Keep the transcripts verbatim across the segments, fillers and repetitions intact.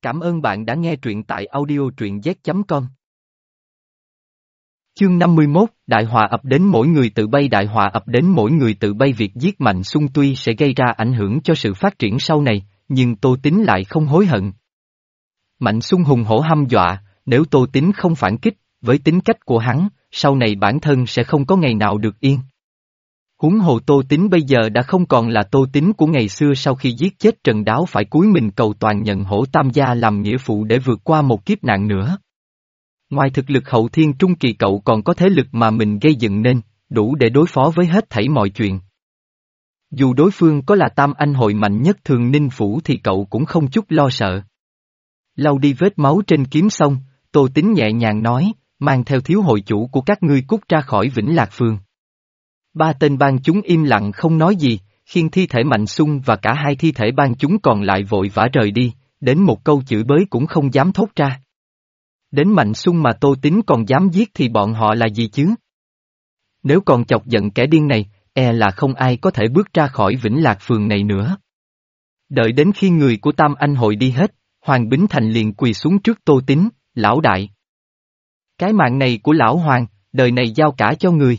Cảm ơn bạn đã nghe truyện tại audio truyện z chấm com. Chương năm mươi mốt, đại họa ập đến mỗi người tự bay. Đại họa ập đến mỗi người tự bay. Việc giết Mạnh Xung tuy sẽ gây ra ảnh hưởng cho sự phát triển sau này, nhưng Tô Tín lại không hối hận. Mạnh Xung hùng hổ hăm dọa, nếu Tô Tín không phản kích, với tính cách của hắn, sau này bản thân sẽ không có ngày nào được yên. Huống hồ Tô Tín bây giờ đã không còn là Tô Tín của ngày xưa. Sau khi giết chết Trần Đáo phải cúi mình cầu toàn nhận hổ tam gia làm nghĩa phụ để vượt qua một kiếp nạn nữa. Ngoài thực lực hậu thiên trung kỳ, cậu còn có thế lực mà mình gây dựng nên, đủ để đối phó với hết thảy mọi chuyện. Dù đối phương có là tam anh hội mạnh nhất Thường Ninh Phủ thì cậu cũng không chút lo sợ. Lau đi vết máu trên kiếm xong, Tô Tín nhẹ nhàng nói, mang theo thiếu hội chủ của các ngươi cút ra khỏi Vĩnh Lạc Phường. Ba tên bang chúng im lặng không nói gì, khiêng thi thể Mạnh Xung và cả hai thi thể bang chúng còn lại vội vã rời đi, đến một câu chửi bới cũng không dám thốt ra. Đến Mạnh Xung mà Tô Tín còn dám giết thì bọn họ là gì chứ? Nếu còn chọc giận kẻ điên này, e là không ai có thể bước ra khỏi Vĩnh Lạc Phường này nữa. Đợi đến khi người của Tam Anh hội đi hết, Hoàng Bính Thành liền quỳ xuống trước Tô Tín, lão đại. Cái mạng này của lão Hoàng, đời này giao cả cho người.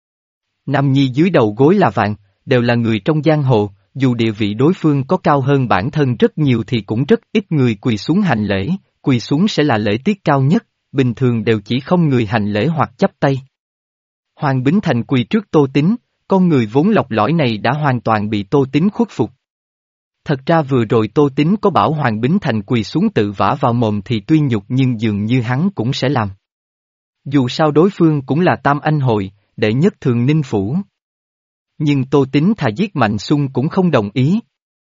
Nam nhi dưới đầu gối là vàng, đều là người trong giang hồ, dù địa vị đối phương có cao hơn bản thân rất nhiều thì cũng rất ít người quỳ xuống hành lễ, quỳ xuống sẽ là lễ tiết cao nhất, bình thường đều chỉ không người hành lễ hoặc chắp tay. Hoàng Bính Thành quỳ trước Tô Tín, con người vốn lọc lõi này đã hoàn toàn bị Tô Tín khuất phục. Thật ra vừa rồi Tô Tín có bảo Hoàng Bính Thành quỳ xuống tự vả vào mồm thì tuy nhục nhưng dường như hắn cũng sẽ làm. Dù sao đối phương cũng là Tam Anh hội, đệ nhất Thường Ninh Phủ. Nhưng Tô Tín thà giết Mạnh Xung cũng không đồng ý.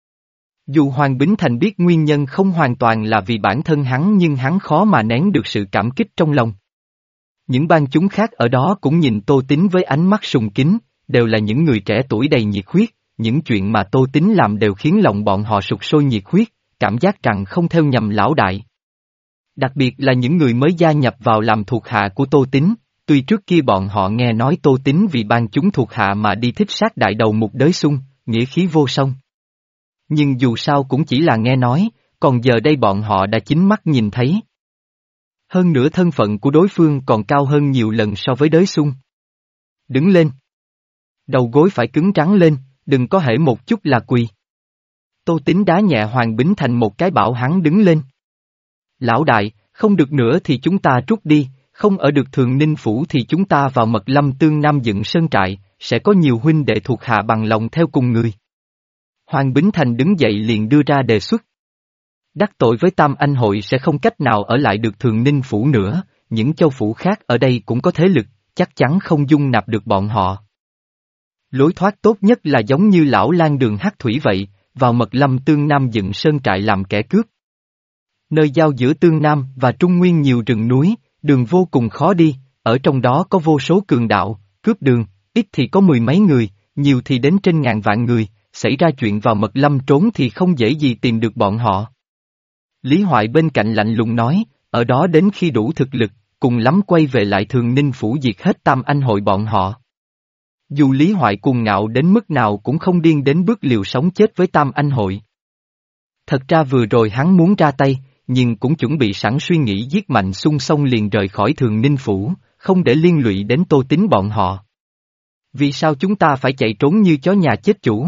Dù Hoàng Bính Thành biết nguyên nhân không hoàn toàn là vì bản thân hắn nhưng hắn khó mà nén được sự cảm kích trong lòng. Những bang chúng khác ở đó cũng nhìn Tô Tín với ánh mắt sùng kính, đều là những người trẻ tuổi đầy nhiệt huyết, những chuyện mà Tô Tín làm đều khiến lòng bọn họ sục sôi nhiệt huyết, cảm giác rằng không theo nhầm lão đại. Đặc biệt là những người mới gia nhập vào làm thuộc hạ của Tô Tín. Tuy trước kia bọn họ nghe nói Tô Tín vì bang chúng thuộc hạ mà đi thích sát đại đầu Mục Đới Xung, nghĩa khí vô song. Nhưng dù sao cũng chỉ là nghe nói, còn giờ đây bọn họ đã chính mắt nhìn thấy. Hơn nữa thân phận của đối phương còn cao hơn nhiều lần so với Đới Xung. Đứng lên. Đầu gối phải cứng rắn lên, đừng có hễ một chút là quỳ. Tô Tín đá nhẹ Hoàng Bính Thành một cái bảo hắn đứng lên. Lão đại, không được nữa thì chúng ta rút đi. Không ở được Thường Ninh Phủ thì chúng ta vào Mật Lâm Tương Nam dựng sơn trại, sẽ có nhiều huynh đệ thuộc hạ bằng lòng theo cùng người. Hoàng Bính Thành đứng dậy liền đưa ra đề xuất. Đắc tội với Tam Anh hội sẽ không cách nào ở lại được Thường Ninh Phủ nữa, những châu phủ khác ở đây cũng có thế lực, chắc chắn không dung nạp được bọn họ. Lối thoát tốt nhất là giống như lão Lan Đường Hắc Thủy vậy, vào Mật Lâm Tương Nam dựng sơn trại làm kẻ cướp. Nơi giao giữa Tương Nam và Trung Nguyên nhiều rừng núi, đường vô cùng khó đi, ở trong đó có vô số cường đạo, cướp đường, ít thì có mười mấy người, nhiều thì đến trên ngàn vạn người, xảy ra chuyện vào Mật Lâm trốn thì không dễ gì tìm được bọn họ. Lý Hoại bên cạnh lạnh lùng nói, ở đó đến khi đủ thực lực, cùng lắm quay về lại Thường Ninh Phủ diệt hết Tam Anh hội bọn họ. Dù Lý Hoại cuồng ngạo đến mức nào cũng không điên đến bước liều sống chết với Tam Anh hội. Thật ra vừa rồi hắn muốn ra tay, nhưng cũng chuẩn bị sẵn suy nghĩ giết Mạnh Xung xong liền rời khỏi Thường Ninh Phủ, không để liên lụy đến Tô Tín bọn họ. Vì sao chúng ta phải chạy trốn như chó nhà chết chủ?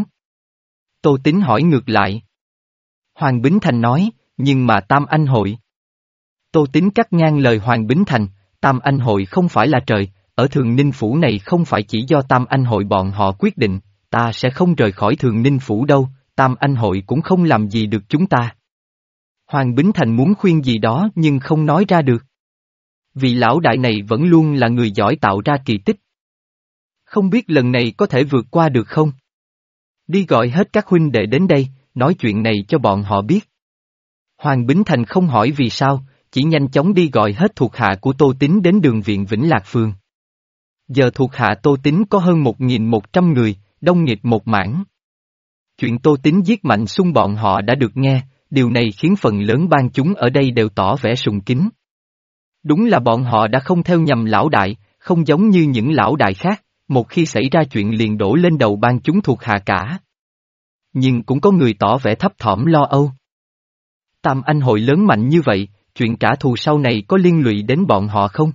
Tô Tín hỏi ngược lại. Hoàng Bính Thành nói, nhưng mà Tam Anh hội. Tô Tín cắt ngang lời Hoàng Bính Thành, Tam Anh hội không phải là trời, ở Thường Ninh Phủ này không phải chỉ do Tam Anh hội bọn họ quyết định, ta sẽ không rời khỏi Thường Ninh Phủ đâu, Tam Anh hội cũng không làm gì được chúng ta. Hoàng Bính Thành muốn khuyên gì đó nhưng không nói ra được. Vì lão đại này vẫn luôn là người giỏi tạo ra kỳ tích. Không biết lần này có thể vượt qua được không? Đi gọi hết các huynh đệ đến đây, nói chuyện này cho bọn họ biết. Hoàng Bính Thành không hỏi vì sao, chỉ nhanh chóng đi gọi hết thuộc hạ của Tô Tín đến đường viện Vĩnh Lạc Phường. Giờ thuộc hạ Tô Tín có hơn một nghìn một trăm người, đông nghịt một mảng. Chuyện Tô Tín giết Mạnh Xung bọn họ đã được nghe. Điều này khiến phần lớn bang chúng ở đây đều tỏ vẻ sùng kính. Đúng là bọn họ đã không theo nhầm lão đại, không giống như những lão đại khác, một khi xảy ra chuyện liền đổ lên đầu bang chúng thuộc hạ cả. Nhưng cũng có người tỏ vẻ thấp thỏm lo âu. Tam Anh hội lớn mạnh như vậy, chuyện trả thù sau này có liên lụy đến bọn họ không?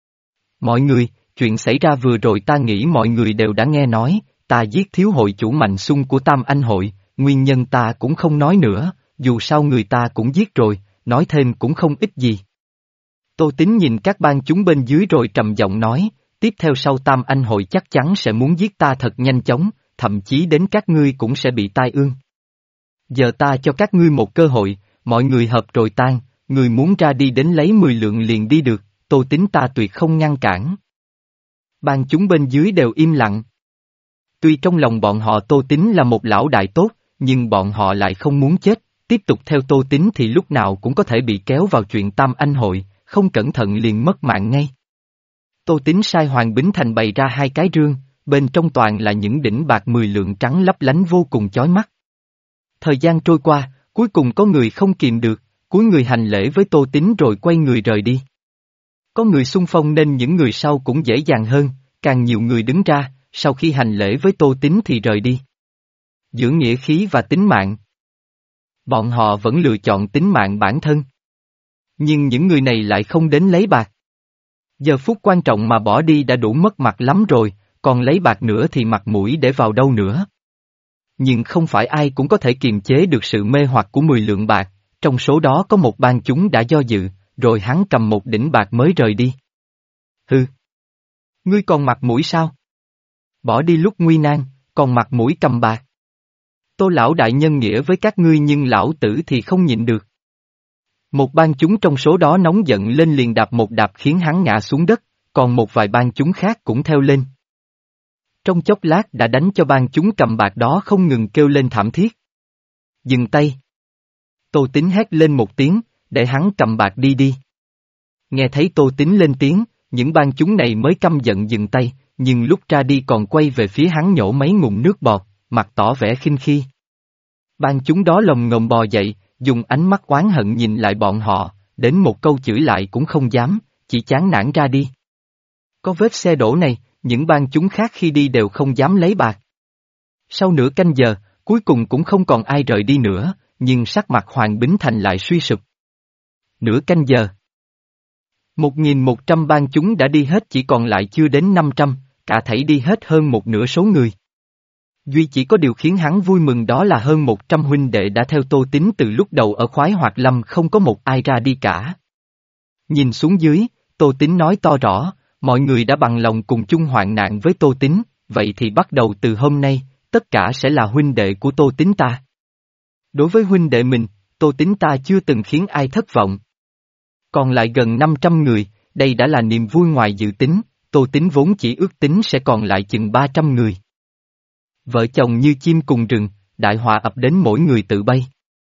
Mọi người, chuyện xảy ra vừa rồi ta nghĩ mọi người đều đã nghe nói, ta giết thiếu hội chủ Mạnh Xung của Tam Anh hội, nguyên nhân ta cũng không nói nữa, dù sao người ta cũng giết rồi, nói thêm cũng không ích gì. Tô Tín nhìn các bang chúng bên dưới rồi trầm giọng nói, tiếp theo sau Tam Anh hội chắc chắn sẽ muốn giết ta thật nhanh chóng, thậm chí đến các ngươi cũng sẽ bị tai ương. Giờ ta cho các ngươi một cơ hội, mọi người hợp rồi tan, người muốn ra đi đến lấy mười lượng liền đi được, Tô Tín ta tuyệt không ngăn cản. Bang chúng bên dưới đều im lặng. Tuy trong lòng bọn họ Tô Tín là một lão đại tốt, nhưng bọn họ lại không muốn chết, tiếp tục theo Tô Tín thì lúc nào cũng có thể bị kéo vào chuyện Tam Anh hội, không cẩn thận liền mất mạng ngay. Tô Tín sai Hoàng Bính Thành bày ra hai cái rương, bên trong toàn là những đỉnh bạc mười lượng trắng lấp lánh vô cùng chói mắt. Thời gian trôi qua, cuối cùng có người không kìm được, cúi người hành lễ với Tô Tín rồi quay người rời đi. Có người xung phong nên những người sau cũng dễ dàng hơn, càng nhiều người đứng ra, sau khi hành lễ với Tô Tín thì rời đi. Giữa nghĩa khí và tính mạng. Bọn họ vẫn lựa chọn tính mạng bản thân. Nhưng những người này lại không đến lấy bạc. Giờ phút quan trọng mà bỏ đi đã đủ mất mặt lắm rồi, còn lấy bạc nữa thì mặt mũi để vào đâu nữa. Nhưng không phải ai cũng có thể kiềm chế được sự mê hoặc của mười lượng bạc, trong số đó có một bang chúng đã do dự, rồi hắn cầm một đỉnh bạc mới rời đi. Hừ! Ngươi còn mặt mũi sao? Bỏ đi lúc nguy nan, còn mặt mũi cầm bạc. Tô lão đại nhân nghĩa với các ngươi nhưng lão tử thì không nhịn được. Một bang chúng trong số đó nóng giận lên liền đạp một đạp khiến hắn ngã xuống đất, còn một vài bang chúng khác cũng theo lên. Trong chốc lát đã đánh cho bang chúng cầm bạc đó không ngừng kêu lên thảm thiết. Dừng tay. Tô Tín hét lên một tiếng, để hắn cầm bạc đi đi. Nghe thấy Tô Tín lên tiếng, những bang chúng này mới căm giận dừng tay, nhưng lúc ra đi còn quay về phía hắn nhổ mấy ngụm nước bọt, mặt tỏ vẻ khinh khi. Bang chúng đó lồng ngồm bò dậy, dùng ánh mắt oán hận nhìn lại bọn họ, đến một câu chửi lại cũng không dám, chỉ chán nản ra đi. Có vết xe đổ này, những bang chúng khác khi đi đều không dám lấy bạc. Sau nửa canh giờ, cuối cùng cũng không còn ai rời đi nữa, nhưng sắc mặt Hoàng Bính Thành lại suy sụp. Nửa canh giờ. Một nghìn một trăm bang chúng đã đi hết chỉ còn lại chưa đến năm trăm, cả thảy đi hết hơn một nửa số người. Duy chỉ có điều khiến hắn vui mừng đó là hơn một trăm huynh đệ đã theo Tô Tín từ lúc đầu ở Khoái Hoạt Lâm không có một ai ra đi cả. Nhìn xuống dưới, Tô Tín nói to rõ, mọi người đã bằng lòng cùng chung hoạn nạn với Tô Tín, vậy thì bắt đầu từ hôm nay, tất cả sẽ là huynh đệ của Tô Tín ta. Đối với huynh đệ mình, Tô Tín ta chưa từng khiến ai thất vọng. Còn lại gần năm trăm người, đây đã là niềm vui ngoài dự tính, Tô Tín vốn chỉ ước tính sẽ còn lại chừng ba trăm người. Vợ chồng như chim cùng rừng, đại họa ập đến mỗi người tự bay.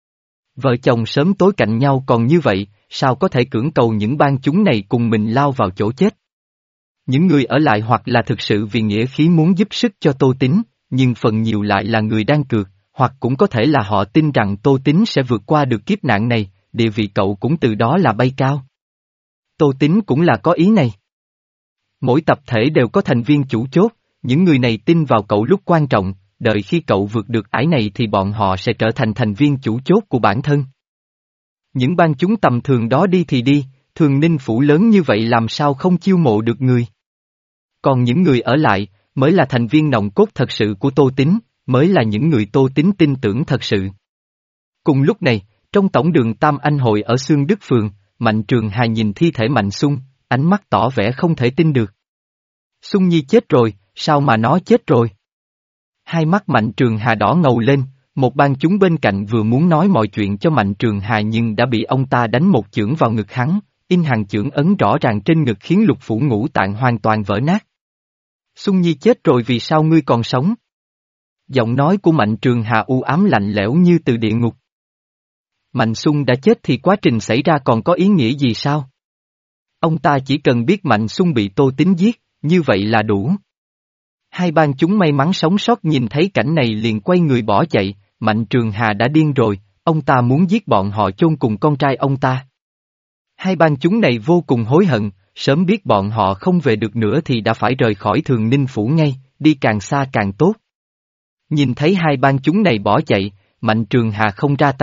Vợ chồng sớm tối cạnh nhau còn như vậy, sao có thể cưỡng cầu những bang chúng này cùng mình lao vào chỗ chết. Những người ở lại hoặc là thực sự vì nghĩa khí muốn giúp sức cho Tô Tín, nhưng phần nhiều lại là người đang cược, hoặc cũng có thể là họ tin rằng Tô Tín sẽ vượt qua được kiếp nạn này, địa vị cậu cũng từ đó là bay cao. Tô Tín cũng là có ý này. Mỗi tập thể đều có thành viên chủ chốt, những người này tin vào cậu lúc quan trọng, đợi khi cậu vượt được ải này thì bọn họ sẽ trở thành thành viên chủ chốt của bản thân. Những bang chúng tầm thường đó đi thì đi, Thường Ninh phủ lớn như vậy làm sao không chiêu mộ được người. Còn những người ở lại, mới là thành viên nòng cốt thật sự của Tô Tín, mới là những người Tô Tín tin tưởng thật sự. Cùng lúc này, trong tổng đường Tam Anh hội ở Xương Đức Phường, Mạnh Trường Hà nhìn thi thể Mạnh Xung, ánh mắt tỏ vẻ không thể tin được. Xung Nhi chết rồi, sao mà nó chết rồi? Hai mắt Mạnh Trường Hà đỏ ngầu lên, một bang chúng bên cạnh vừa muốn nói mọi chuyện cho Mạnh Trường Hà nhưng đã bị ông ta đánh một chưởng vào ngực hắn, in hàng chưởng ấn rõ ràng trên ngực khiến lục phủ ngũ tạng hoàn toàn vỡ nát. Xung Nhi chết rồi vì sao ngươi còn sống? Giọng nói của Mạnh Trường Hà u ám lạnh lẽo như từ địa ngục. Mạnh Xung đã chết thì quá trình xảy ra còn có ý nghĩa gì sao? Ông ta chỉ cần biết Mạnh Xung bị Tô Tín giết, như vậy là đủ. Hai bang chúng may mắn sống sót nhìn thấy cảnh này liền quay người bỏ chạy, Mạnh Trường Hà đã điên rồi, ông ta muốn giết bọn họ chôn cùng con trai ông ta. Hai bang chúng này vô cùng hối hận, sớm biết bọn họ không về được nữa thì đã phải rời khỏi Thường Ninh phủ ngay, đi càng xa càng tốt. Nhìn thấy hai bang chúng này bỏ chạy, Mạnh Trường Hà không ra tay,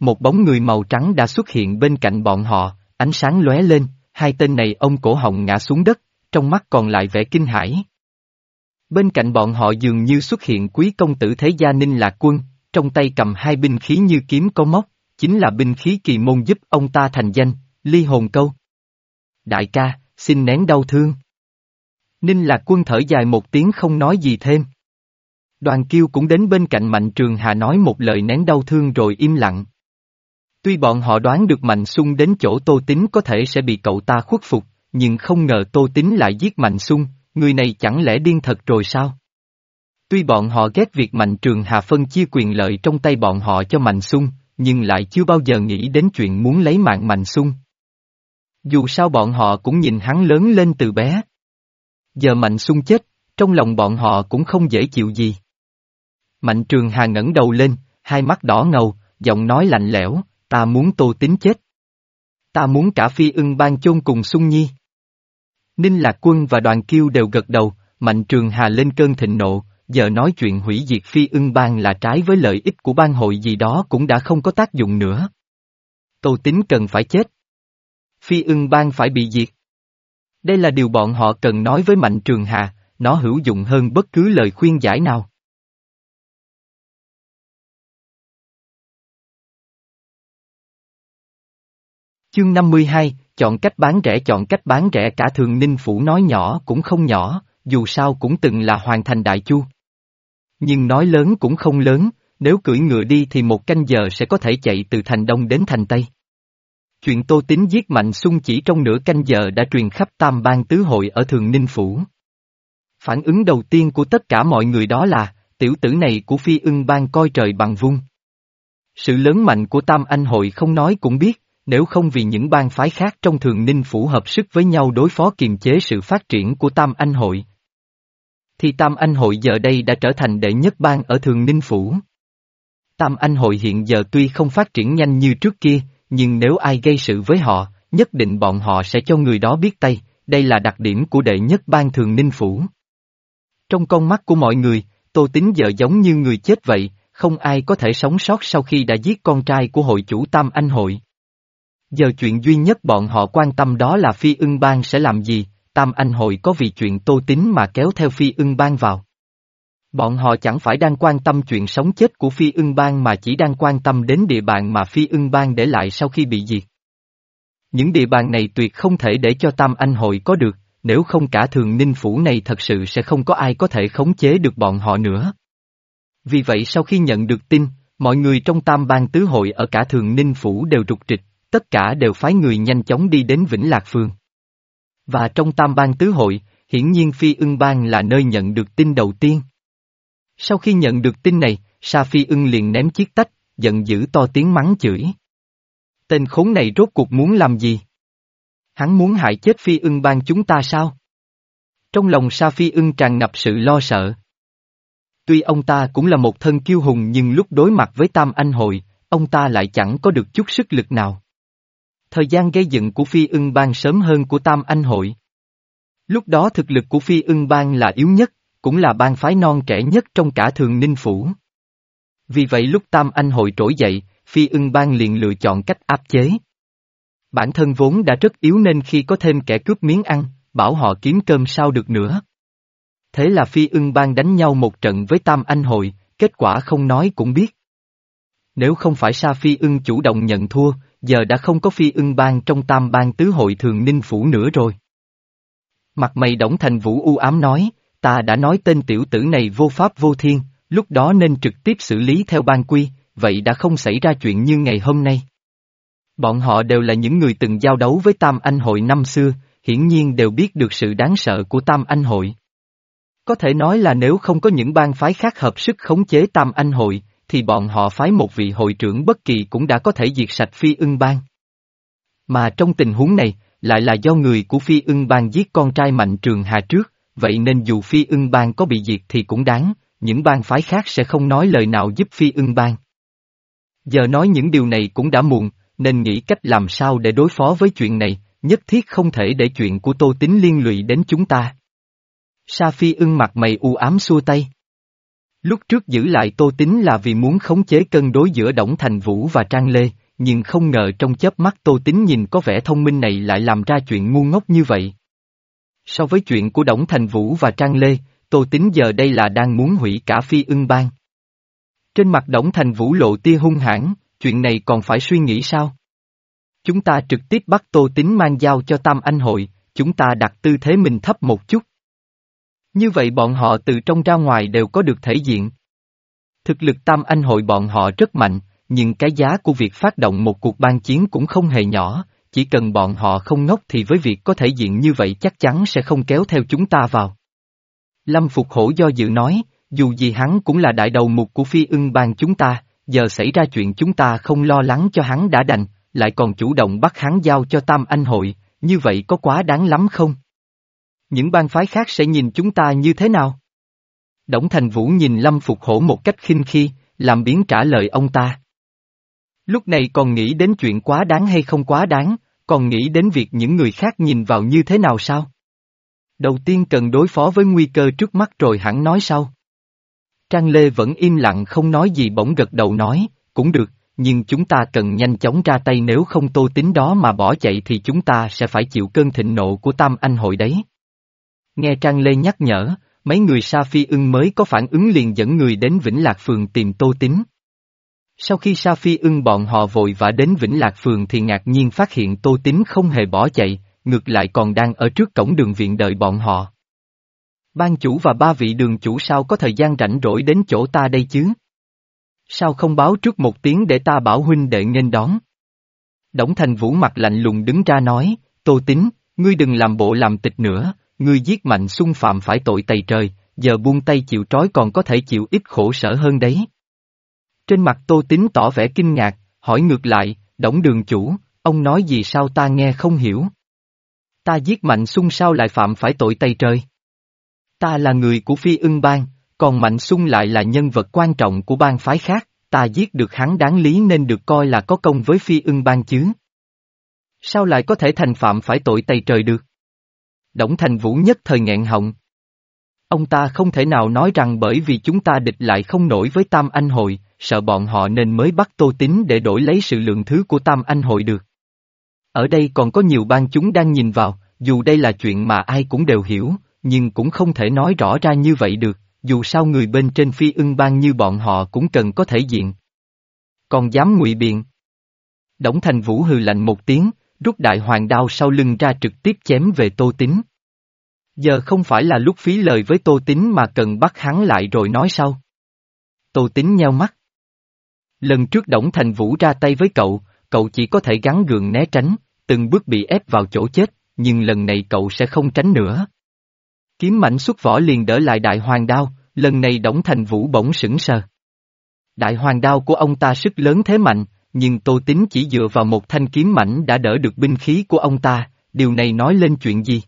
một bóng người màu trắng đã xuất hiện bên cạnh bọn họ, ánh sáng lóe lên, hai tên này ông cổ họng ngã xuống đất, trong mắt còn lại vẻ kinh hãi. Bên cạnh bọn họ dường như xuất hiện quý công tử thế gia Ninh Lạc Quân, trong tay cầm hai binh khí như kiếm có móc, chính là binh khí kỳ môn giúp ông ta thành danh, ly hồn câu. Đại ca, xin nén đau thương. Ninh Lạc Quân thở dài một tiếng không nói gì thêm. Đoàn Kiêu cũng đến bên cạnh Mạnh Trường Hà nói một lời nén đau thương rồi im lặng. Tuy bọn họ đoán được Mạnh Xung đến chỗ Tô Tín có thể sẽ bị cậu ta khuất phục, nhưng không ngờ Tô Tín lại giết Mạnh Xung, người này chẳng lẽ điên thật rồi sao? Tuy bọn họ ghét việc Mạnh Trường Hà phân chia quyền lợi trong tay bọn họ cho Mạnh Xung, nhưng lại chưa bao giờ nghĩ đến chuyện muốn lấy mạng Mạnh Xung. Dù sao bọn họ cũng nhìn hắn lớn lên từ bé. Giờ Mạnh Xung chết, trong lòng bọn họ cũng không dễ chịu gì. Mạnh Trường Hà ngẩng đầu lên, hai mắt đỏ ngầu, giọng nói lạnh lẽo, ta muốn Tô Tín chết. Ta muốn cả Phi Ưng Bang chôn cùng Xung Nhi. Ninh Lạc Quân và Đoàn Kiêu đều gật đầu, Mạnh Trường Hà lên cơn thịnh nộ, giờ nói chuyện hủy diệt Phi Ưng Bang là trái với lợi ích của bang hội gì đó cũng đã không có tác dụng nữa. Tô Tín cần phải chết. Phi Ưng Bang phải bị diệt. Đây là điều bọn họ cần nói với Mạnh Trường Hà, nó hữu dụng hơn bất cứ lời khuyên giải nào. Chương năm mươi hai, chọn cách bán rẻ chọn cách bán rẻ cả Thường Ninh Phủ nói nhỏ cũng không nhỏ, dù sao cũng từng là Hoàng Thành Đại Chu. Nhưng nói lớn cũng không lớn, nếu cưỡi ngựa đi thì một canh giờ sẽ có thể chạy từ thành Đông đến thành Tây. Chuyện Tô Tín giết Mạnh Xung chỉ trong nửa canh giờ đã truyền khắp Tam Bang Tứ Hội ở Thường Ninh Phủ. Phản ứng đầu tiên của tất cả mọi người đó là, tiểu tử này của Phi Ưng Bang coi trời bằng vung. Sự lớn mạnh của Tam Anh Hội không nói cũng biết, nếu không vì những bang phái khác trong Thường Ninh Phủ hợp sức với nhau đối phó kiềm chế sự phát triển của Tam Anh Hội, thì Tam Anh Hội giờ đây đã trở thành đệ nhất bang ở Thường Ninh Phủ. Tam Anh Hội hiện giờ tuy không phát triển nhanh như trước kia, nhưng nếu ai gây sự với họ, nhất định bọn họ sẽ cho người đó biết tay, đây là đặc điểm của đệ nhất bang Thường Ninh Phủ. Trong con mắt của mọi người, Tô Tín giờ giống như người chết vậy, không ai có thể sống sót sau khi đã giết con trai của hội chủ Tam Anh Hội. Giờ chuyện duy nhất bọn họ quan tâm đó là Phi Ưng Bang sẽ làm gì, Tam Anh Hội có vì chuyện Tô Tín mà kéo theo Phi Ưng Bang vào. Bọn họ chẳng phải đang quan tâm chuyện sống chết của Phi Ưng Bang mà chỉ đang quan tâm đến địa bàn mà Phi Ưng Bang để lại sau khi bị diệt. Những địa bàn này tuyệt không thể để cho Tam Anh Hội có được, nếu không cả Thường Ninh Phủ này thật sự sẽ không có ai có thể khống chế được bọn họ nữa. Vì vậy sau khi nhận được tin, mọi người trong Tam Bang Tứ Hội ở cả Thường Ninh Phủ đều rục rịch, tất cả đều phái người nhanh chóng đi đến Vĩnh Lạc Phường. Và trong Tam Bang Tứ Hội, hiển nhiên Phi Ưng Bang là nơi nhận được tin đầu tiên. Sau khi nhận được tin này, Sa Phi Ưng liền ném chiếc tách, giận dữ to tiếng mắng chửi. Tên khốn này rốt cuộc muốn làm gì? Hắn muốn hại chết Phi Ưng Bang chúng ta sao? Trong lòng Sa Phi Ưng tràn ngập sự lo sợ. Tuy ông ta cũng là một thân kiêu hùng nhưng lúc đối mặt với Tam Anh Hội, ông ta lại chẳng có được chút sức lực nào. Thời gian gây dựng của Phi Ưng Bang sớm hơn của Tam Anh Hội. Lúc đó thực lực của Phi Ưng Bang là yếu nhất, cũng là bang phái non trẻ nhất trong cả Thường Ninh Phủ. Vì vậy lúc Tam Anh Hội trỗi dậy, Phi Ưng Bang liền lựa chọn cách áp chế. Bản thân vốn đã rất yếu nên khi có thêm kẻ cướp miếng ăn, bảo họ kiếm cơm sao được nữa. Thế là Phi Ưng Bang đánh nhau một trận với Tam Anh Hội, kết quả không nói cũng biết. Nếu không phải Sa Phi Ưng chủ động nhận thua, giờ đã không có Phi Ưng Bang trong Tam Bang Tứ Hội Thường Ninh Phủ nữa rồi. Mặt mày Đổng Thành Vũ u ám nói, ta đã nói tên tiểu tử này vô pháp vô thiên, lúc đó nên trực tiếp xử lý theo bang quy, vậy đã không xảy ra chuyện như ngày hôm nay. Bọn họ đều là những người từng giao đấu với Tam Anh Hội năm xưa, hiển nhiên đều biết được sự đáng sợ của Tam Anh Hội. Có thể nói là nếu không có những bang phái khác hợp sức khống chế Tam Anh Hội, thì bọn họ phái một vị hội trưởng bất kỳ cũng đã có thể diệt sạch Phi Ưng Bang. Mà trong tình huống này, lại là do người của Phi Ưng Bang giết con trai Mạnh Trường Hà trước, vậy nên dù Phi Ưng Bang có bị diệt thì cũng đáng, những bang phái khác sẽ không nói lời nào giúp Phi Ưng Bang. Giờ nói những điều này cũng đã muộn, nên nghĩ cách làm sao để đối phó với chuyện này, nhất thiết không thể để chuyện của Tô Tín liên lụy đến chúng ta. Sa Phi Ưng mặt mày u ám xua tay. Lúc trước giữ lại Tô Tín là vì muốn khống chế cân đối giữa Đổng Thành Vũ và Trang Lê, nhưng không ngờ trong chớp mắt Tô Tín nhìn có vẻ thông minh này lại làm ra chuyện ngu ngốc như vậy. So với chuyện của Đổng Thành Vũ và Trang Lê, Tô Tín giờ đây là đang muốn hủy cả Phi Ưng Bang. Trên mặt Đổng Thành Vũ lộ tia hung hãn, chuyện này còn phải suy nghĩ sao? Chúng ta trực tiếp bắt Tô Tín mang giao cho Tam Anh Hội, chúng ta đặt tư thế mình thấp một chút. Như vậy bọn họ từ trong ra ngoài đều có được thể diện. Thực lực Tam Anh Hội bọn họ rất mạnh, nhưng cái giá của việc phát động một cuộc ban chiến cũng không hề nhỏ, chỉ cần bọn họ không ngốc thì với việc có thể diện như vậy chắc chắn sẽ không kéo theo chúng ta vào. Lâm Phục Hổ do dự nói, dù gì hắn cũng là đại đầu mục của Phi Ưng Bang chúng ta, giờ xảy ra chuyện chúng ta không lo lắng cho hắn đã đành, lại còn chủ động bắt hắn giao cho Tam Anh Hội, như vậy có quá đáng lắm không? Những bang phái khác sẽ nhìn chúng ta như thế nào? Đổng Thành Vũ nhìn Lâm Phục Hổ một cách khinh khi, làm biến trả lời ông ta. Lúc này còn nghĩ đến chuyện quá đáng hay không quá đáng, còn nghĩ đến việc những người khác nhìn vào như thế nào sao? Đầu tiên cần đối phó với nguy cơ trước mắt rồi hẳn nói sau. Trang Lê vẫn im lặng không nói gì bỗng gật đầu nói, cũng được, nhưng chúng ta cần nhanh chóng ra tay nếu không Tô Tín đó mà bỏ chạy thì chúng ta sẽ phải chịu cơn thịnh nộ của Tam Anh Hội đấy. Nghe Trang Lê nhắc nhở, mấy người Sa Phi Ưng mới có phản ứng liền dẫn người đến Vĩnh Lạc Phường tìm Tô Tín. Sau khi Sa Phi Ưng bọn họ vội vã đến Vĩnh Lạc Phường thì ngạc nhiên phát hiện Tô Tín không hề bỏ chạy, ngược lại còn đang ở trước cổng đường viện đợi bọn họ. Ban chủ và ba vị đường chủ sao có thời gian rảnh rỗi đến chỗ ta đây chứ? Sao không báo trước một tiếng để ta bảo huynh đệ nghênh đón? Đổng Thành Vũ mặt lạnh lùng đứng ra nói, Tô Tín, ngươi đừng làm bộ làm tịch nữa, ngươi giết Mạnh Xung phạm phải tội tày trời, giờ buông tay chịu trói còn có thể chịu ít khổ sở hơn đấy. Trên mặt Tô Tín tỏ vẻ kinh ngạc, hỏi ngược lại, Đổng đường chủ, ông nói gì sao ta nghe không hiểu? Ta giết Mạnh Xung sao lại phạm phải tội tày trời? Ta là người của Phi Ưng Bang, còn Mạnh Xung lại là nhân vật quan trọng của bang phái khác, ta giết được hắn đáng lý nên được coi là có công với Phi Ưng Bang chứ. Sao lại có thể thành phạm phải tội tày trời được? Đổng Thành Vũ nhất thời nghẹn họng. Ông ta không thể nào nói rằng bởi vì chúng ta địch lại không nổi với Tam Anh Hội, sợ bọn họ nên mới bắt Tô Tín để đổi lấy sự lượng thứ của Tam Anh Hội được. Ở đây còn có nhiều bang chúng đang nhìn vào, dù đây là chuyện mà ai cũng đều hiểu, nhưng cũng không thể nói rõ ra như vậy được, dù sao người bên trên Phi Ưng Bang như bọn họ cũng cần có thể diện. Còn dám ngụy biện. Đổng Thành Vũ hừ lạnh một tiếng, rút đại hoàng đao sau lưng ra trực tiếp chém về Tô Tín. Giờ không phải là lúc phí lời với Tô Tín mà cần bắt hắn lại rồi nói sau. Tô Tín nheo mắt. Lần trước Đổng Thành Vũ ra tay với cậu, cậu chỉ có thể gắng gượng né tránh, từng bước bị ép vào chỗ chết, nhưng lần này cậu sẽ không tránh nữa. Kiếm mảnh xuất vỏ liền đỡ lại đại hoàng đao, lần này Đổng Thành Vũ bỗng sững sờ. Đại hoàng đao của ông ta sức lớn thế mạnh, nhưng Tô Tín chỉ dựa vào một thanh kiếm mảnh đã đỡ được binh khí của ông ta, điều này nói lên chuyện gì?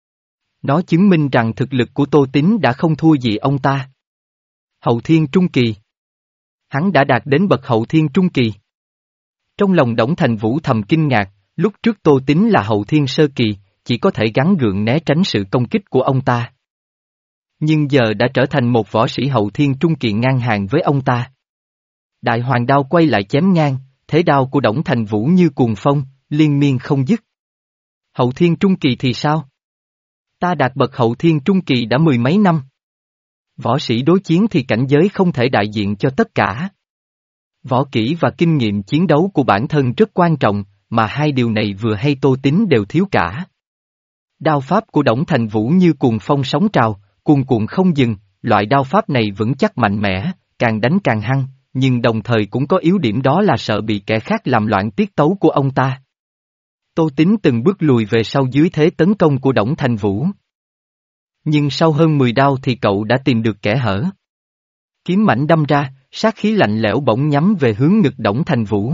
Nó chứng minh rằng thực lực của Tô Tín đã không thua gì ông ta. Hậu thiên trung kỳ. Hắn đã đạt đến bậc hậu thiên trung kỳ. Trong lòng Đổng Thành Vũ thầm kinh ngạc, lúc trước Tô Tín là hậu thiên sơ kỳ, chỉ có thể gắng gượng né tránh sự công kích của ông ta. Nhưng giờ đã trở thành một võ sĩ hậu thiên trung kỳ ngang hàng với ông ta. Đại hoàng đao quay lại chém ngang, thế đao của Đổng Thành Vũ như cuồng phong, liên miên không dứt. Hậu thiên trung kỳ thì sao? Ta đạt bậc hậu thiên trung kỳ đã mười mấy năm. Võ sĩ đối chiến thì cảnh giới không thể đại diện cho tất cả. Võ kỹ và kinh nghiệm chiến đấu của bản thân rất quan trọng, mà hai điều này vừa hay Tô Tín đều thiếu cả. Đao pháp của Đổng Thành Vũ như cuồng phong sóng trào, cuồn cuộn không dừng, loại đao pháp này vững chắc mạnh mẽ, càng đánh càng hăng, nhưng đồng thời cũng có yếu điểm đó là sợ bị kẻ khác làm loạn tiết tấu của ông ta. Tô Tín từng bước lùi về sau dưới thế tấn công của Đổng Thành Vũ. Nhưng sau hơn mười đao thì cậu đã tìm được kẽ hở. Kiếm mảnh đâm ra, sát khí lạnh lẽo bỗng nhắm về hướng ngực Đổng Thành Vũ.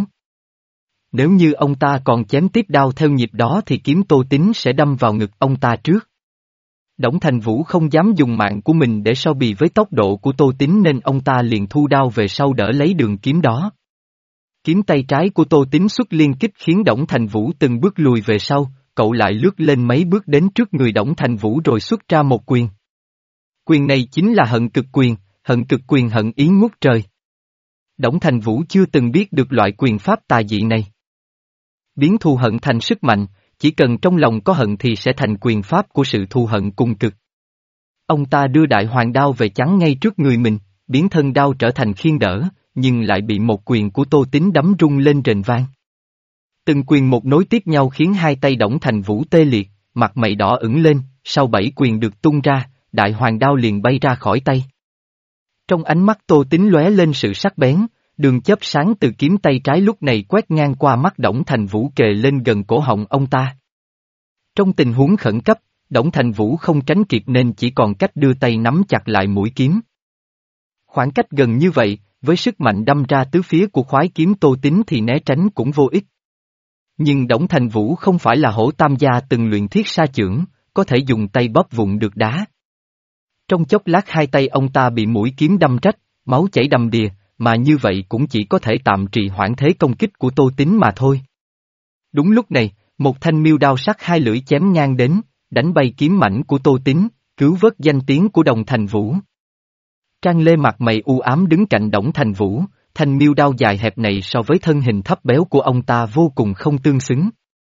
Nếu như ông ta còn chém tiếp đao theo nhịp đó thì kiếm Tô Tín sẽ đâm vào ngực ông ta trước. Đổng Thành Vũ không dám dùng mạng của mình để so bì với tốc độ của Tô Tín nên ông ta liền thu đao về sau đỡ lấy đường kiếm đó. Kiếm tay trái của Tô Tín xuất liên kích khiến Đổng Thành Vũ từng bước lùi về sau, cậu lại lướt lên mấy bước đến trước người Đổng Thành Vũ rồi xuất ra một quyền. Quyền này chính là hận cực quyền, hận cực quyền hận ý ngút trời. Đổng Thành Vũ chưa từng biết được loại quyền pháp tà dị này. Biến thù hận thành sức mạnh, chỉ cần trong lòng có hận thì sẽ thành quyền pháp của sự thù hận cùng cực. Ông ta đưa đại hoàng đao về chắn ngay trước người mình, biến thân đao trở thành khiên đỡ, nhưng lại bị một quyền của Tô Tín đấm rung lên rền vang. Từng quyền một nối tiếp nhau khiến hai tay Đổng Thành Vũ tê liệt, mặt mày đỏ ửng lên, sau bảy quyền được tung ra, đại hoàng đao liền bay ra khỏi tay. Trong ánh mắt Tô Tín lóe lên sự sắc bén, đường chớp sáng từ kiếm tay trái lúc này quét ngang qua mắt Đổng Thành Vũ kề lên gần cổ họng ông ta. Trong tình huống khẩn cấp, Đổng Thành Vũ không tránh kịp nên chỉ còn cách đưa tay nắm chặt lại mũi kiếm. Khoảng cách gần như vậy, với sức mạnh đâm ra tứ phía của khoái kiếm Tô Tín thì né tránh cũng vô ích. Nhưng Đổng Thành Vũ không phải là hổ tam gia từng luyện thiết sa chưởng, có thể dùng tay bóp vụn được đá. Trong chốc lát hai tay ông ta bị mũi kiếm đâm rách, máu chảy đầm đìa, mà như vậy cũng chỉ có thể tạm trì hoãn thế công kích của Tô Tín mà thôi. Đúng lúc này, một thanh miêu đao sắc hai lưỡi chém ngang đến, đánh bay kiếm mảnh của Tô Tín, cứu vớt danh tiếng của Đổng Thành Vũ. Trang Lê mặt mày u ám đứng cạnh Đổng Thành Vũ, thanh miêu đao dài hẹp này so với thân hình thấp béo của ông ta vô cùng không tương xứng.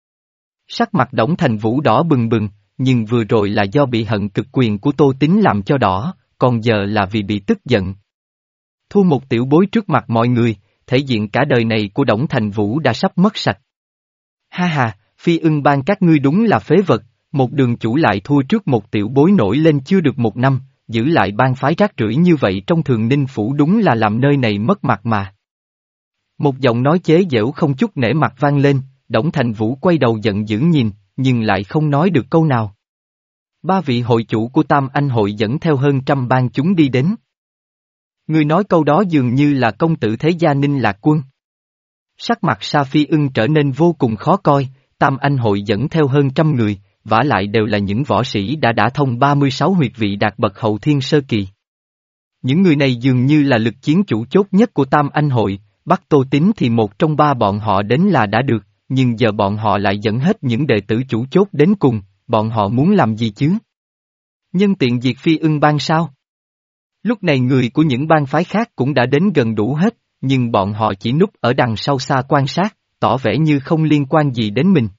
Sắc mặt Đổng Thành Vũ đỏ bừng bừng, nhưng vừa rồi là do bị hận cực quyền của Tô Tín làm cho đỏ, còn giờ là vì bị tức giận. Thua một tiểu bối trước mặt mọi người, thể diện cả đời này của Đổng Thành Vũ đã sắp mất sạch. Ha ha, Phi Ưng Bang các ngươi đúng là phế vật, một đường chủ lại thua trước một tiểu bối nổi lên chưa được một năm, giữ lại bang phái rác rưởi như vậy trong Thường Ninh Phủ đúng là làm nơi này mất mặt mà. Một giọng nói chế giễu không chút nể mặt vang lên, Đổng Thành Vũ quay đầu giận dữ nhìn, nhưng lại không nói được câu nào. Ba vị hội chủ của Tam Anh hội dẫn theo hơn trăm bang chúng đi đến. Người nói câu đó dường như là công tử thế gia Ninh Lạc Quân. Sắc mặt Sa Phi Ưng trở nên vô cùng khó coi, Tam Anh hội dẫn theo hơn trăm người, vả lại đều là những võ sĩ đã đả thông ba mươi sáu huyệt vị đạt bậc hậu thiên sơ kỳ. Những người này dường như là lực chiến chủ chốt nhất của Tam Anh hội, bắt Tô Tín thì một trong ba bọn họ đến là đã được, nhưng giờ bọn họ lại dẫn hết những đệ tử chủ chốt đến cùng, bọn họ muốn làm gì chứ? Nhân tiện diệt Phi Ưng Bang sao? Lúc này người của những bang phái khác cũng đã đến gần đủ hết, nhưng bọn họ chỉ núp ở đằng sau xa quan sát, tỏ vẻ như không liên quan gì đến mình.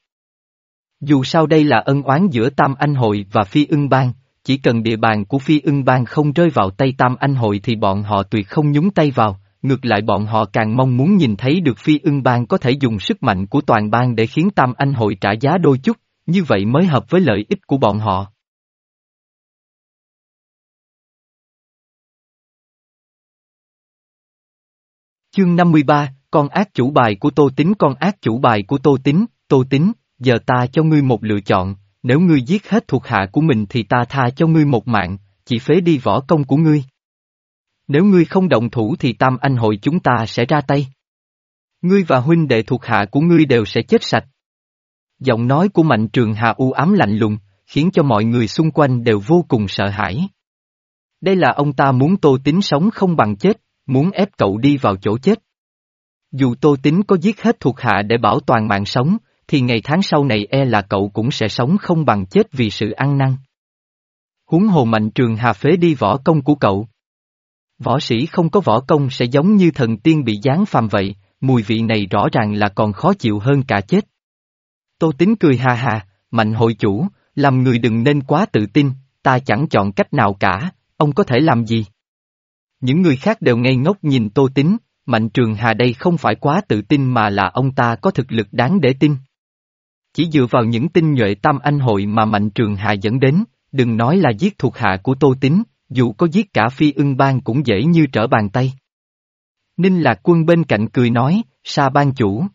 Dù sao đây là ân oán giữa Tam Anh hội và Phi Ưng Bang, chỉ cần địa bàn của Phi Ưng Bang không rơi vào tay Tam Anh hội thì bọn họ tuyệt không nhúng tay vào, ngược lại bọn họ càng mong muốn nhìn thấy được Phi Ưng Bang có thể dùng sức mạnh của toàn bang để khiến Tam Anh hội trả giá đôi chút, như vậy mới hợp với lợi ích của bọn họ. Chương năm mươi ba, con ác chủ bài của Tô Tín. Con ác chủ bài của Tô Tín. Tô Tín, giờ ta cho ngươi một lựa chọn, nếu ngươi giết hết thuộc hạ của mình thì ta tha cho ngươi một mạng, chỉ phế đi võ công của ngươi. Nếu ngươi không động thủ thì Tam Anh hội chúng ta sẽ ra tay. Ngươi và huynh đệ thuộc hạ của ngươi đều sẽ chết sạch. Giọng nói của Mạnh Trường Hà u ám lạnh lùng, khiến cho mọi người xung quanh đều vô cùng sợ hãi. Đây là ông ta muốn Tô Tín sống không bằng chết, muốn ép cậu đi vào chỗ chết. Dù Tô Tín có giết hết thuộc hạ để bảo toàn mạng sống, thì ngày tháng sau này e là cậu cũng sẽ sống không bằng chết vì sự ăn năn. Huống hồ Mạnh Trường Hà phế đi võ công của cậu. Võ sĩ không có võ công sẽ giống như thần tiên bị giáng phàm vậy, mùi vị này rõ ràng là còn khó chịu hơn cả chết. Tô Tín cười hà hà, Mạnh hội chủ, làm người đừng nên quá tự tin, ta chẳng chọn cách nào cả, ông có thể làm gì? Những người khác đều ngây ngốc nhìn Tô Tín, Mạnh Trường Hà đây không phải quá tự tin mà là ông ta có thực lực đáng để tin. Chỉ dựa vào những tinh nhuệ Tam Anh hội mà Mạnh Trường Hà dẫn đến, đừng nói là giết thuộc hạ của Tô Tín, dù có giết cả Phi Ưng Bang cũng dễ như trở bàn tay. Ninh Lạc Quân bên cạnh cười nói, Sa ban chủ.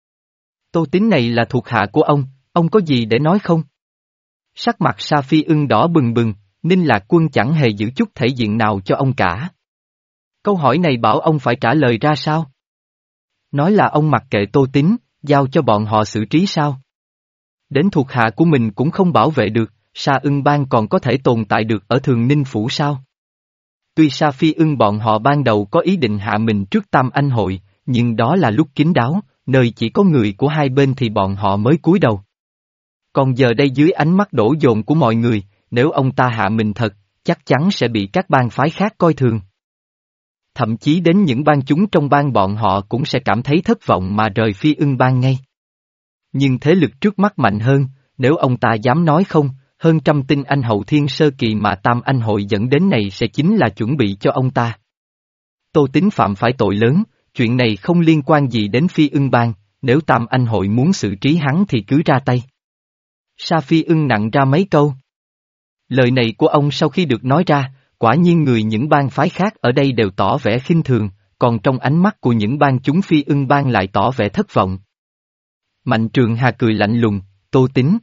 Tô Tín này là thuộc hạ của ông, ông có gì để nói không? Sắc mặt Sa Phi Ưng đỏ bừng bừng, Ninh Lạc Quân chẳng hề giữ chút thể diện nào cho ông cả. Câu hỏi này bảo ông phải trả lời ra sao? Nói là ông mặc kệ Tô Tín, giao cho bọn họ xử trí sao? Đến thuộc hạ của mình cũng không bảo vệ được, Sa Ưng Bang còn có thể tồn tại được ở Thường Ninh Phủ sao? Tuy Sa Phi Ưng bọn họ ban đầu có ý định hạ mình trước Tam Anh hội, nhưng đó là lúc kín đáo, nơi chỉ có người của hai bên thì bọn họ mới cúi đầu. Còn giờ đây dưới ánh mắt đổ dồn của mọi người, nếu ông ta hạ mình thật, chắc chắn sẽ bị các bang phái khác coi thường. Thậm chí đến những bang chúng trong bang bọn họ cũng sẽ cảm thấy thất vọng mà rời Phi Ưng bang ngay. Nhưng thế lực trước mắt mạnh hơn, nếu ông ta dám nói không, hơn trăm tinh anh hậu thiên sơ kỳ mà Tam Anh hội dẫn đến này sẽ chính là chuẩn bị cho ông ta. Tô Tín phạm phải tội lớn, chuyện này không liên quan gì đến Phi Ưng bang, nếu Tam Anh hội muốn xử trí hắn thì cứ ra tay. Sa Phi Ưng nặng ra mấy câu. Lời này của ông sau khi được nói ra, quả nhiên người những bang phái khác ở đây đều tỏ vẻ khinh thường, còn trong ánh mắt của những bang chúng Phi Ưng bang lại tỏ vẻ thất vọng. Mạnh Trường Hà cười lạnh lùng, Tô Tín.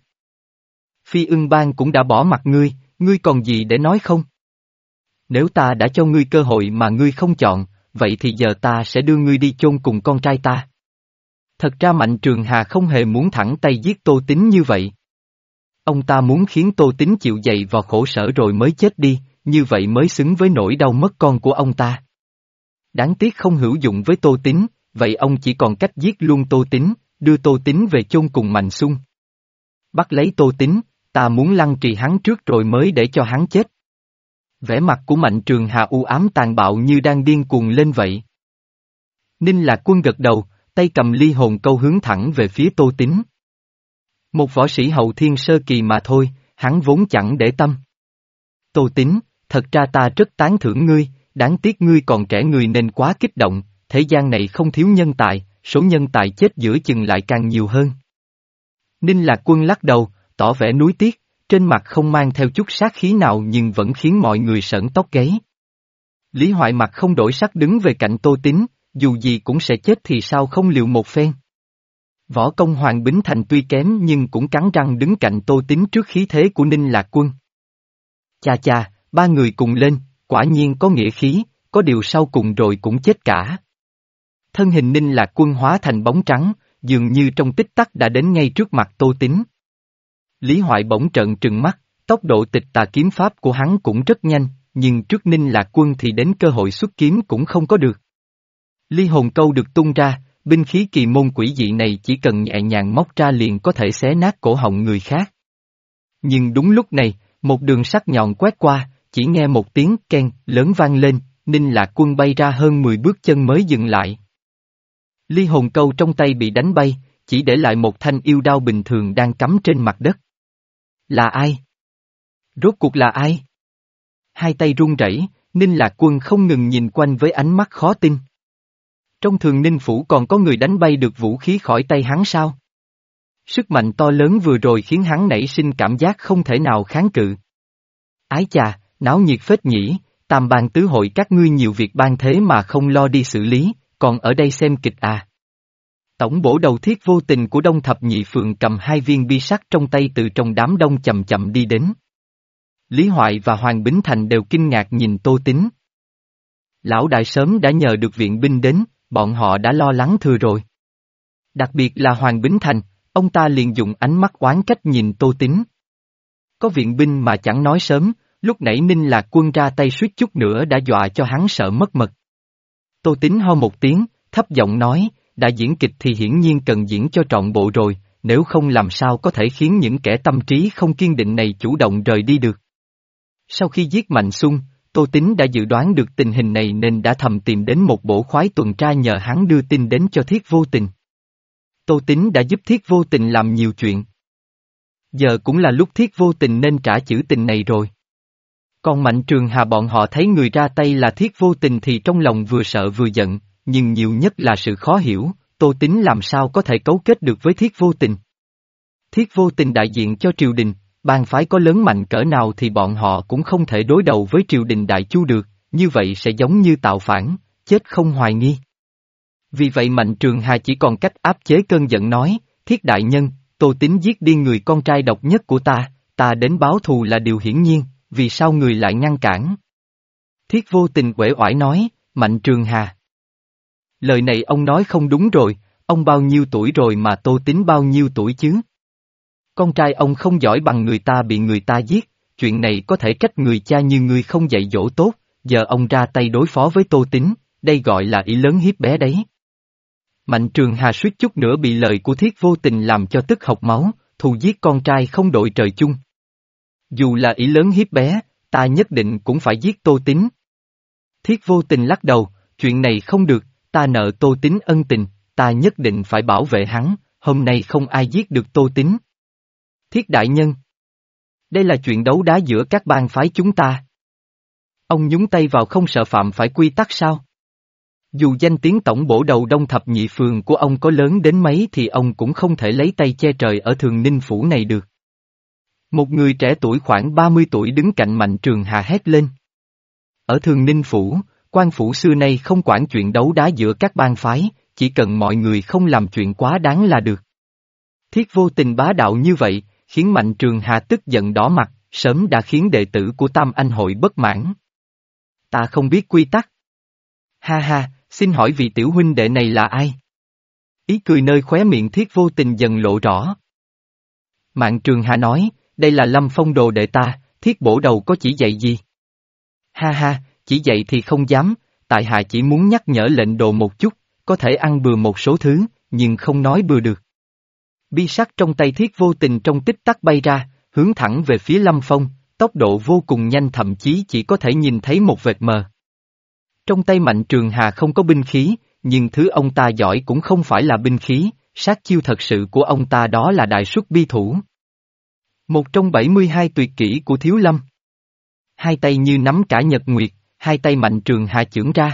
Phi Ưng bang cũng đã bỏ mặt ngươi, ngươi còn gì để nói không? Nếu ta đã cho ngươi cơ hội mà ngươi không chọn, vậy thì giờ ta sẽ đưa ngươi đi chôn cùng con trai ta. Thật ra Mạnh Trường Hà không hề muốn thẳng tay giết Tô Tín như vậy. Ông ta muốn khiến Tô Tín chịu dày vào khổ sở rồi mới chết đi, như vậy mới xứng với nỗi đau mất con của ông ta. Đáng tiếc không hữu dụng với Tô Tín, vậy ông chỉ còn cách giết luôn Tô Tín, đưa Tô Tín về chôn cùng Mạnh Xung. Bắt lấy Tô Tín, ta muốn lăng trì hắn trước rồi mới để cho hắn chết. Vẻ mặt của Mạnh Trường Hà u ám tàn bạo như đang điên cuồng lên vậy. Ninh Lạc Quân gật đầu, tay cầm ly hồn câu hướng thẳng về phía Tô Tín. Một võ sĩ hậu thiên sơ kỳ mà thôi, hắn vốn chẳng để tâm. Tô Tín, thật ra ta rất tán thưởng ngươi, đáng tiếc ngươi còn trẻ người nên quá kích động, thế gian này không thiếu nhân tài, số nhân tài chết giữa chừng lại càng nhiều hơn. Ninh Lạc Quân lắc đầu, tỏ vẻ nuối tiếc, trên mặt không mang theo chút sát khí nào nhưng vẫn khiến mọi người sởn tóc gáy. Lý Hoại mặt không đổi sắc đứng về cạnh Tô Tín, dù gì cũng sẽ chết thì sao không liều một phen. Võ công Hoàng Bính Thành tuy kém nhưng cũng cắn răng đứng cạnh Tô Tín trước khí thế của Ninh Lạc Quân. Chà chà, ba người cùng lên, quả nhiên có nghĩa khí, có điều sau cùng rồi cũng chết cả. Thân hình Ninh Lạc Quân hóa thành bóng trắng, dường như trong tích tắc đã đến ngay trước mặt Tô Tín. Lý Hoại bỗng trợn trừng mắt, tốc độ tịch tà kiếm pháp của hắn cũng rất nhanh, nhưng trước Ninh Lạc Quân thì đến cơ hội xuất kiếm cũng không có được. Ly hồn câu được tung ra, binh khí kỳ môn quỷ dị này chỉ cần nhẹ nhàng móc ra liền có thể xé nát cổ họng người khác. Nhưng đúng lúc này, một đường sắc nhọn quét qua, chỉ nghe một tiếng keng lớn vang lên, Ninh Lạc Quân bay ra hơn mười bước chân mới dừng lại. Ly hồn câu trong tay bị đánh bay, chỉ để lại một thanh yêu đao bình thường đang cắm trên mặt đất. Là ai? Rốt cuộc là ai? Hai tay run rẩy, Ninh Lạc Quân không ngừng nhìn quanh với ánh mắt khó tin. Trong Thường Ninh Phủ còn có người đánh bay được vũ khí khỏi tay hắn sao? Sức mạnh to lớn vừa rồi khiến hắn nảy sinh cảm giác không thể nào kháng cự. Ái chà, náo nhiệt phết nhỉ, tam bang tứ hội các ngươi nhiều việc ban thế mà không lo đi xử lý, còn ở đây xem kịch à. Tổng bổ đầu Thiết Vô Tình của Đông Thập Nhị Phượng cầm hai viên bi sắt trong tay từ trong đám đông chậm chậm đi đến. Lý Hoại và Hoàng Bính Thành đều kinh ngạc nhìn Tô Tín. Lão đại sớm đã nhờ được viện binh đến, bọn họ đã lo lắng thừa rồi. Đặc biệt là Hoàng Bính Thành, ông ta liền dùng ánh mắt oán trách nhìn Tô Tín. Có viện binh mà chẳng nói sớm, lúc nãy Ninh Lạc Quân ra tay suýt chút nữa đã dọa cho hắn sợ mất mật. Tô Tín ho một tiếng, thấp giọng nói, đã diễn kịch thì hiển nhiên cần diễn cho trọn bộ rồi, nếu không làm sao có thể khiến những kẻ tâm trí không kiên định này chủ động rời đi được. Sau khi giết Mạnh Xung, Tô Tín đã dự đoán được tình hình này nên đã thầm tìm đến một bổ khoái tuần tra nhờ hắn đưa tin đến cho Thiết Vô Tình. Tô Tín đã giúp Thiết Vô Tình làm nhiều chuyện. Giờ cũng là lúc Thiết Vô Tình nên trả chữ tình này rồi. Còn Mạnh Trường Hà bọn họ thấy người ra tay là Thiết Vô Tình thì trong lòng vừa sợ vừa giận, nhưng nhiều nhất là sự khó hiểu, Tô Tín làm sao có thể cấu kết được với Thiết Vô Tình. Thiết Vô Tình đại diện cho triều đình, bang phái có lớn mạnh cỡ nào thì bọn họ cũng không thể đối đầu với triều đình Đại Chu được, như vậy sẽ giống như tạo phản, chết không hoài nghi. Vì vậy Mạnh Trường Hà chỉ còn cách áp chế cơn giận nói, Thiết đại nhân, Tô Tín giết đi người con trai độc nhất của ta, ta đến báo thù là điều hiển nhiên, vì sao người lại ngăn cản? Thiết Vô Tình uể oải nói, Mạnh Trường Hà. Lời này ông nói không đúng rồi, ông bao nhiêu tuổi rồi mà Tô Tín bao nhiêu tuổi chứ? Con trai ông không giỏi bằng người ta bị người ta giết, chuyện này có thể trách người cha như ngươi không dạy dỗ tốt, giờ ông ra tay đối phó với Tô Tín, đây gọi là ý lớn hiếp bé đấy. Mạnh Trường Hà suýt chút nữa bị lời của Thiết Vô Tình làm cho tức hộc máu, thù giết con trai không đội trời chung. Dù là ý lớn hiếp bé, ta nhất định cũng phải giết Tô Tín. Thiết Vô Tình lắc đầu, Chuyện này không được, ta nợ Tô Tín ân tình, ta nhất định phải bảo vệ hắn, hôm nay không ai giết được Tô Tín. Thiết đại nhân. Đây là chuyện đấu đá giữa các bang phái chúng ta. Ông nhúng tay vào không sợ phạm phải quy tắc sao? Dù danh tiếng tổng bổ đầu Đông Thập Nhị Phường của ông có lớn đến mấy thì ông cũng không thể lấy tay che trời ở Thường Ninh Phủ này được. Một người trẻ tuổi khoảng ba mươi tuổi đứng cạnh Mạnh Trường Hà hét lên. Ở Thường Ninh Phủ, quan phủ xưa nay không quản chuyện đấu đá giữa các bang phái, chỉ cần mọi người không làm chuyện quá đáng là được. Thiết Vô Tình bá đạo như vậy, khiến Mạnh Trường Hà tức giận đỏ mặt, sớm đã khiến đệ tử của Tam Anh hội bất mãn. Ta không biết quy tắc. Ha ha, xin hỏi vị tiểu huynh đệ này là ai? Ý cười nơi khóe miệng Thiết Vô Tình dần lộ rõ. Mạnh Trường Hà nói, đây là Lâm Phong đồ đệ ta, Thiết bổ đầu có chỉ dạy gì? Ha ha, chỉ dạy thì không dám, tại hạ chỉ muốn nhắc nhở lệnh đồ một chút, có thể ăn bừa một số thứ, nhưng không nói bừa được. Bi sắt trong tay Thiết Vô Tình trong tích tắc bay ra, hướng thẳng về phía Lâm Phong, tốc độ vô cùng nhanh thậm chí chỉ có thể nhìn thấy một vệt mờ. Trong tay Mạnh Trường Hà không có binh khí, nhưng thứ ông ta giỏi cũng không phải là binh khí, sát chiêu thật sự của ông ta đó là đại xuất bi thủ. Một trong bảy mươi hai tuyệt kỹ của Thiếu Lâm. Hai tay như nắm cả nhật nguyệt, hai tay Mạnh Trường Hà chưởng ra.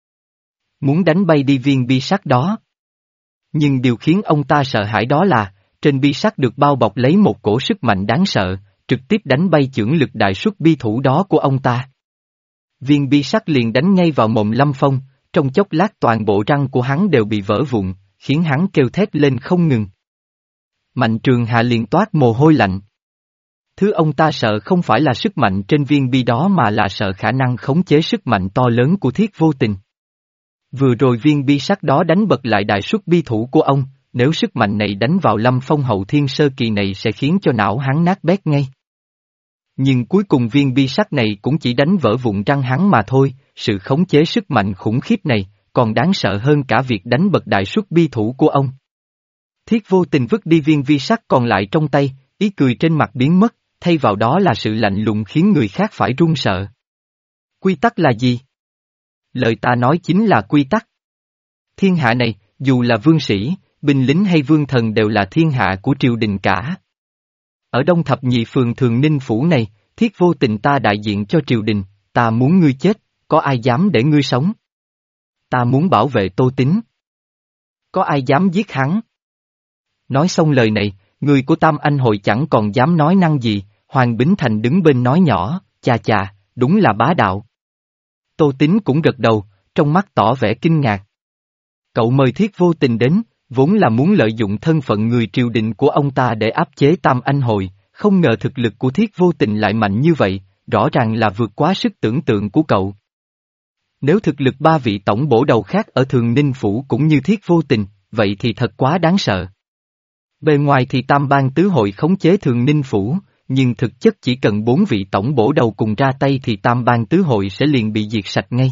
Muốn đánh bay đi viên bi sắt đó. Nhưng điều khiến ông ta sợ hãi đó là, trên bi sắt được bao bọc lấy một cổ sức mạnh đáng sợ, trực tiếp đánh bay chưởng lực đại xuất bi thủ đó của ông ta. Viên bi sắt liền đánh ngay vào mồm Lâm Phong, trong chốc lát toàn bộ răng của hắn đều bị vỡ vụn, khiến hắn kêu thét lên không ngừng. Mạnh Trường Hà liền toát mồ hôi lạnh. Thứ ông ta sợ không phải là sức mạnh trên viên bi đó mà là sợ khả năng khống chế sức mạnh to lớn của Thiết Vô Tình. Vừa rồi viên bi sắt đó đánh bật lại đại xuất bi thủ của ông, nếu sức mạnh này đánh vào Lâm Phong hậu thiên sơ kỳ này sẽ khiến cho não hắn nát bét ngay. Nhưng cuối cùng viên bi sắt này cũng chỉ đánh vỡ vụn răng hắn mà thôi, sự khống chế sức mạnh khủng khiếp này, còn đáng sợ hơn cả việc đánh bật đại xuất bi thủ của ông. Thiết Vô Tình vứt đi viên bi sắt còn lại trong tay, ý cười trên mặt biến mất, thay vào đó là sự lạnh lùng khiến người khác phải run sợ. Quy tắc là gì? Lời ta nói chính là quy tắc. Thiên hạ này, dù là vương sĩ, binh lính hay vương thần đều là thiên hạ của triều đình cả. Ở Đông Thập Nhị Phường Thường Ninh Phủ này, Thiết Vô Tình ta đại diện cho triều đình, ta muốn ngươi chết, có ai dám để ngươi sống? Ta muốn bảo vệ Tô Tín. Có ai dám giết hắn? Nói xong lời này, người của Tam Anh hội chẳng còn dám nói năng gì, Hoàng Bính Thành đứng bên nói nhỏ, chà chà, đúng là bá đạo. Tô Tín cũng gật đầu, trong mắt tỏ vẻ kinh ngạc. Cậu mời Thiết Vô Tình đến, vốn là muốn lợi dụng thân phận người triều đình của ông ta để áp chế Tam Anh hội, không ngờ thực lực của Thiết Vô Tình lại mạnh như vậy, rõ ràng là vượt quá sức tưởng tượng của cậu. Nếu thực lực ba vị tổng bổ đầu khác ở Thường Ninh Phủ cũng như Thiết Vô Tình, vậy thì thật quá đáng sợ. Bề ngoài thì Tam Bang Tứ Hội khống chế Thường Ninh Phủ, nhưng thực chất chỉ cần bốn vị tổng bổ đầu cùng ra tay thì Tam Bang Tứ Hội sẽ liền bị diệt sạch ngay.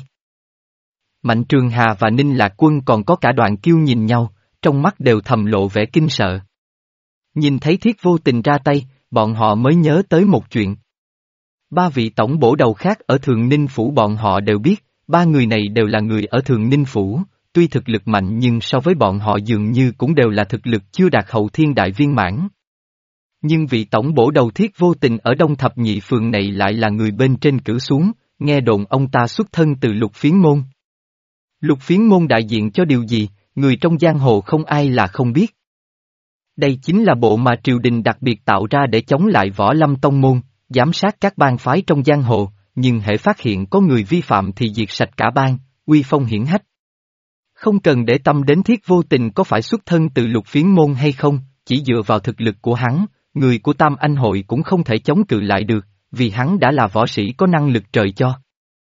Mạnh Trường Hà và Ninh Lạc Quân còn có cả Đoạn Kiêu nhìn nhau, trong mắt đều thầm lộ vẻ kinh sợ. Nhìn thấy Thiết Vô Tình ra tay, bọn họ mới nhớ tới một chuyện. Ba vị tổng bổ đầu khác ở Thường Ninh Phủ bọn họ đều biết, ba người này đều là người ở Thường Ninh Phủ, tuy thực lực mạnh nhưng so với bọn họ dường như cũng đều là thực lực chưa đạt hậu thiên đại viên mãn. Nhưng vị tổng bổ đầu Thiết Vô Tình ở Đông Thập Nhị Phường này lại là người bên trên cử xuống, nghe đồn ông ta xuất thân từ Lục Phiến Môn. Lục Phiến Môn đại diện cho điều gì, người trong giang hồ không ai là không biết. Đây chính là bộ mà triều đình đặc biệt tạo ra để chống lại Võ Lâm Tông Môn, giám sát các bang phái trong giang hồ, nhưng hễ phát hiện có người vi phạm thì diệt sạch cả bang, uy phong hiển hách. Không cần để tâm đến Thiết Vô Tình có phải xuất thân từ Lục Phiến Môn hay không, chỉ dựa vào thực lực của hắn, người của Tam Anh hội cũng không thể chống cự lại được, vì hắn đã là võ sĩ có năng lực trời cho.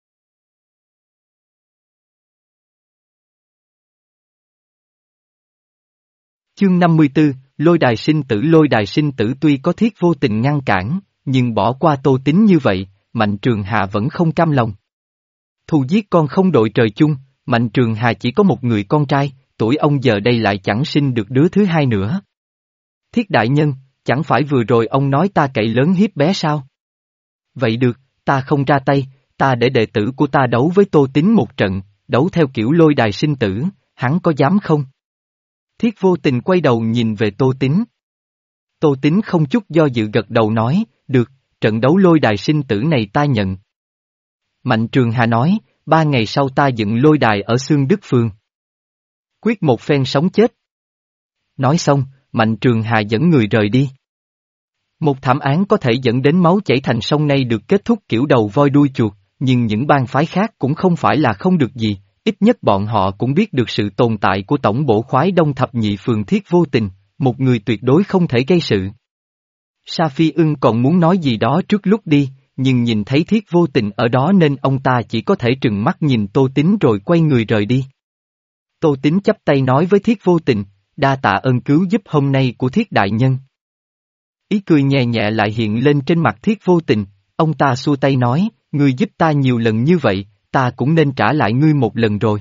Chương năm mươi tư, Lôi Đài Sinh Tử. Lôi Đài Sinh Tử tuy có Thiết Vô Tình ngăn cản, nhưng bỏ qua Tô Tín như vậy, Mạnh Trường Hà vẫn không cam lòng. Thù giết con không đội trời chung, Mạnh Trường Hà chỉ có một người con trai, tuổi ông giờ đây lại chẳng sinh được đứa thứ hai nữa. Thiết đại nhân, chẳng phải vừa rồi ông nói ta cậy lớn hiếp bé sao? Vậy được, ta không ra tay, ta để đệ tử của ta đấu với Tô Tín một trận, đấu theo kiểu lôi đài sinh tử, hắn có dám không? Thiết Vô Tình quay đầu nhìn về Tô Tín. Tô Tín không chút do dự gật đầu nói, được, trận đấu lôi đài sinh tử này ta nhận. Mạnh Trường Hà nói, ba ngày sau ta dựng lôi đài ở Xương Đức Phường. Quyết một phen sống chết. Nói xong, Mạnh Trường Hà dẫn người rời đi. Một thảm án có thể dẫn đến máu chảy thành sông này được kết thúc kiểu đầu voi đuôi chuột, nhưng những bang phái khác cũng không phải là không được gì, ít nhất bọn họ cũng biết được sự tồn tại của tổng bổ khoái Đông Thập Nhị Phường Thiết Vô Tình, một người tuyệt đối không thể gây sự. Sa Phi Ưng còn muốn nói gì đó trước lúc đi, nhưng nhìn thấy Thiết Vô Tình ở đó nên ông ta chỉ có thể trừng mắt nhìn Tô Tín rồi quay người rời đi. Tô Tín chắp tay nói với Thiết Vô Tình, đa tạ ơn cứu giúp hôm nay của Thiết đại nhân. Ý cười nhẹ nhẹ lại hiện lên trên mặt Thiết Vô Tình, ông ta xua tay nói, ngươi giúp ta nhiều lần như vậy, ta cũng nên trả lại ngươi một lần rồi.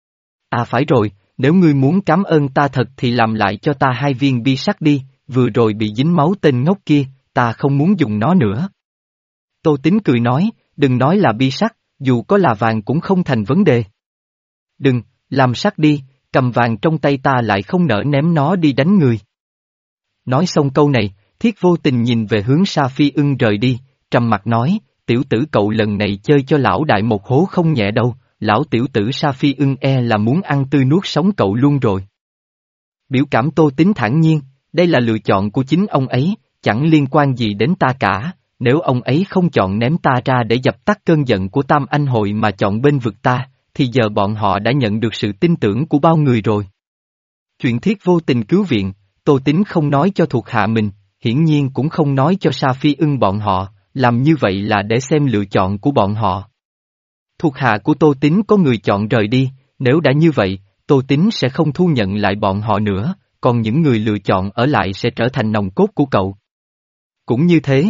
À phải rồi, nếu ngươi muốn cảm ơn ta thật thì làm lại cho ta hai viên bi sắt đi, vừa rồi bị dính máu tên ngốc kia, ta không muốn dùng nó nữa. Tô Tín cười nói, đừng nói là bi sắt, dù có là vàng cũng không thành vấn đề. Đừng, làm sắt đi, cầm vàng trong tay ta lại không nỡ ném nó đi đánh người. Nói xong câu này, Thiết Vô Tình nhìn về hướng Sa Phi Ưng rời đi, trầm mặt nói, tiểu tử cậu lần này chơi cho lão đại một hố không nhẹ đâu, lão tiểu tử Sa Phi Ưng e là muốn ăn tươi nuốt sống cậu luôn rồi. Biểu cảm Tô Tín thản nhiên, đây là lựa chọn của chính ông ấy, chẳng liên quan gì đến ta cả, nếu ông ấy không chọn ném ta ra để dập tắt cơn giận của Tam Anh Hội mà chọn bên vực ta, thì giờ bọn họ đã nhận được sự tin tưởng của bao người rồi. Chuyện Thiết Vô Tình cứu viện, Tô Tín không nói cho thuộc hạ mình, hiển nhiên cũng không nói cho Sa Phi Ưng bọn họ, làm như vậy là để xem lựa chọn của bọn họ. Thuộc hạ của Tô Tín có người chọn rời đi, nếu đã như vậy, Tô Tín sẽ không thu nhận lại bọn họ nữa, còn những người lựa chọn ở lại sẽ trở thành nòng cốt của cậu. Cũng như thế.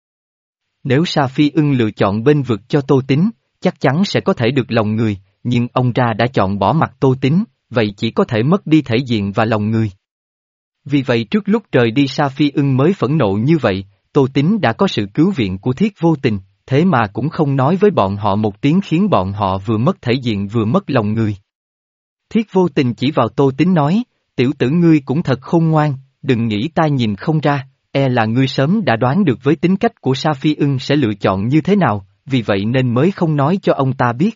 Nếu Sa Phi Ưng lựa chọn bên vực cho Tô Tín, chắc chắn sẽ có thể được lòng người, nhưng ông ra đã chọn bỏ mặt Tô Tín, vậy chỉ có thể mất đi thể diện và lòng người. Vì vậy trước lúc rời đi Sa Phi Ưng mới phẫn nộ như vậy, Tô Tín đã có sự cứu viện của Thiết Vô Tình, thế mà cũng không nói với bọn họ một tiếng khiến bọn họ vừa mất thể diện vừa mất lòng người. Thiết Vô Tình chỉ vào Tô Tín nói, tiểu tử ngươi cũng thật khôn ngoan, đừng nghĩ ta nhìn không ra, e là ngươi sớm đã đoán được với tính cách của Sa Phi Ưng sẽ lựa chọn như thế nào, vì vậy nên mới không nói cho ông ta biết.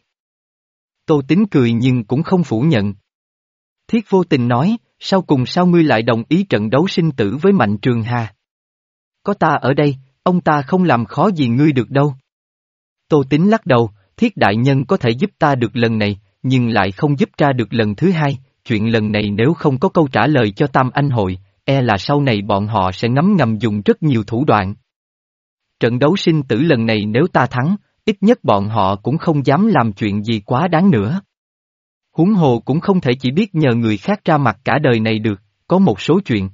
Tô Tín cười nhưng cũng không phủ nhận. Thiết Vô Tình nói, sau cùng sao ngươi lại đồng ý trận đấu sinh tử với Mạnh Trường Hà? Có ta ở đây, ông ta không làm khó gì ngươi được đâu. Tô Tín lắc đầu, Thiết đại nhân có thể giúp ta được lần này, nhưng lại không giúp ra được lần thứ hai, chuyện lần này nếu không có câu trả lời cho Tam Anh Hội, e là sau này bọn họ sẽ ngấm ngầm dùng rất nhiều thủ đoạn. Trận đấu sinh tử lần này nếu ta thắng, ít nhất bọn họ cũng không dám làm chuyện gì quá đáng nữa. Huống hồ cũng không thể chỉ biết nhờ người khác ra mặt cả đời này được, có một số chuyện.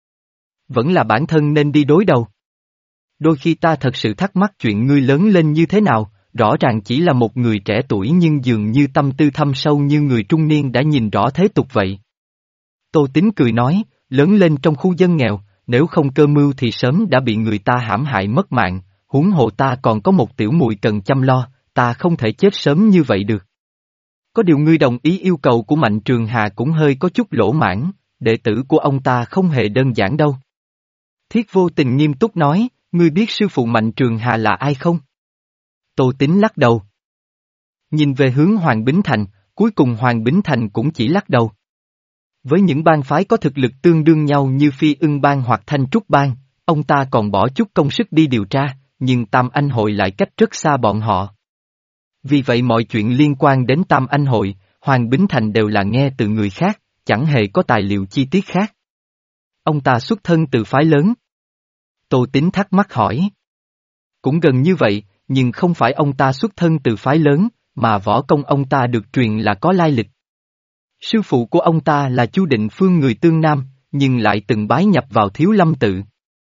Vẫn là bản thân nên đi đối đầu. Đôi khi ta thật sự thắc mắc chuyện ngươi lớn lên như thế nào, rõ ràng chỉ là một người trẻ tuổi nhưng dường như tâm tư thâm sâu như người trung niên đã nhìn rõ thế tục vậy. Tô Tín cười nói, lớn lên trong khu dân nghèo, nếu không cơ mưu thì sớm đã bị người ta hãm hại mất mạng, huống hồ ta còn có một tiểu muội cần chăm lo, ta không thể chết sớm như vậy được. Có điều ngươi đồng ý yêu cầu của Mạnh Trường Hà cũng hơi có chút lỗ mãn, đệ tử của ông ta không hề đơn giản đâu. Thiết Vô Tình nghiêm túc nói, ngươi biết sư phụ Mạnh Trường Hà là ai không? Tô Tín lắc đầu. Nhìn về hướng Hoàng Bính Thành, cuối cùng Hoàng Bính Thành cũng chỉ lắc đầu. Với những bang phái có thực lực tương đương nhau như Phi Ưng Bang hoặc Thanh Trúc Bang, ông ta còn bỏ chút công sức đi điều tra, nhưng Tam Anh Hội lại cách rất xa bọn họ. Vì vậy mọi chuyện liên quan đến Tam Anh Hội, Hoàng Bính Thành đều là nghe từ người khác, chẳng hề có tài liệu chi tiết khác. Ông ta xuất thân từ phái lớn. Tô Tín thắc mắc hỏi. Cũng gần như vậy, nhưng không phải ông ta xuất thân từ phái lớn, mà võ công ông ta được truyền là có lai lịch. Sư phụ của ông ta là Chu Định Phương người Tương Nam, nhưng lại từng bái nhập vào Thiếu Lâm Tự.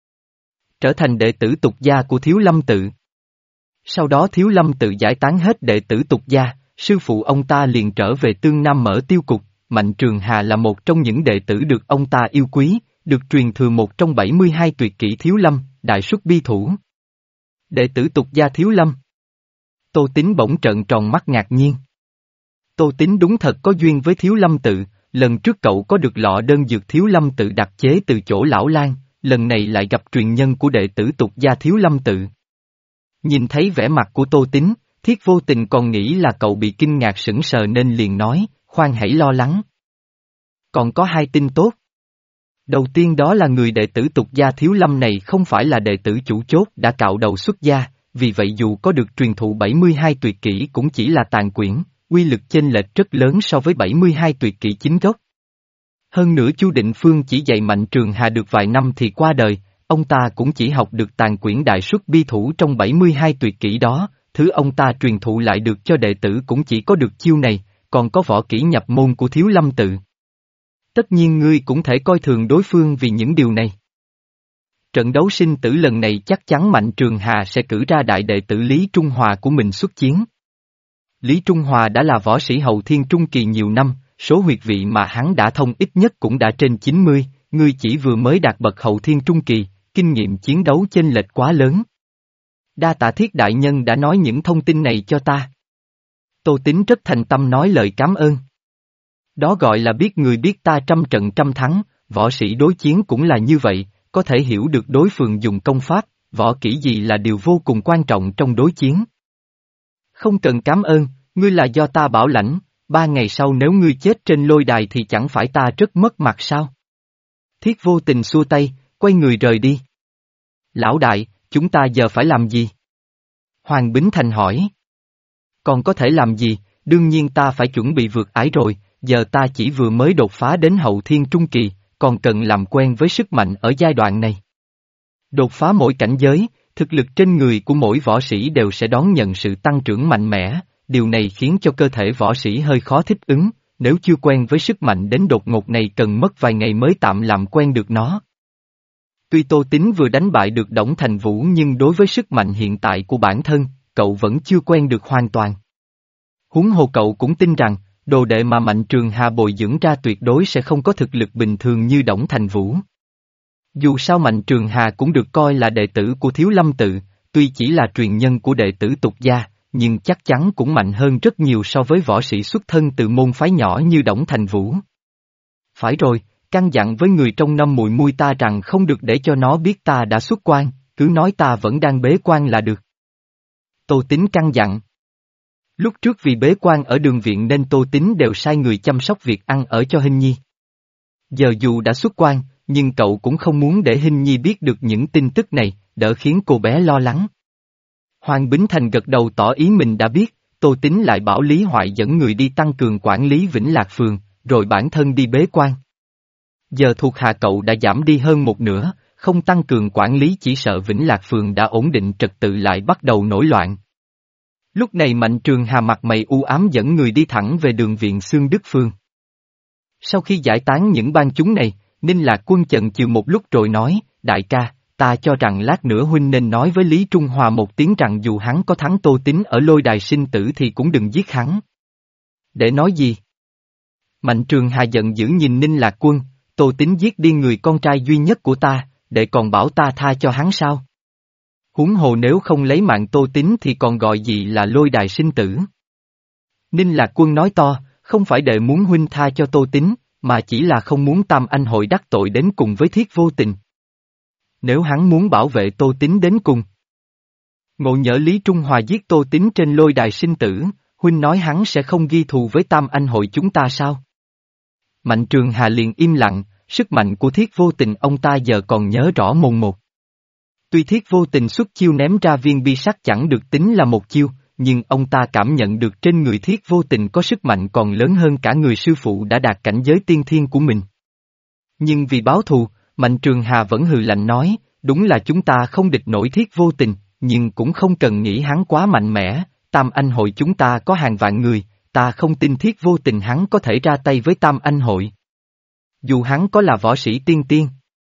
Trở thành đệ tử tục gia của Thiếu Lâm Tự. Sau đó Thiếu Lâm Tự giải tán hết đệ tử tục gia, sư phụ ông ta liền trở về Tương Nam mở tiêu cục, Mạnh Trường Hà là một trong những đệ tử được ông ta yêu quý, được truyền thừa một trong bảy mươi hai tuyệt kỹ Thiếu Lâm, Đại Xuất Bi Thủ. Đệ tử tục gia Thiếu Lâm. Tô Tín bỗng trợn tròn mắt ngạc nhiên. Tô Tín đúng thật có duyên với Thiếu Lâm Tự, lần trước cậu có được lọ đơn dược Thiếu Lâm Tự đặc chế từ chỗ lão Lang, lần này lại gặp truyền nhân của đệ tử tục gia Thiếu Lâm Tự. Nhìn thấy vẻ mặt của Tô Tín, Thiết Vô Tình còn nghĩ là cậu bị kinh ngạc sững sờ nên liền nói, khoan hãy lo lắng. Còn có hai tin tốt. Đầu tiên đó là người đệ tử tục gia Thiếu Lâm này không phải là đệ tử chủ chốt đã cạo đầu xuất gia, vì vậy dù có được truyền thụ bảy mươi hai tuyệt kỹ cũng chỉ là tàn quyển, uy lực chênh lệch rất lớn so với bảy mươi hai tuyệt kỹ chính gốc. Hơn nữa Chu Định Phương chỉ dạy Mạnh Trường Hà được vài năm thì qua đời, ông ta cũng chỉ học được tàn quyển đại xuất bi thủ trong bảy mươi hai tuyệt kỹ đó, thứ ông ta truyền thụ lại được cho đệ tử cũng chỉ có được chiêu này, còn có võ kỹ nhập môn của Thiếu Lâm Tự. Tất nhiên ngươi cũng thể coi thường đối phương vì những điều này. Trận đấu sinh tử lần này chắc chắn Mạnh Trường Hà sẽ cử ra đại đệ tử Lý Trung Hòa của mình xuất chiến. Lý Trung Hòa đã là võ sĩ hậu thiên trung kỳ nhiều năm, số huyệt vị mà hắn đã thông ít nhất cũng đã trên chín mươi, ngươi chỉ vừa mới đạt bậc hậu thiên trung kỳ, kinh nghiệm chiến đấu chênh lệch quá lớn. Đa tạ Thiết đại nhân đã nói những thông tin này cho ta. Tô Tín rất thành tâm nói lời cảm ơn. Đó gọi là biết người biết ta trăm trận trăm thắng, võ sĩ đối chiến cũng là như vậy, có thể hiểu được đối phương dùng công pháp, võ kỹ gì là điều vô cùng quan trọng trong đối chiến. Không cần cảm ơn, ngươi là do ta bảo lãnh, ba ngày sau nếu ngươi chết trên lôi đài thì chẳng phải ta rất mất mặt sao? Thiết Vô Tình xua tay, quay người rời đi. Lão đại, chúng ta giờ phải làm gì? Hoàng Bính Thành hỏi. Còn có thể làm gì, đương nhiên ta phải chuẩn bị vượt ải rồi, giờ ta chỉ vừa mới đột phá đến hậu thiên trung kỳ, còn cần làm quen với sức mạnh ở giai đoạn này. Đột phá mỗi cảnh giới, thực lực trên người của mỗi võ sĩ đều sẽ đón nhận sự tăng trưởng mạnh mẽ, điều này khiến cho cơ thể võ sĩ hơi khó thích ứng, nếu chưa quen với sức mạnh đến đột ngột này cần mất vài ngày mới tạm làm quen được nó. Tuy Tô Tín vừa đánh bại được Đổng Thành Vũ nhưng đối với sức mạnh hiện tại của bản thân, cậu vẫn chưa quen được hoàn toàn. Huống hồ cậu cũng tin rằng, đồ đệ mà Mạnh Trường Hà bồi dưỡng ra tuyệt đối sẽ không có thực lực bình thường như Đổng Thành Vũ. Dù sao Mạnh Trường Hà cũng được coi là đệ tử của Thiếu Lâm Tự, tuy chỉ là truyền nhân của đệ tử tục gia, nhưng chắc chắn cũng mạnh hơn rất nhiều so với võ sĩ xuất thân từ môn phái nhỏ như Đổng Thành Vũ. Phải rồi, căn dặn với người trong năm muội muội ta rằng không được để cho nó biết ta đã xuất quan, cứ nói ta vẫn đang bế quan là được. Tô Tín căn dặn. Lúc trước vì bế quan ở đường viện nên Tô Tín đều sai người chăm sóc việc ăn ở cho Hinh Nhi. Giờ dù đã xuất quan, nhưng cậu cũng không muốn để Hinh Nhi biết được những tin tức này, đỡ khiến cô bé lo lắng. Hoàng Bính Thành gật đầu tỏ ý mình đã biết, Tô Tín lại bảo Lý Hoại dẫn người đi tăng cường quản lý Vĩnh Lạc Phường, rồi bản thân đi bế quan. Giờ thuộc hạ cậu đã giảm đi hơn một nửa, không tăng cường quản lý chỉ sợ Vĩnh Lạc Phường đã ổn định trật tự lại bắt đầu nổi loạn. Lúc này Mạnh Trường Hà mặt mày u ám dẫn người đi thẳng về đường viện Xương Đức Phường. Sau khi giải tán những bang chúng này, Ninh Lạc Quân chần chừ một lúc rồi nói, đại ca, ta cho rằng lát nữa huynh nên nói với Lý Trung Hòa một tiếng rằng dù hắn có thắng Tô Tín ở lôi đài sinh tử thì cũng đừng giết hắn. Để nói gì? Mạnh Trường Hà giận dữ nhìn Ninh Lạc Quân, Tô Tín giết đi người con trai duy nhất của ta, để còn bảo ta tha cho hắn sao? Huống hồ nếu không lấy mạng Tô Tín thì còn gọi gì là lôi đài sinh tử? Ninh Lạc Quân nói to, không phải đệ muốn huynh tha cho Tô Tín, mà chỉ là không muốn Tam Anh hội đắc tội đến cùng với Thiết Vô Tình. Nếu hắn muốn bảo vệ Tô Tín đến cùng. Ngộ nhỡ Lý Trung Hòa giết Tô Tín trên lôi đài sinh tử, huynh nói hắn sẽ không ghi thù với Tam Anh hội chúng ta sao? Mạnh Trường Hà liền im lặng, sức mạnh của Thiết Vô Tình ông ta giờ còn nhớ rõ mồn một. Tuy Thiết Vô Tình xuất chiêu ném ra viên bi sắt chẳng được tính là một chiêu, nhưng ông ta cảm nhận được trên người Thiết Vô Tình có sức mạnh còn lớn hơn cả người sư phụ đã đạt cảnh giới tiên thiên của mình. Nhưng vì báo thù, Mạnh Trường Hà vẫn hừ lạnh nói, đúng là chúng ta không địch nổi Thiết Vô Tình, nhưng cũng không cần nghĩ hắn quá mạnh mẽ, Tam Anh hội chúng ta có hàng vạn người, ta không tin Thiết Vô Tình hắn có thể ra tay với Tam Anh hội. Dù hắn có là võ sĩ tiên tiên,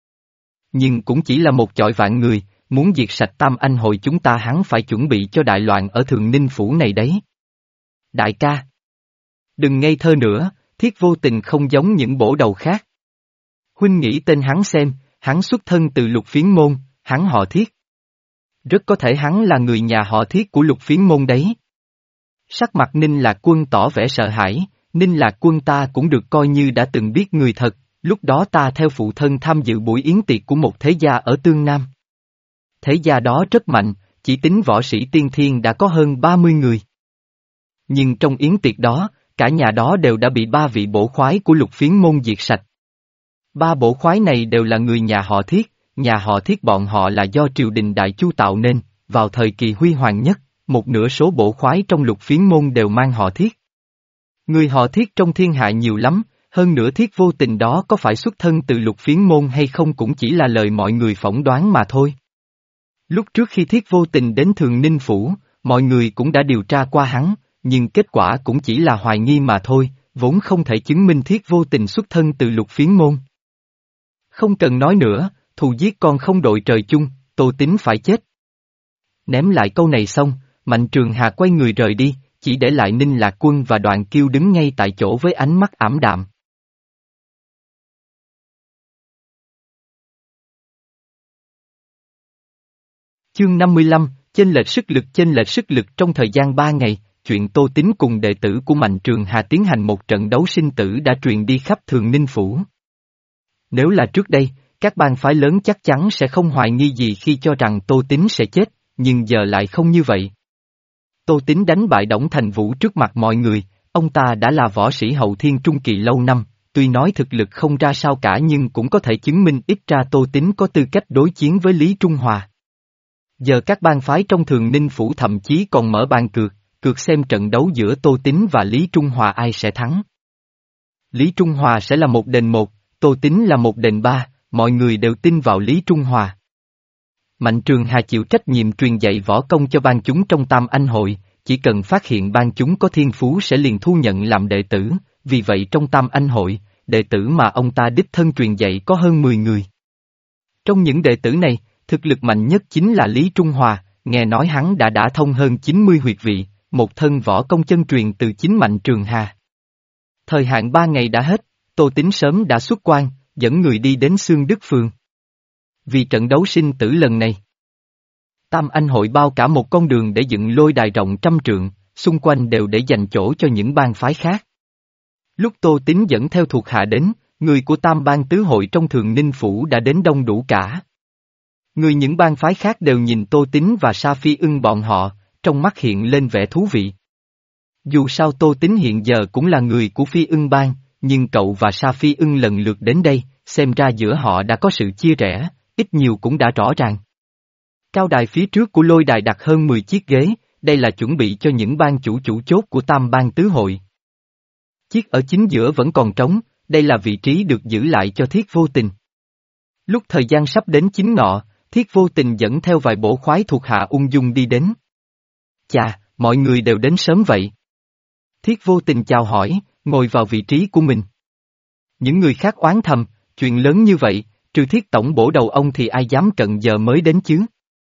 nhưng cũng chỉ là một chọi vạn người, muốn diệt sạch Tam Anh hội chúng ta hắn phải chuẩn bị cho đại loạn ở Thượng Ninh Phủ này đấy. Đại ca, đừng ngây thơ nữa, Thiết Vô Tình không giống những bổ đầu khác. Huynh nghĩ tên hắn xem, hắn xuất thân từ Lục Phiến Môn, hắn họ Thiết. Rất có thể hắn là người nhà họ Thiết của Lục Phiến Môn đấy. Sắc mặt Ninh Lạc Quân tỏ vẻ sợ hãi, Ninh Lạc Quân ta cũng được coi như đã từng biết người thật, lúc đó ta theo phụ thân tham dự buổi yến tiệc của một thế gia ở Tương Nam. Thế gia đó rất mạnh, chỉ tính võ sĩ tiên thiên đã có hơn ba mươi người. Nhưng trong yến tiệc đó, cả nhà đó đều đã bị ba vị bổ khoái của Lục Phiến môn diệt sạch. Ba bổ khoái này đều là người nhà họ Thiết, nhà họ Thiết bọn họ là do triều đình Đại Chu tạo nên, vào thời kỳ huy hoàng nhất, một nửa số bổ khoái trong Lục Phiến môn đều mang họ Thiết. Người họ Thiết trong thiên hạ nhiều lắm, hơn nữa Thiết Vô Tình đó có phải xuất thân từ Lục Phiến môn hay không cũng chỉ là lời mọi người phỏng đoán mà thôi. Lúc trước khi Thiết Vô Tình đến Thường Ninh Phủ, mọi người cũng đã điều tra qua hắn, nhưng kết quả cũng chỉ là hoài nghi mà thôi, vốn không thể chứng minh Thiết Vô Tình xuất thân từ Lục Phiến môn. Không cần nói nữa, thù giết con không đội trời chung, Tô Tín phải chết. Ném lại câu này xong, Mạnh Trường Hà quay người rời đi, chỉ để lại Ninh Lạc Quân và Đoạn Kiêu đứng ngay tại chỗ với ánh mắt ảm đạm. Chương năm mươi lăm, chênh lệch sức lực chênh lệch sức lực trong thời gian ba ngày, chuyện Tô Tín cùng đệ tử của Mạnh Trường Hà tiến hành một trận đấu sinh tử đã truyền đi khắp Thường Ninh Phủ. Nếu là trước đây, các bang phái lớn chắc chắn sẽ không hoài nghi gì khi cho rằng Tô Tín sẽ chết, nhưng giờ lại không như vậy. Tô Tín đánh bại Đổng Thành Vũ trước mặt mọi người, ông ta đã là võ sĩ hậu thiên trung kỳ lâu năm, tuy nói thực lực không ra sao cả nhưng cũng có thể chứng minh ít ra Tô Tín có tư cách đối chiến với Lý Trung Hòa. Giờ các bang phái trong Thường Ninh Phủ thậm chí còn mở bàn cược, cược xem trận đấu giữa Tô Tín và Lý Trung Hòa ai sẽ thắng. Lý Trung Hòa sẽ là một đền một, Tô Tín là một đền ba, mọi người đều tin vào Lý Trung Hòa. Mạnh Trường Hà chịu trách nhiệm truyền dạy võ công cho ban chúng trong Tam Anh Hội, chỉ cần phát hiện ban chúng có thiên phú sẽ liền thu nhận làm đệ tử, vì vậy trong Tam Anh Hội, đệ tử mà ông ta đích thân truyền dạy có hơn mười người. Trong những đệ tử này, thực lực mạnh nhất chính là Lý Trung Hòa, nghe nói hắn đã đả thông hơn chín mươi huyệt vị, một thân võ công chân truyền từ chính Mạnh Trường Hà. Thời hạn ba ngày đã hết, Tô Tín sớm đã xuất quan, dẫn người đi đến Xương Đức Phường. Vì trận đấu sinh tử lần này, Tam Anh Hội bao cả một con đường để dựng lôi đài rộng trăm trượng, xung quanh đều để dành chỗ cho những bang phái khác. Lúc Tô Tín dẫn theo thuộc hạ đến, người của Tam Bang Tứ Hội trong Thường Ninh Phủ đã đến đông đủ cả. Người những bang phái khác đều nhìn Tô Tín và Sa Phi Ưng bọn họ, trong mắt hiện lên vẻ thú vị. Dù sao Tô Tín hiện giờ cũng là người của Phi Ưng bang, nhưng cậu và Sa Phi Ưng lần lượt đến đây, xem ra giữa họ đã có sự chia rẽ, ít nhiều cũng đã rõ ràng. Cao đài phía trước của lôi đài đặt hơn mười chiếc ghế, đây là chuẩn bị cho những bang chủ chủ chốt của Tam Bang Tứ Hội. Chiếc ở chính giữa vẫn còn trống, đây là vị trí được giữ lại cho Thiết Vô Tình. Lúc thời gian sắp đến chính ngọ, Thiết Vô Tình dẫn theo vài bổ khoái thuộc hạ ung dung đi đến. Chà, mọi người đều đến sớm vậy. Thiết Vô Tình chào hỏi, ngồi vào vị trí của mình. Những người khác oán thầm, chuyện lớn như vậy, trừ Thiết tổng bổ đầu ông thì ai dám cận giờ mới đến chứ?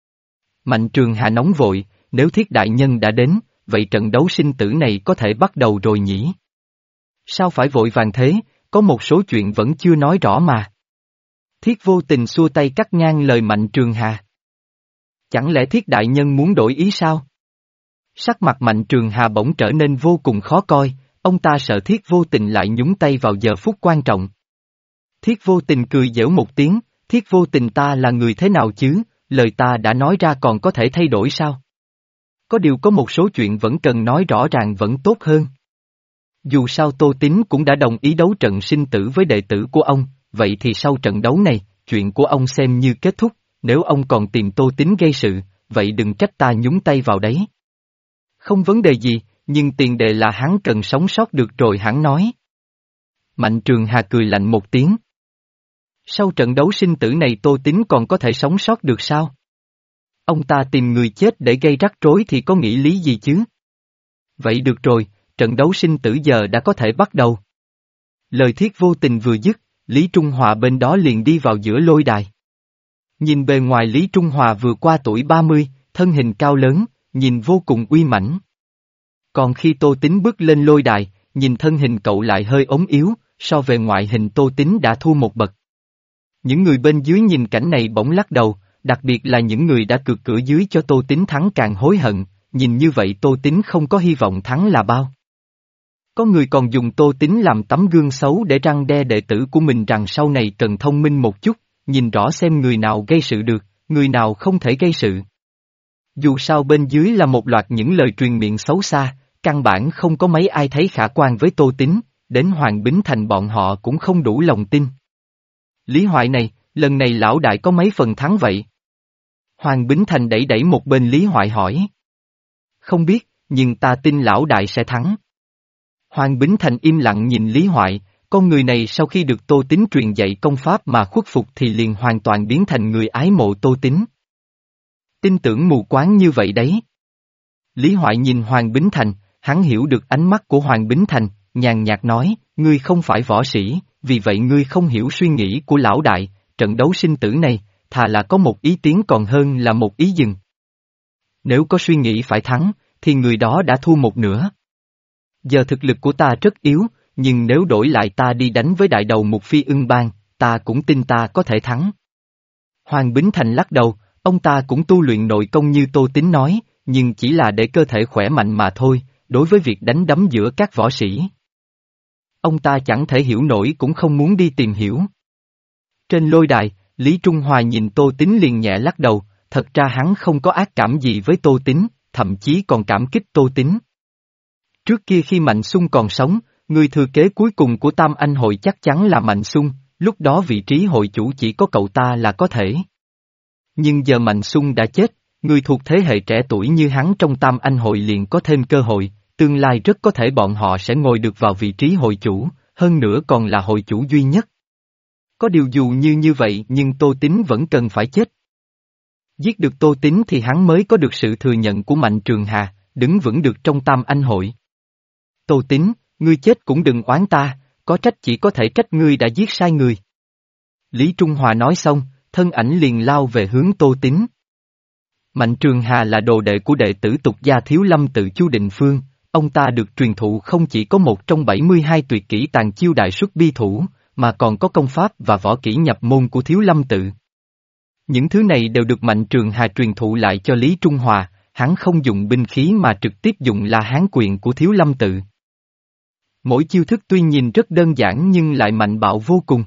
Mạnh Trường Hà nóng vội, nếu Thiết đại nhân đã đến, vậy trận đấu sinh tử này có thể bắt đầu rồi nhỉ? Sao phải vội vàng thế, có một số chuyện vẫn chưa nói rõ mà. Thiết Vô Tình xua tay cắt ngang lời Mạnh Trường Hà. Chẳng lẽ Thiết đại nhân muốn đổi ý sao? Sắc mặt Mạnh Trường Hà bỗng trở nên vô cùng khó coi, ông ta sợ Thiết Vô Tình lại nhúng tay vào giờ phút quan trọng. Thiết Vô Tình cười giễu một tiếng, Thiết Vô Tình ta là người thế nào chứ, lời ta đã nói ra còn có thể thay đổi sao? Có điều có một số chuyện vẫn cần nói rõ ràng vẫn tốt hơn. Dù sao Tô Tín cũng đã đồng ý đấu trận sinh tử với đệ tử của ông, vậy thì sau trận đấu này, chuyện của ông xem như kết thúc, nếu ông còn tìm Tô Tín gây sự, vậy đừng trách ta nhúng tay vào đấy. Không vấn đề gì, nhưng tiền đề là hắn cần sống sót được rồi hắn nói. Mạnh Trường Hà cười lạnh một tiếng. Sau trận đấu sinh tử này Tô Tín còn có thể sống sót được sao? Ông ta tìm người chết để gây rắc rối thì có nghĩ lý gì chứ? Vậy được rồi, trận đấu sinh tử giờ đã có thể bắt đầu. Lời Thiết Vô Tình vừa dứt, Lý Trung Hòa bên đó liền đi vào giữa lôi đài. Nhìn bề ngoài Lý Trung Hòa vừa qua tuổi ba mươi, thân hình cao lớn, nhìn vô cùng uy mãnh. Còn khi Tô Tín bước lên lôi đài, nhìn thân hình cậu lại hơi ốm yếu, so về ngoại hình Tô Tín đã thua một bậc. Những người bên dưới nhìn cảnh này bỗng lắc đầu, đặc biệt là những người đã cược cửa dưới cho Tô Tín thắng càng hối hận, nhìn như vậy Tô Tín không có hy vọng thắng là bao. Có người còn dùng Tô Tín làm tấm gương xấu để răn đe đệ tử của mình rằng sau này cần thông minh một chút, nhìn rõ xem người nào gây sự được, người nào không thể gây sự. Dù sao bên dưới là một loạt những lời truyền miệng xấu xa, căn bản không có mấy ai thấy khả quan với Tô Tín, đến Hoàng Bính Thành bọn họ cũng không đủ lòng tin. Lý Hoại này, lần này lão đại có mấy phần thắng vậy? Hoàng Bính Thành đẩy đẩy một bên Lý Hoại hỏi. Không biết, nhưng ta tin lão đại sẽ thắng. Hoàng Bính Thành im lặng nhìn Lý Hoại, con người này sau khi được Tô Tín truyền dạy công pháp mà khuất phục thì liền hoàn toàn biến thành người ái mộ Tô Tín. Tin tưởng mù quáng như vậy đấy. Lý Hoại nhìn Hoàng Bính Thành, hắn hiểu được ánh mắt của Hoàng Bính Thành, nhàn nhạt nói, ngươi không phải võ sĩ, vì vậy ngươi không hiểu suy nghĩ của lão đại, trận đấu sinh tử này, thà là có một ý tiến còn hơn là một ý dừng. Nếu có suy nghĩ phải thắng, thì người đó đã thua một nửa. Giờ thực lực của ta rất yếu, nhưng nếu đổi lại ta đi đánh với đại đầu Mục Phi Ưng Bang, ta cũng tin ta có thể thắng. Hoàng Bính Thành lắc đầu, ông ta cũng tu luyện nội công như Tô Tín nói, nhưng chỉ là để cơ thể khỏe mạnh mà thôi, đối với việc đánh đấm giữa các võ sĩ. Ông ta chẳng thể hiểu nổi cũng không muốn đi tìm hiểu. Trên lôi đài, Lý Trung Hoa nhìn Tô Tín liền nhẹ lắc đầu, thật ra hắn không có ác cảm gì với Tô Tín, thậm chí còn cảm kích Tô Tín. Trước kia khi Mạnh Xung còn sống, người thừa kế cuối cùng của Tam Anh hội chắc chắn là Mạnh Xung, lúc đó vị trí hội chủ chỉ có cậu ta là có thể. Nhưng giờ Mạnh Xung đã chết, người thuộc thế hệ trẻ tuổi như hắn trong Tam Anh hội liền có thêm cơ hội, tương lai rất có thể bọn họ sẽ ngồi được vào vị trí hội chủ, hơn nữa còn là hội chủ duy nhất. Có điều dù như như vậy nhưng Tô Tín vẫn cần phải chết. Giết được Tô Tín thì hắn mới có được sự thừa nhận của Mạnh Trường Hà, đứng vững được trong Tam Anh hội. Tô Tín, ngươi chết cũng đừng oán ta, có trách chỉ có thể trách ngươi đã giết sai người. Lý Trung Hòa nói xong, thân ảnh liền lao về hướng Tô Tín. Mạnh Trường Hà là đồ đệ của đệ tử tục gia Thiếu Lâm tự Chu Định Phương, ông ta được truyền thụ không chỉ có một trong bảy mươi hai tuyệt kỹ tàn chiêu đại xuất bi thủ, mà còn có công pháp và võ kỹ nhập môn của Thiếu Lâm tự. Những thứ này đều được Mạnh Trường Hà truyền thụ lại cho Lý Trung Hòa, hắn không dùng binh khí mà trực tiếp dùng La Hán quyền của Thiếu Lâm tự. Mỗi chiêu thức tuy nhìn rất đơn giản nhưng lại mạnh bạo vô cùng.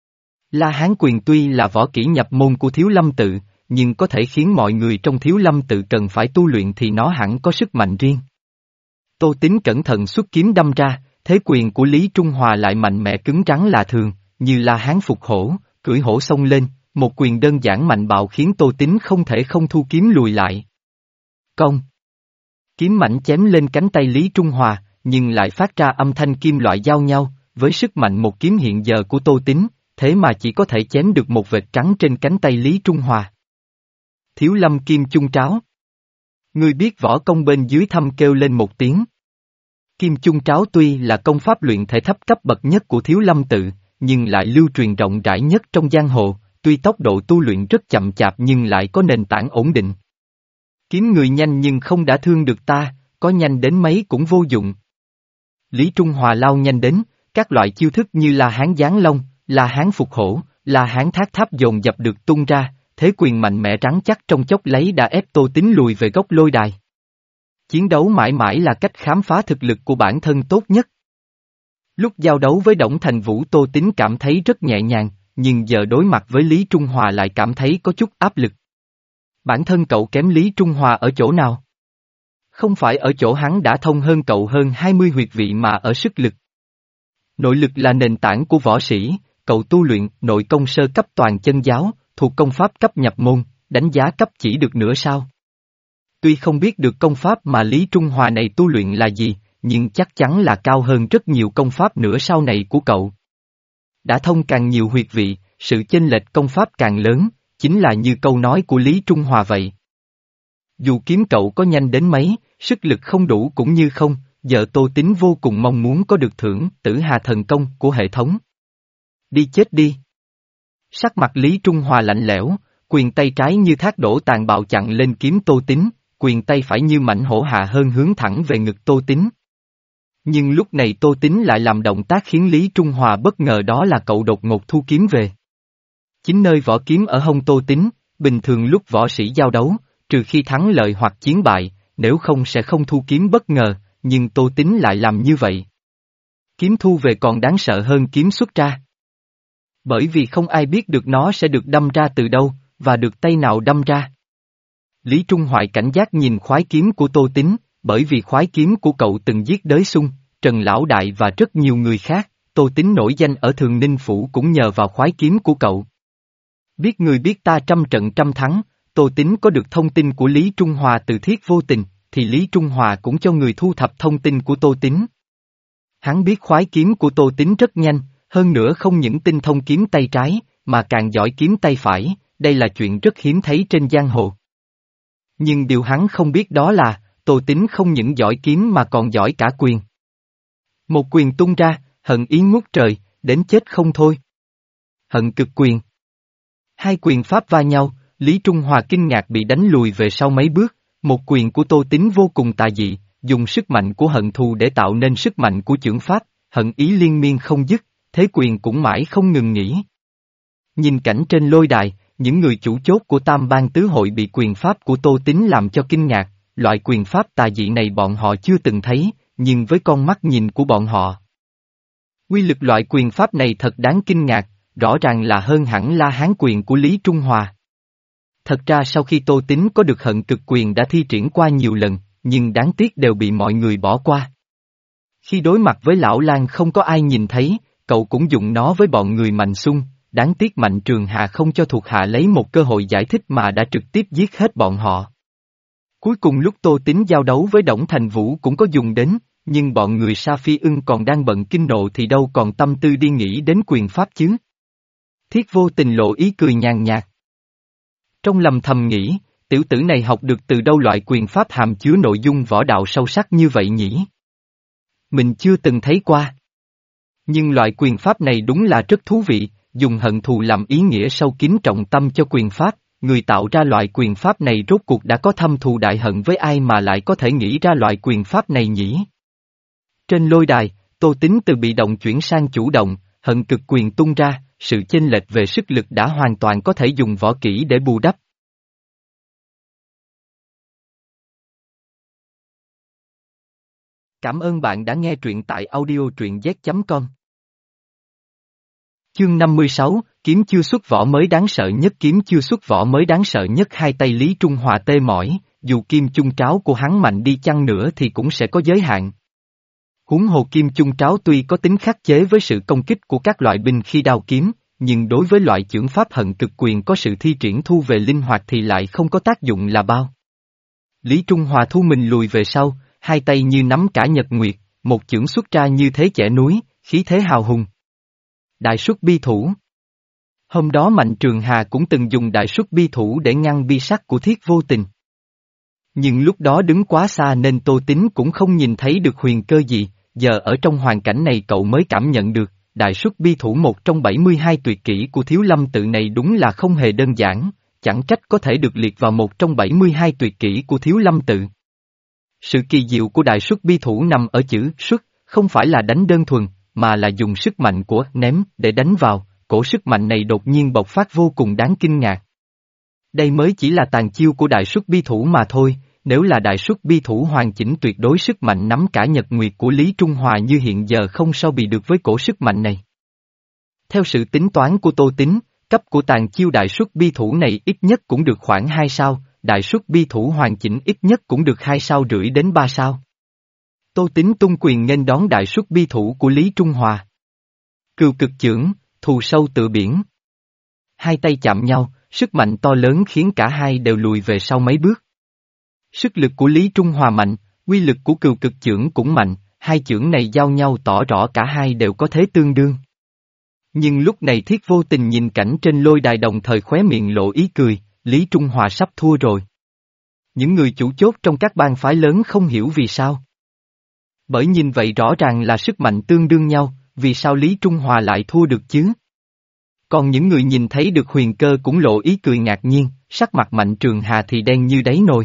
La Hán quyền tuy là võ kỹ nhập môn của Thiếu Lâm tự, nhưng có thể khiến mọi người trong Thiếu Lâm tự cần phải tu luyện thì nó hẳn có sức mạnh riêng. Tô Tín cẩn thận xuất kiếm đâm ra, thế quyền của Lý Trung Hòa lại mạnh mẽ cứng rắn lạ thường, như La Hán phục hổ, cưỡi hổ xông lên, một quyền đơn giản mạnh bạo khiến Tô Tín không thể không thu kiếm lùi lại. Cong! Kiếm mảnh chém lên cánh tay Lý Trung Hòa, nhưng lại phát ra âm thanh kim loại giao nhau, với sức mạnh một kiếm hiện giờ của Tô Tín, thế mà chỉ có thể chém được một vệt trắng trên cánh tay Lý Trung Hòa. Thiếu Lâm Kim Chung Tráo. Ngươi biết võ công bên dưới thâm kêu lên một tiếng. Kim Chung Tráo tuy là công pháp luyện thể thấp cấp bậc nhất của Thiếu Lâm tự, nhưng lại lưu truyền rộng rãi nhất trong giang hồ, tuy tốc độ tu luyện rất chậm chạp nhưng lại có nền tảng ổn định. Kiếm người nhanh nhưng không đã thương được ta, có nhanh đến mấy cũng vô dụng. Lý Trung Hòa lao nhanh đến, các loại chiêu thức như La Hán giáng long, La Hán phục hổ, La Hán thác tháp dồn dập được tung ra, thế quyền mạnh mẽ rắn chắc trong chốc lấy đã ép Tô Tín lùi về góc lôi đài. Chiến đấu mãi mãi là cách khám phá thực lực của bản thân tốt nhất. Lúc giao đấu với Đổng Thành Vũ Tô Tín cảm thấy rất nhẹ nhàng, nhưng giờ đối mặt với Lý Trung Hòa lại cảm thấy có chút áp lực. Bản thân cậu kém Lý Trung Hòa ở chỗ nào? Không phải ở chỗ hắn đã thông hơn cậu hơn hai mươi huyệt vị mà ở sức lực. Nội lực là nền tảng của võ sĩ, cậu tu luyện nội công sơ cấp toàn chân giáo, thuộc công pháp cấp nhập môn, đánh giá cấp chỉ được nửa sao. Tuy không biết được công pháp mà Lý Trung Hòa này tu luyện là gì, nhưng chắc chắn là cao hơn rất nhiều công pháp nửa sau này của cậu. Đã thông càng nhiều huyệt vị, sự chênh lệch công pháp càng lớn, chính là như câu nói của Lý Trung Hòa vậy. Dù kiếm cậu có nhanh đến mấy, sức lực không đủ cũng như không, giờ Tô Tín vô cùng mong muốn có được thưởng Tử Hà thần công của hệ thống. Đi chết đi! Sắc mặt Lý Trung Hòa lạnh lẽo, quyền tay trái như thác đổ tàn bạo chặn lên kiếm Tô Tín, quyền tay phải như mảnh hổ hạ hơn hướng thẳng về ngực Tô Tín. Nhưng lúc này Tô Tín lại làm động tác khiến Lý Trung Hòa bất ngờ, đó là cậu đột ngột thu kiếm về. Chính nơi vỏ kiếm ở hông Tô Tín, bình thường lúc võ sĩ giao đấu, trừ khi thắng lợi hoặc chiến bại, nếu không sẽ không thu kiếm bất ngờ, nhưng Tô Tín lại làm như vậy. Kiếm thu về còn đáng sợ hơn kiếm xuất ra. Bởi vì không ai biết được nó sẽ được đâm ra từ đâu, và được tay nào đâm ra. Lý Trung Hoại cảnh giác nhìn khoái kiếm của Tô Tín, bởi vì khoái kiếm của cậu từng giết Đới Xung, Trần Lão Đại và rất nhiều người khác, Tô Tín nổi danh ở Thường Ninh Phủ cũng nhờ vào khoái kiếm của cậu. Biết người biết ta trăm trận trăm thắng, Tô Tín có được thông tin của Lý Trung Hòa từ Thiết Vô Tình, thì Lý Trung Hòa cũng cho người thu thập thông tin của Tô Tín. Hắn biết khoái kiếm của Tô Tín rất nhanh, hơn nữa không những tinh thông kiếm tay trái, mà càng giỏi kiếm tay phải, đây là chuyện rất hiếm thấy trên giang hồ. Nhưng điều hắn không biết đó là, Tô Tín không những giỏi kiếm mà còn giỏi cả quyền. Một quyền tung ra, hận ý ngút trời, đến chết không thôi. Hận cực quyền. Hai quyền pháp va nhau, Lý Trung Hòa kinh ngạc bị đánh lùi về sau mấy bước, một quyền của Tô Tín vô cùng tà dị, dùng sức mạnh của hận thù để tạo nên sức mạnh của chưởng pháp, hận ý liên miên không dứt, thế quyền cũng mãi không ngừng nghỉ. Nhìn cảnh trên lôi đài, những người chủ chốt của Tam Bang Tứ Hội bị quyền pháp của Tô Tín làm cho kinh ngạc, loại quyền pháp tà dị này bọn họ chưa từng thấy, nhưng với con mắt nhìn của bọn họ. Quy lực loại quyền pháp này thật đáng kinh ngạc, rõ ràng là hơn hẳn La Hán quyền của Lý Trung Hòa. Thật ra sau khi Tô Tín có được hận cực quyền đã thi triển qua nhiều lần, nhưng đáng tiếc đều bị mọi người bỏ qua. Khi đối mặt với Lão Lang không có ai nhìn thấy, cậu cũng dùng nó với bọn người Mạnh Xung, đáng tiếc Mạnh Trường Hà không cho thuộc hạ lấy một cơ hội giải thích mà đã trực tiếp giết hết bọn họ. Cuối cùng lúc Tô Tín giao đấu với Đổng Thành Vũ cũng có dùng đến, nhưng bọn người Sa Phi Ưng còn đang bận kinh nộ thì đâu còn tâm tư đi nghĩ đến quyền pháp chứ. Thiết Vô Tình lộ ý cười nhàn nhạt. Trong lòng thầm nghĩ, tiểu tử này học được từ đâu loại quyền pháp hàm chứa nội dung võ đạo sâu sắc như vậy nhỉ? Mình chưa từng thấy qua. Nhưng loại quyền pháp này đúng là rất thú vị, dùng hận thù làm ý nghĩa sâu kín trọng tâm cho quyền pháp, người tạo ra loại quyền pháp này rốt cuộc đã có thâm thù đại hận với ai mà lại có thể nghĩ ra loại quyền pháp này nhỉ? Trên lôi đài, Tô Tín từ bị động chuyển sang chủ động, hận cực quyền tung ra, sự chênh lệch về sức lực đã hoàn toàn có thể dùng võ kỹ để bù đắp. Cảm ơn bạn đã nghe truyện tại audio truyện z chấm com. Chương năm mươi sáu, kiếm chưa xuất vỏ mới đáng sợ nhất. Kiếm chưa xuất vỏ mới đáng sợ nhất. Hai tay Lý Trung Hòa tê mỏi, dù kim chung tráo của hắn mạnh đi chăng nữa thì cũng sẽ có giới hạn. Huống hồ kim chung tráo tuy có tính khắc chế với sự công kích của các loại binh khi đao kiếm, nhưng đối với loại chưởng pháp hận cực quyền có sự thi triển thu về linh hoạt thì lại không có tác dụng là bao. Lý Trung Hòa thu mình lùi về sau, hai tay như nắm cả nhật nguyệt, một chưởng xuất ra như thế chẻ núi, khí thế hào hùng. Đại xuất bi thủ. Hôm đó Mạnh Trường Hà cũng từng dùng đại xuất bi thủ để ngăn bi sắc của Thiết Vô Tình. Nhưng lúc đó đứng quá xa nên Tô Tín cũng không nhìn thấy được huyền cơ gì, giờ ở trong hoàn cảnh này cậu mới cảm nhận được, đại xuất bi thủ một trong bảy mươi hai tuyệt kỹ của Thiếu Lâm Tự này đúng là không hề đơn giản, chẳng trách có thể được liệt vào một trong bảy mươi hai tuyệt kỹ của Thiếu Lâm Tự. Sự kỳ diệu của đại xuất bi thủ nằm ở chữ xuất, không phải là đánh đơn thuần, mà là dùng sức mạnh của ném để đánh vào, cổ sức mạnh này đột nhiên bộc phát vô cùng đáng kinh ngạc. Đây mới chỉ là tàn chiêu của đại xuất bi thủ mà thôi, nếu là đại xuất bi thủ hoàn chỉnh tuyệt đối sức mạnh nắm cả nhật nguyệt của Lý Trung Hòa như hiện giờ không sao bị được với cổ sức mạnh này. Theo sự tính toán của Tô Tín, cấp của tàn chiêu đại xuất bi thủ này ít nhất cũng được khoảng hai sao, đại xuất bi thủ hoàn chỉnh ít nhất cũng được hai sao rưỡi đến ba sao. Tô Tín tung quyền nghênh đón đại xuất bi thủ của Lý Trung Hòa. Cừu cực chưởng, thù sâu tựa biển. Hai tay chạm nhau, sức mạnh to lớn khiến cả hai đều lùi về sau mấy bước. Sức lực của Lý Trung Hòa mạnh, quy lực của cừu cực chưởng cũng mạnh, hai chưởng này giao nhau tỏ rõ cả hai đều có thế tương đương. Nhưng lúc này Thiết Vô Tình nhìn cảnh trên lôi đài đồng thời khóe miệng lộ ý cười, Lý Trung Hòa sắp thua rồi. Những người chủ chốt trong các bang phái lớn không hiểu vì sao. Bởi nhìn vậy rõ ràng là sức mạnh tương đương nhau, vì sao Lý Trung Hòa lại thua được chứ? Còn những người nhìn thấy được huyền cơ cũng lộ ý cười ngạc nhiên, sắc mặt Mạnh Trường Hà thì đen như đáy nồi.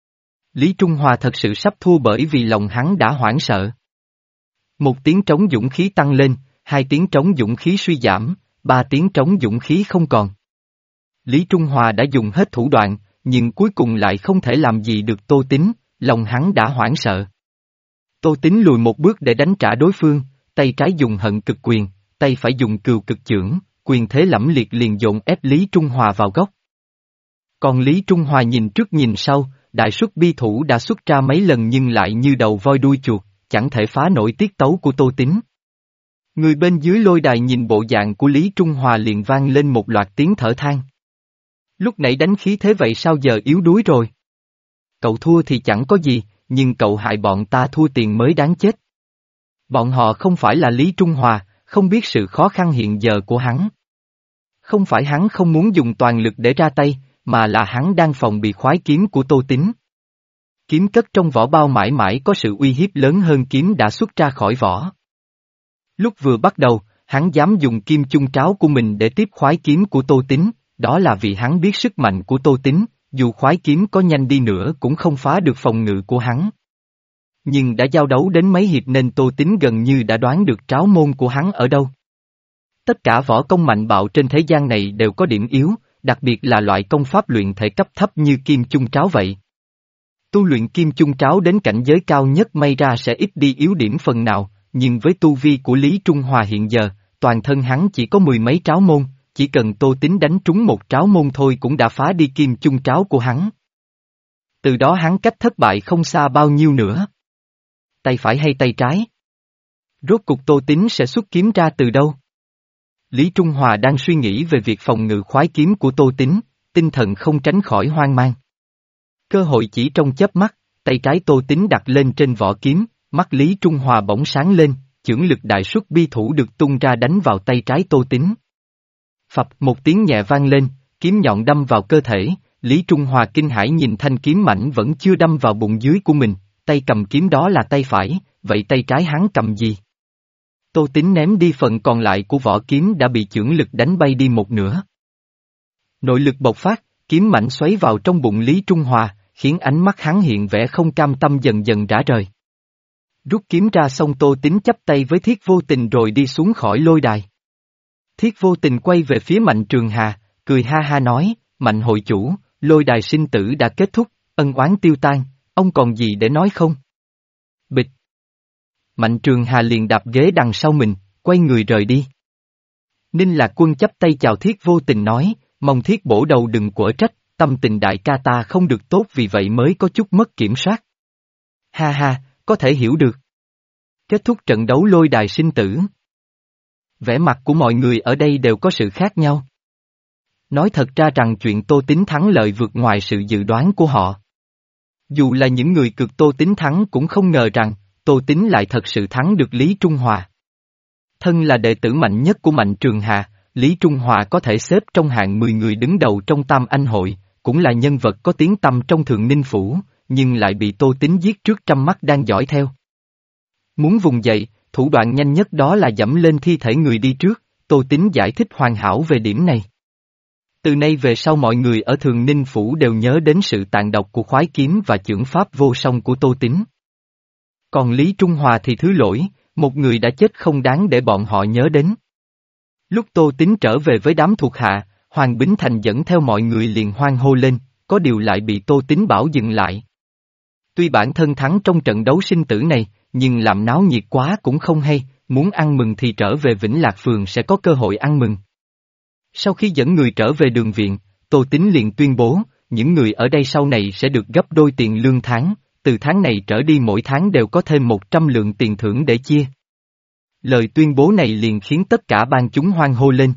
Lý Trung Hòa thật sự sắp thua bởi vì lòng hắn đã hoảng sợ. Một tiếng trống dũng khí tăng lên, hai tiếng trống dũng khí suy giảm, ba tiếng trống dũng khí không còn. Lý Trung Hòa đã dùng hết thủ đoạn, nhưng cuối cùng lại không thể làm gì được Tô Tín, lòng hắn đã hoảng sợ. Tô Tín lùi một bước để đánh trả đối phương, tay trái dùng hận cực quyền, tay phải dùng cừu cực chưởng, quyền thế lẫm liệt liền dồn ép Lý Trung Hòa vào góc. Còn Lý Trung Hòa nhìn trước nhìn sau, đại xuất bi thủ đã xuất ra mấy lần nhưng lại như đầu voi đuôi chuột, chẳng thể phá nổi tiết tấu của Tô Tín. Người bên dưới lôi đài nhìn bộ dạng của Lý Trung Hòa liền vang lên một loạt tiếng thở than. Lúc nãy đánh khí thế vậy sao giờ yếu đuối rồi? Cậu thua thì chẳng có gì, nhưng cậu hại bọn ta thua tiền mới đáng chết. Bọn họ không phải là Lý Trung Hòa, không biết sự khó khăn hiện giờ của hắn. Không phải hắn không muốn dùng toàn lực để ra tay, mà là hắn đang phòng bị khoái kiếm của Tô Tín. Kiếm cất trong vỏ bao mãi mãi có sự uy hiếp lớn hơn kiếm đã xuất ra khỏi vỏ. Lúc vừa bắt đầu, hắn dám dùng kim chung tráo của mình để tiếp khoái kiếm của Tô Tín, đó là vì hắn biết sức mạnh của Tô Tín, dù khoái kiếm có nhanh đi nữa cũng không phá được phòng ngự của hắn. Nhưng đã giao đấu đến mấy hiệp nên Tô Tín gần như đã đoán được tráo môn của hắn ở đâu. Tất cả võ công mạnh bạo trên thế gian này đều có điểm yếu, đặc biệt là loại công pháp luyện thể cấp thấp như kim chung tráo vậy. Tu luyện kim chung tráo đến cảnh giới cao nhất may ra sẽ ít đi yếu điểm phần nào, nhưng với tu vi của Lý Trung Hòa hiện giờ, toàn thân hắn chỉ có mười mấy tráo môn, chỉ cần Tô Tín đánh trúng một tráo môn thôi cũng đã phá đi kim chung tráo của hắn. Từ đó hắn cách thất bại không xa bao nhiêu nữa. Tay phải hay tay trái? Rốt cục Tô Tín sẽ xuất kiếm ra từ đâu? Lý Trung Hòa đang suy nghĩ về việc phòng ngự khoái kiếm của Tô Tín, tinh thần không tránh khỏi hoang mang. Cơ hội chỉ trong chớp mắt, tay trái Tô Tín đặt lên trên vỏ kiếm, mắt Lý Trung Hòa bỗng sáng lên, chưởng lực đại xuất bi thủ được tung ra đánh vào tay trái Tô Tín. Phập một tiếng nhẹ vang lên, kiếm nhọn đâm vào cơ thể, Lý Trung Hòa kinh hãi nhìn thanh kiếm mảnh vẫn chưa đâm vào bụng dưới của mình, tay cầm kiếm đó là tay phải, vậy tay trái hắn cầm gì? Tô Tín ném đi phần còn lại của vỏ kiếm đã bị chưởng lực đánh bay đi một nửa. Nội lực bộc phát, kiếm mảnh xoáy vào trong bụng Lý Trung Hòa, khiến ánh mắt hắn hiện vẻ không cam tâm dần dần rã rời. Rút kiếm ra xong Tô Tín chắp tay với Thiết Vô Tình rồi đi xuống khỏi lôi đài. Thiết Vô Tình quay về phía Mạnh Trường Hà, cười ha ha nói, Mạnh hội chủ, lôi đài sinh tử đã kết thúc, ân oán tiêu tan, ông còn gì để nói không? Bịch. Mạnh Trường Hà liền đạp ghế đằng sau mình, quay người rời đi. Ninh Lạc Quân chắp tay chào Thiết Vô Tình nói, mong Thiết bổ đầu đừng quở trách, tâm tình đại ca ta không được tốt vì vậy mới có chút mất kiểm soát. Ha ha, có thể hiểu được. Kết thúc trận đấu lôi đài sinh tử. Vẻ mặt của mọi người ở đây đều có sự khác nhau. Nói thật ra rằng chuyện Tô Tín thắng lợi vượt ngoài sự dự đoán của họ. Dù là những người cực Tô Tín thắng cũng không ngờ rằng, Tô Tín lại thật sự thắng được Lý Trung Hòa. Thân là đệ tử mạnh nhất của Mạnh Trường Hà, Lý Trung Hòa có thể xếp trong hạng mười người đứng đầu trong Tam Anh Hội, cũng là nhân vật có tiếng tăm trong Thượng Ninh Phủ, nhưng lại bị Tô Tín giết trước trăm mắt đang dõi theo. Muốn vùng dậy, thủ đoạn nhanh nhất đó là dẫm lên thi thể người đi trước, Tô Tín giải thích hoàn hảo về điểm này. Từ nay về sau mọi người ở Thường Ninh Phủ đều nhớ đến sự tàn độc của khoái kiếm và chưởng pháp vô song của Tô Tín. Còn Lý Trung Hòa thì thứ lỗi, một người đã chết không đáng để bọn họ nhớ đến. Lúc Tô Tín trở về với đám thuộc hạ, Hoàng Bính Thành dẫn theo mọi người liền hoan hô lên, có điều lại bị Tô Tín bảo dừng lại. Tuy bản thân thắng trong trận đấu sinh tử này, nhưng làm náo nhiệt quá cũng không hay, muốn ăn mừng thì trở về Vĩnh Lạc Phường sẽ có cơ hội ăn mừng. Sau khi dẫn người trở về đường viện, Tô Tín liền tuyên bố, những người ở đây sau này sẽ được gấp đôi tiền lương tháng, từ tháng này trở đi mỗi tháng đều có thêm một trăm lượng tiền thưởng để chia. Lời tuyên bố này liền khiến tất cả ban chúng hoan hô lên.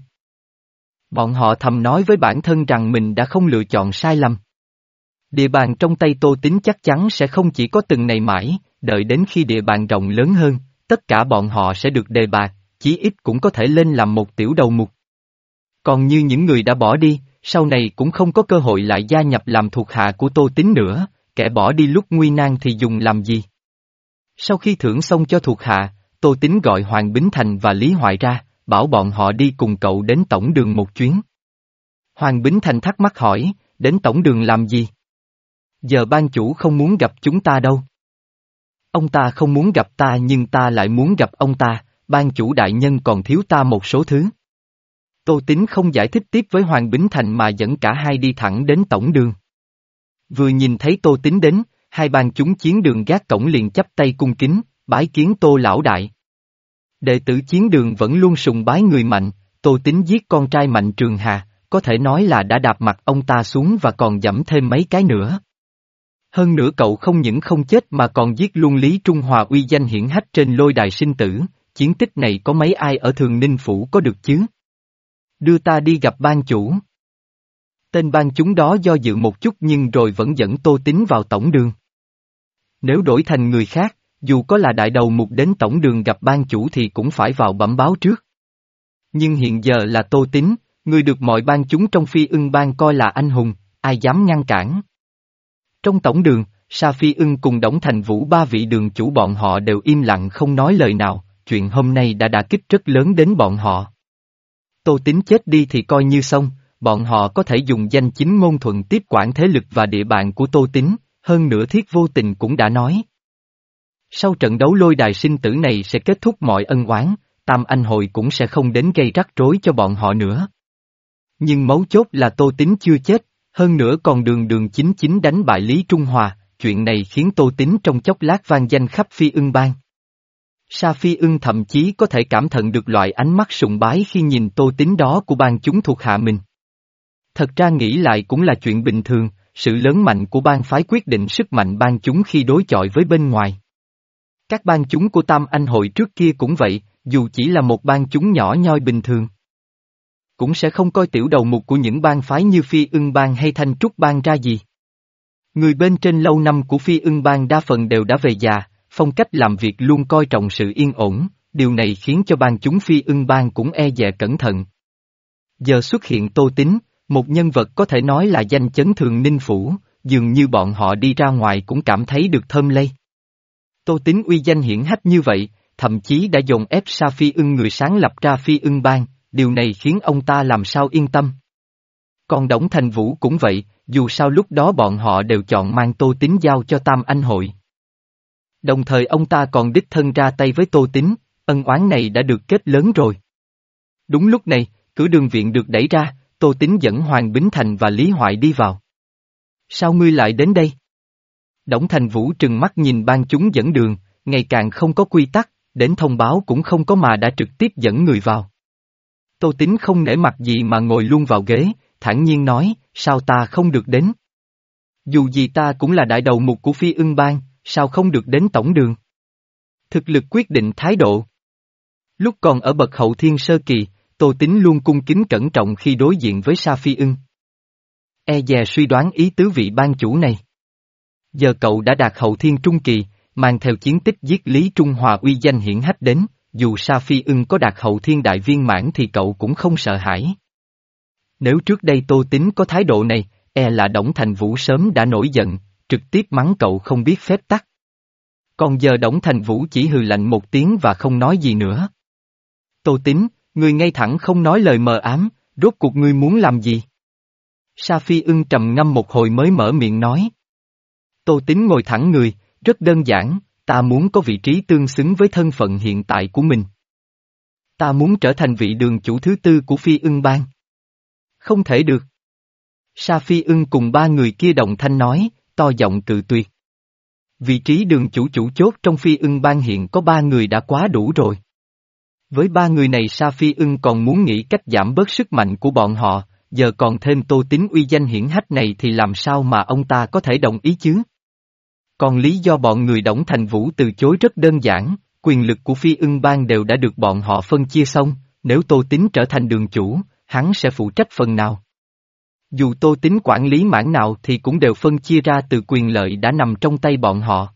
Bọn họ thầm nói với bản thân rằng mình đã không lựa chọn sai lầm. Địa bàn trong tay Tô Tín chắc chắn sẽ không chỉ có từng này mãi, đợi đến khi địa bàn rộng lớn hơn, tất cả bọn họ sẽ được đề bạt, chí ít cũng có thể lên làm một tiểu đầu mục. Còn như những người đã bỏ đi, sau này cũng không có cơ hội lại gia nhập làm thuộc hạ của Tô Tín nữa, kẻ bỏ đi lúc nguy nan thì dùng làm gì? Sau khi thưởng xong cho thuộc hạ, Tô Tín gọi Hoàng Bính Thành và Lý Hoài ra, bảo bọn họ đi cùng cậu đến tổng đường một chuyến. Hoàng Bính Thành thắc mắc hỏi, đến tổng đường làm gì? Giờ ban chủ không muốn gặp chúng ta đâu. Ông ta không muốn gặp ta nhưng ta lại muốn gặp ông ta, ban chủ đại nhân còn thiếu ta một số thứ. Tô Tín không giải thích tiếp với Hoàng Bính Thành mà dẫn cả hai đi thẳng đến tổng đường. Vừa nhìn thấy Tô Tín đến, hai bang chúng chiến đường gác cổng liền chắp tay cung kính, bái kiến Tô lão đại. Đệ tử chiến đường vẫn luôn sùng bái người mạnh, Tô Tín giết con trai Mạnh Trường Hà, có thể nói là đã đạp mặt ông ta xuống và còn giẫm thêm mấy cái nữa. Hơn nữa cậu không những không chết mà còn giết luôn Lý Trung Hòa uy danh hiển hách trên lôi đài sinh tử, chiến tích này có mấy ai ở Thường Ninh Phủ có được chứ? Đưa ta đi gặp ban chủ. Tên ban chúng đó do dự một chút nhưng rồi vẫn dẫn Tô Tín vào tổng đường. Nếu đổi thành người khác, dù có là đại đầu mục đến tổng đường gặp ban chủ thì cũng phải vào bẩm báo trước. Nhưng hiện giờ là Tô Tín, người được mọi ban chúng trong Phi Ưng Bang coi là anh hùng, ai dám ngăn cản. Trong tổng đường, Sa Phi Ưng cùng Đổng Thành Vũ ba vị đường chủ bọn họ đều im lặng không nói lời nào, chuyện hôm nay đã đả kích rất lớn đến bọn họ. Tô Tín chết đi thì coi như xong, bọn họ có thể dùng danh chính ngôn thuận tiếp quản thế lực và địa bàn của Tô Tín, hơn nữa Thiết Vô Tình cũng đã nói. Sau trận đấu lôi đài sinh tử này sẽ kết thúc mọi ân oán, Tam Anh Hội cũng sẽ không đến gây rắc rối cho bọn họ nữa. Nhưng mấu chốt là Tô Tín chưa chết, hơn nữa còn đường đường chính chính đánh bại Lý Trung Hòa, chuyện này khiến Tô Tín trong chốc lát vang danh khắp Phi Ưng Bang. Sa Phi Ưng thậm chí có thể cảm nhận được loại ánh mắt sùng bái khi nhìn Tô Tín đó của bang chúng thuộc hạ mình. Thật ra nghĩ lại cũng là chuyện bình thường, sự lớn mạnh của bang phái quyết định sức mạnh bang chúng khi đối chọi với bên ngoài. Các bang chúng của Tam Anh Hội trước kia cũng vậy, dù chỉ là một bang chúng nhỏ nhoi bình thường. Cũng sẽ không coi tiểu đầu mục của những bang phái như Phi Ưng Bang hay Thanh Trúc Bang ra gì. Người bên trên lâu năm của Phi Ưng Bang đa phần đều đã về già, phong cách làm việc luôn coi trọng sự yên ổn, điều này khiến cho bang chúng Phi Ưng Bang cũng e dè cẩn thận. Giờ xuất hiện Tô Tín, một nhân vật có thể nói là danh chấn Thường Ninh Phủ, dường như bọn họ đi ra ngoài cũng cảm thấy được thơm lây. Tô Tín uy danh hiển hách như vậy, thậm chí đã dồn ép Sa Phi Ưng người sáng lập ra Phi Ưng Bang, điều này khiến ông ta làm sao yên tâm. Còn Đổng Thành Vũ cũng vậy, dù sao lúc đó bọn họ đều chọn mang Tô Tín giao cho Tam Anh Hội. Đồng thời ông ta còn đích thân ra tay với Tô Tín, ân oán này đã được kết lớn rồi. Đúng lúc này, cửa đường viện được đẩy ra, Tô Tín dẫn Hoàng Bính Thành và Lý Hoại đi vào. Sao ngươi lại đến đây? Đổng Thành Vũ trừng mắt nhìn ban chúng dẫn đường, ngày càng không có quy tắc, đến thông báo cũng không có mà đã trực tiếp dẫn người vào. Tô Tín không nể mặt gì mà ngồi luôn vào ghế, thản nhiên nói, sao ta không được đến? Dù gì ta cũng là đại đầu mục của Phi Ưng Bang, sao không được đến tổng đường? Thực lực quyết định thái độ. Lúc còn ở bậc hậu thiên sơ kỳ, Tô Tín luôn cung kính cẩn trọng khi đối diện với Sa Phi Ưng. E dè suy đoán ý tứ vị ban chủ này. Giờ cậu đã đạt hậu thiên trung kỳ, mang theo chiến tích giết Lý Trung Hòa uy danh hiển hách đến, dù Sa Phi Ưng có đạt hậu thiên đại viên mãn thì cậu cũng không sợ hãi. Nếu trước đây Tô Tín có thái độ này, e là Đổng Thành Vũ sớm đã nổi giận, trực tiếp mắng cậu không biết phép tắc. Còn giờ Đổng Thành Vũ chỉ hừ lạnh một tiếng và không nói gì nữa. Tô Tín, ngươi ngay thẳng không nói lời mờ ám, rốt cuộc ngươi muốn làm gì? Sa Phi Ưng trầm ngâm một hồi mới mở miệng nói. Tô Tín ngồi thẳng người, rất đơn giản, ta muốn có vị trí tương xứng với thân phận hiện tại của mình. Ta muốn trở thành vị đường chủ thứ tư của Phi Ưng Bang. Không thể được. Sa Phi Ưng cùng ba người kia đồng thanh nói, to giọng cự tuyệt. Vị trí đường chủ chủ chốt trong Phi Ưng Bang hiện có ba người đã quá đủ rồi. Với ba người này Sa Phi Ưng còn muốn nghĩ cách giảm bớt sức mạnh của bọn họ, giờ còn thêm Tô Tín uy danh hiển hách này thì làm sao mà ông ta có thể đồng ý chứ? Còn lý do bọn người Đổng Thành Vũ từ chối rất đơn giản, quyền lực của Phi Ưng Bang đều đã được bọn họ phân chia xong, nếu Tô Tín trở thành đường chủ, hắn sẽ phụ trách phần nào. Dù Tô Tín quản lý mảng nào thì cũng đều phân chia ra từ quyền lợi đã nằm trong tay bọn họ.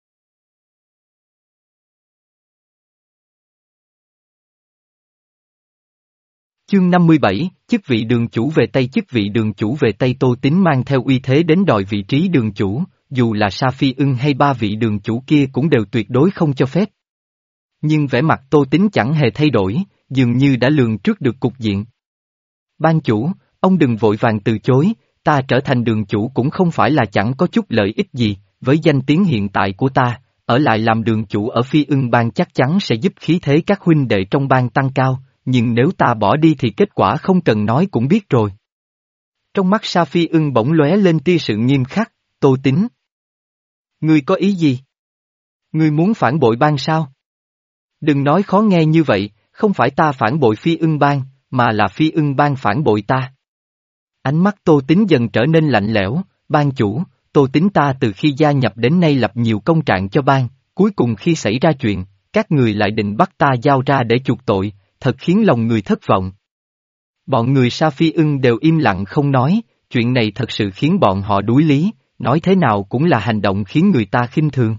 Chương năm mươi bảy, chức vị đường chủ về Tây. Chức vị đường chủ về Tây Tô Tín mang theo uy thế đến đòi vị trí đường chủ, dù là Sa Phi Ưng hay ba vị đường chủ kia cũng đều tuyệt đối không cho phép. Nhưng vẻ mặt Tô Tín chẳng hề thay đổi, dường như đã lường trước được cục diện. Ban chủ, ông đừng vội vàng từ chối, ta trở thành đường chủ cũng không phải là chẳng có chút lợi ích gì, với danh tiếng hiện tại của ta, ở lại làm đường chủ ở Phi Ưng Bang chắc chắn sẽ giúp khí thế các huynh đệ trong bang tăng cao, nhưng nếu ta bỏ đi thì kết quả không cần nói cũng biết rồi. Trong mắt Sa Phi Ưng bỗng lóe lên tia sự nghiêm khắc, Tô Tín. Ngươi có ý gì? Ngươi muốn phản bội bang sao? Đừng nói khó nghe như vậy, không phải ta phản bội Phi Ưng bang, mà là Phi Ưng bang phản bội ta. Ánh mắt Tô Tín dần trở nên lạnh lẽo, ban chủ, Tô Tín ta từ khi gia nhập đến nay lập nhiều công trạng cho bang, cuối cùng khi xảy ra chuyện, các người lại định bắt ta giao ra để chuộc tội, thật khiến lòng người thất vọng. Bọn người Sa Phi Ưng đều im lặng không nói, chuyện này thật sự khiến bọn họ đuối lý, nói thế nào cũng là hành động khiến người ta khinh thường.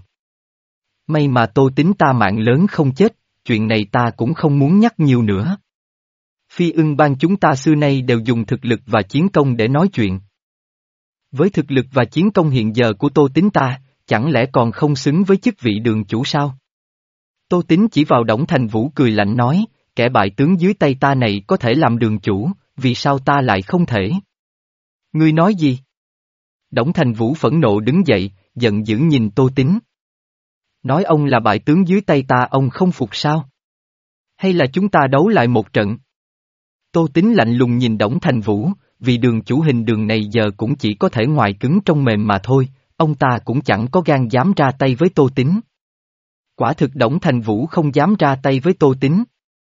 May mà Tô Tín ta mạng lớn không chết, chuyện này ta cũng không muốn nhắc nhiều nữa. Phi Ưng bang chúng ta xưa nay đều dùng thực lực và chiến công để nói chuyện. Với thực lực và chiến công hiện giờ của Tô Tín ta, chẳng lẽ còn không xứng với chức vị đường chủ sao? Tô Tín chỉ vào Đổng Thành Vũ cười lạnh nói, kẻ bại tướng dưới tay ta này có thể làm đường chủ, vì sao ta lại không thể? Ngươi nói gì? Đổng Thành Vũ phẫn nộ đứng dậy, giận dữ nhìn Tô Tín. Nói ông là bại tướng dưới tay ta ông không phục sao? Hay là chúng ta đấu lại một trận? Tô Tín lạnh lùng nhìn Đổng Thành Vũ, vì đường chủ hình đường này giờ cũng chỉ có thể ngoài cứng trong mềm mà thôi, ông ta cũng chẳng có gan dám ra tay với Tô Tín. Quả thực Đổng Thành Vũ không dám ra tay với Tô Tín.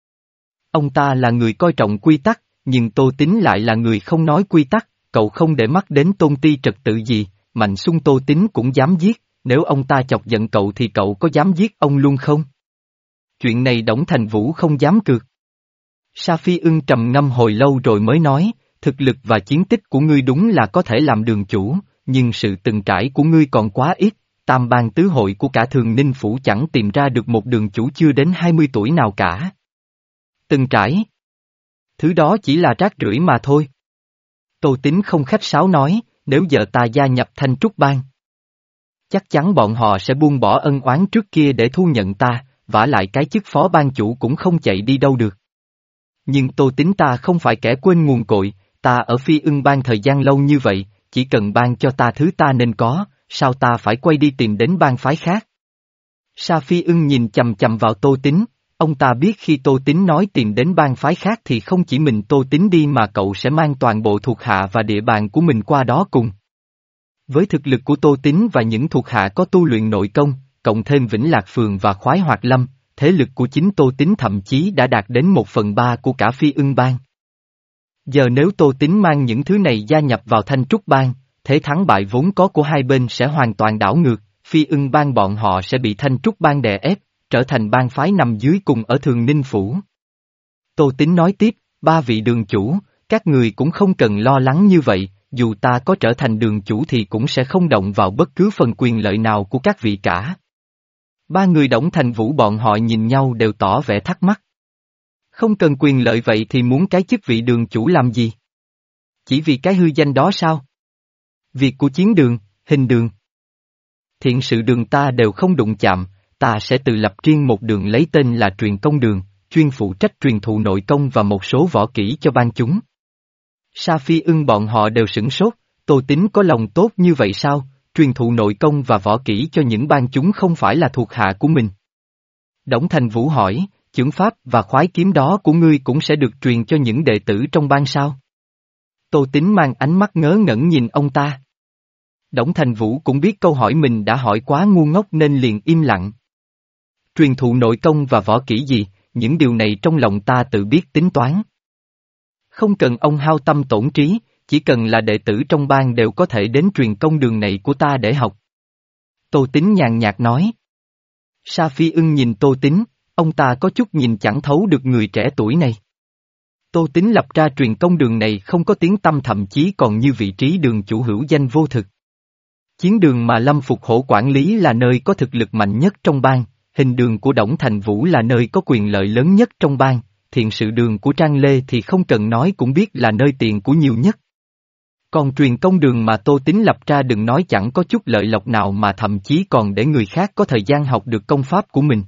Ông ta là người coi trọng quy tắc, nhưng Tô Tín lại là người không nói quy tắc, cậu không để mắt đến tôn ti trật tự gì, Mạnh Xung Tô Tín cũng dám giết, nếu ông ta chọc giận cậu thì cậu có dám giết ông luôn không? Chuyện này Đổng Thành Vũ không dám cược. Sa Phi Ưng trầm ngâm hồi lâu rồi mới nói, thực lực và chiến tích của ngươi đúng là có thể làm đường chủ, nhưng sự từng trải của ngươi còn quá ít, tam bang tứ hội của cả Thường Ninh Phủ chẳng tìm ra được một đường chủ chưa đến hai mươi tuổi nào cả. Từng trải. Thứ đó chỉ là rác rưởi mà thôi. Tô Tín không khách sáo nói, nếu giờ ta gia nhập Thanh Trúc bang, chắc chắn bọn họ sẽ buông bỏ ân oán trước kia để thu nhận ta, vả lại cái chức phó ban chủ cũng không chạy đi đâu được. Nhưng Tô Tín ta không phải kẻ quên nguồn cội, ta ở Phi Ưng bang thời gian lâu như vậy, chỉ cần ban cho ta thứ ta nên có, sao ta phải quay đi tìm đến bang phái khác? Sa Phi Ưng nhìn chầm chầm vào Tô Tín, ông ta biết khi Tô Tín nói tìm đến bang phái khác thì không chỉ mình Tô Tín đi mà cậu sẽ mang toàn bộ thuộc hạ và địa bàn của mình qua đó cùng. Với thực lực của Tô Tín và những thuộc hạ có tu luyện nội công, cộng thêm Vĩnh Lạc Phường và Khoái Hoạt Lâm, thế lực của chính Tô Tín thậm chí đã đạt đến một phần ba của cả Phi Ưng bang. Giờ nếu Tô Tín mang những thứ này gia nhập vào Thanh Trúc bang, thế thắng bại vốn có của hai bên sẽ hoàn toàn đảo ngược, Phi Ưng bang bọn họ sẽ bị Thanh Trúc bang đè ép, trở thành bang phái nằm dưới cùng ở Thường Ninh Phủ. Tô Tín nói tiếp, ba vị đường chủ, các người cũng không cần lo lắng như vậy, dù ta có trở thành đường chủ thì cũng sẽ không động vào bất cứ phần quyền lợi nào của các vị cả. Ba người Đổng Thành Vũ bọn họ nhìn nhau đều tỏ vẻ thắc mắc. Không cần quyền lợi vậy thì muốn cái chức vị đường chủ làm gì? Chỉ vì cái hư danh đó sao? Việc của chiến đường, hình đường, thiện sự đường ta đều không đụng chạm, ta sẽ tự lập riêng một đường lấy tên là truyền công đường, chuyên phụ trách truyền thụ nội công và một số võ kỹ cho ban chúng. Sa Phi Ưng bọn họ đều sửng sốt, Tô Tín có lòng tốt như vậy sao, truyền thụ nội công và võ kỹ cho những ban chúng không phải là thuộc hạ của mình. Đổng Thành Vũ hỏi, chưởng pháp và khoái kiếm đó của ngươi cũng sẽ được truyền cho những đệ tử trong ban sao? Tô Tín mang ánh mắt ngớ ngẩn nhìn ông ta. Đổng Thành Vũ cũng biết câu hỏi mình đã hỏi quá ngu ngốc nên liền im lặng. Truyền thụ nội công và võ kỹ gì, những điều này trong lòng ta tự biết tính toán. Không cần ông hao tâm tổn trí, chỉ cần là đệ tử trong bang đều có thể đến truyền công đường này của ta để học. Tô Tín nhàn nhạt nói. Sa Phi Ưng nhìn Tô Tín, ông ta có chút nhìn chẳng thấu được người trẻ tuổi này. Tô Tín lập ra truyền công đường này không có tiếng tăm thậm chí còn như vị trí đường chủ hữu danh vô thực. Chiến đường mà Lâm Phục Hổ quản lý là nơi có thực lực mạnh nhất trong bang, hình đường của Đổng Thành Vũ là nơi có quyền lợi lớn nhất trong bang, thiện sự đường của Trang Lê thì không cần nói cũng biết là nơi tiền của nhiều nhất. Còn truyền công đường mà Tô Tín lập ra đừng nói chẳng có chút lợi lộc nào mà thậm chí còn để người khác có thời gian học được công pháp của mình.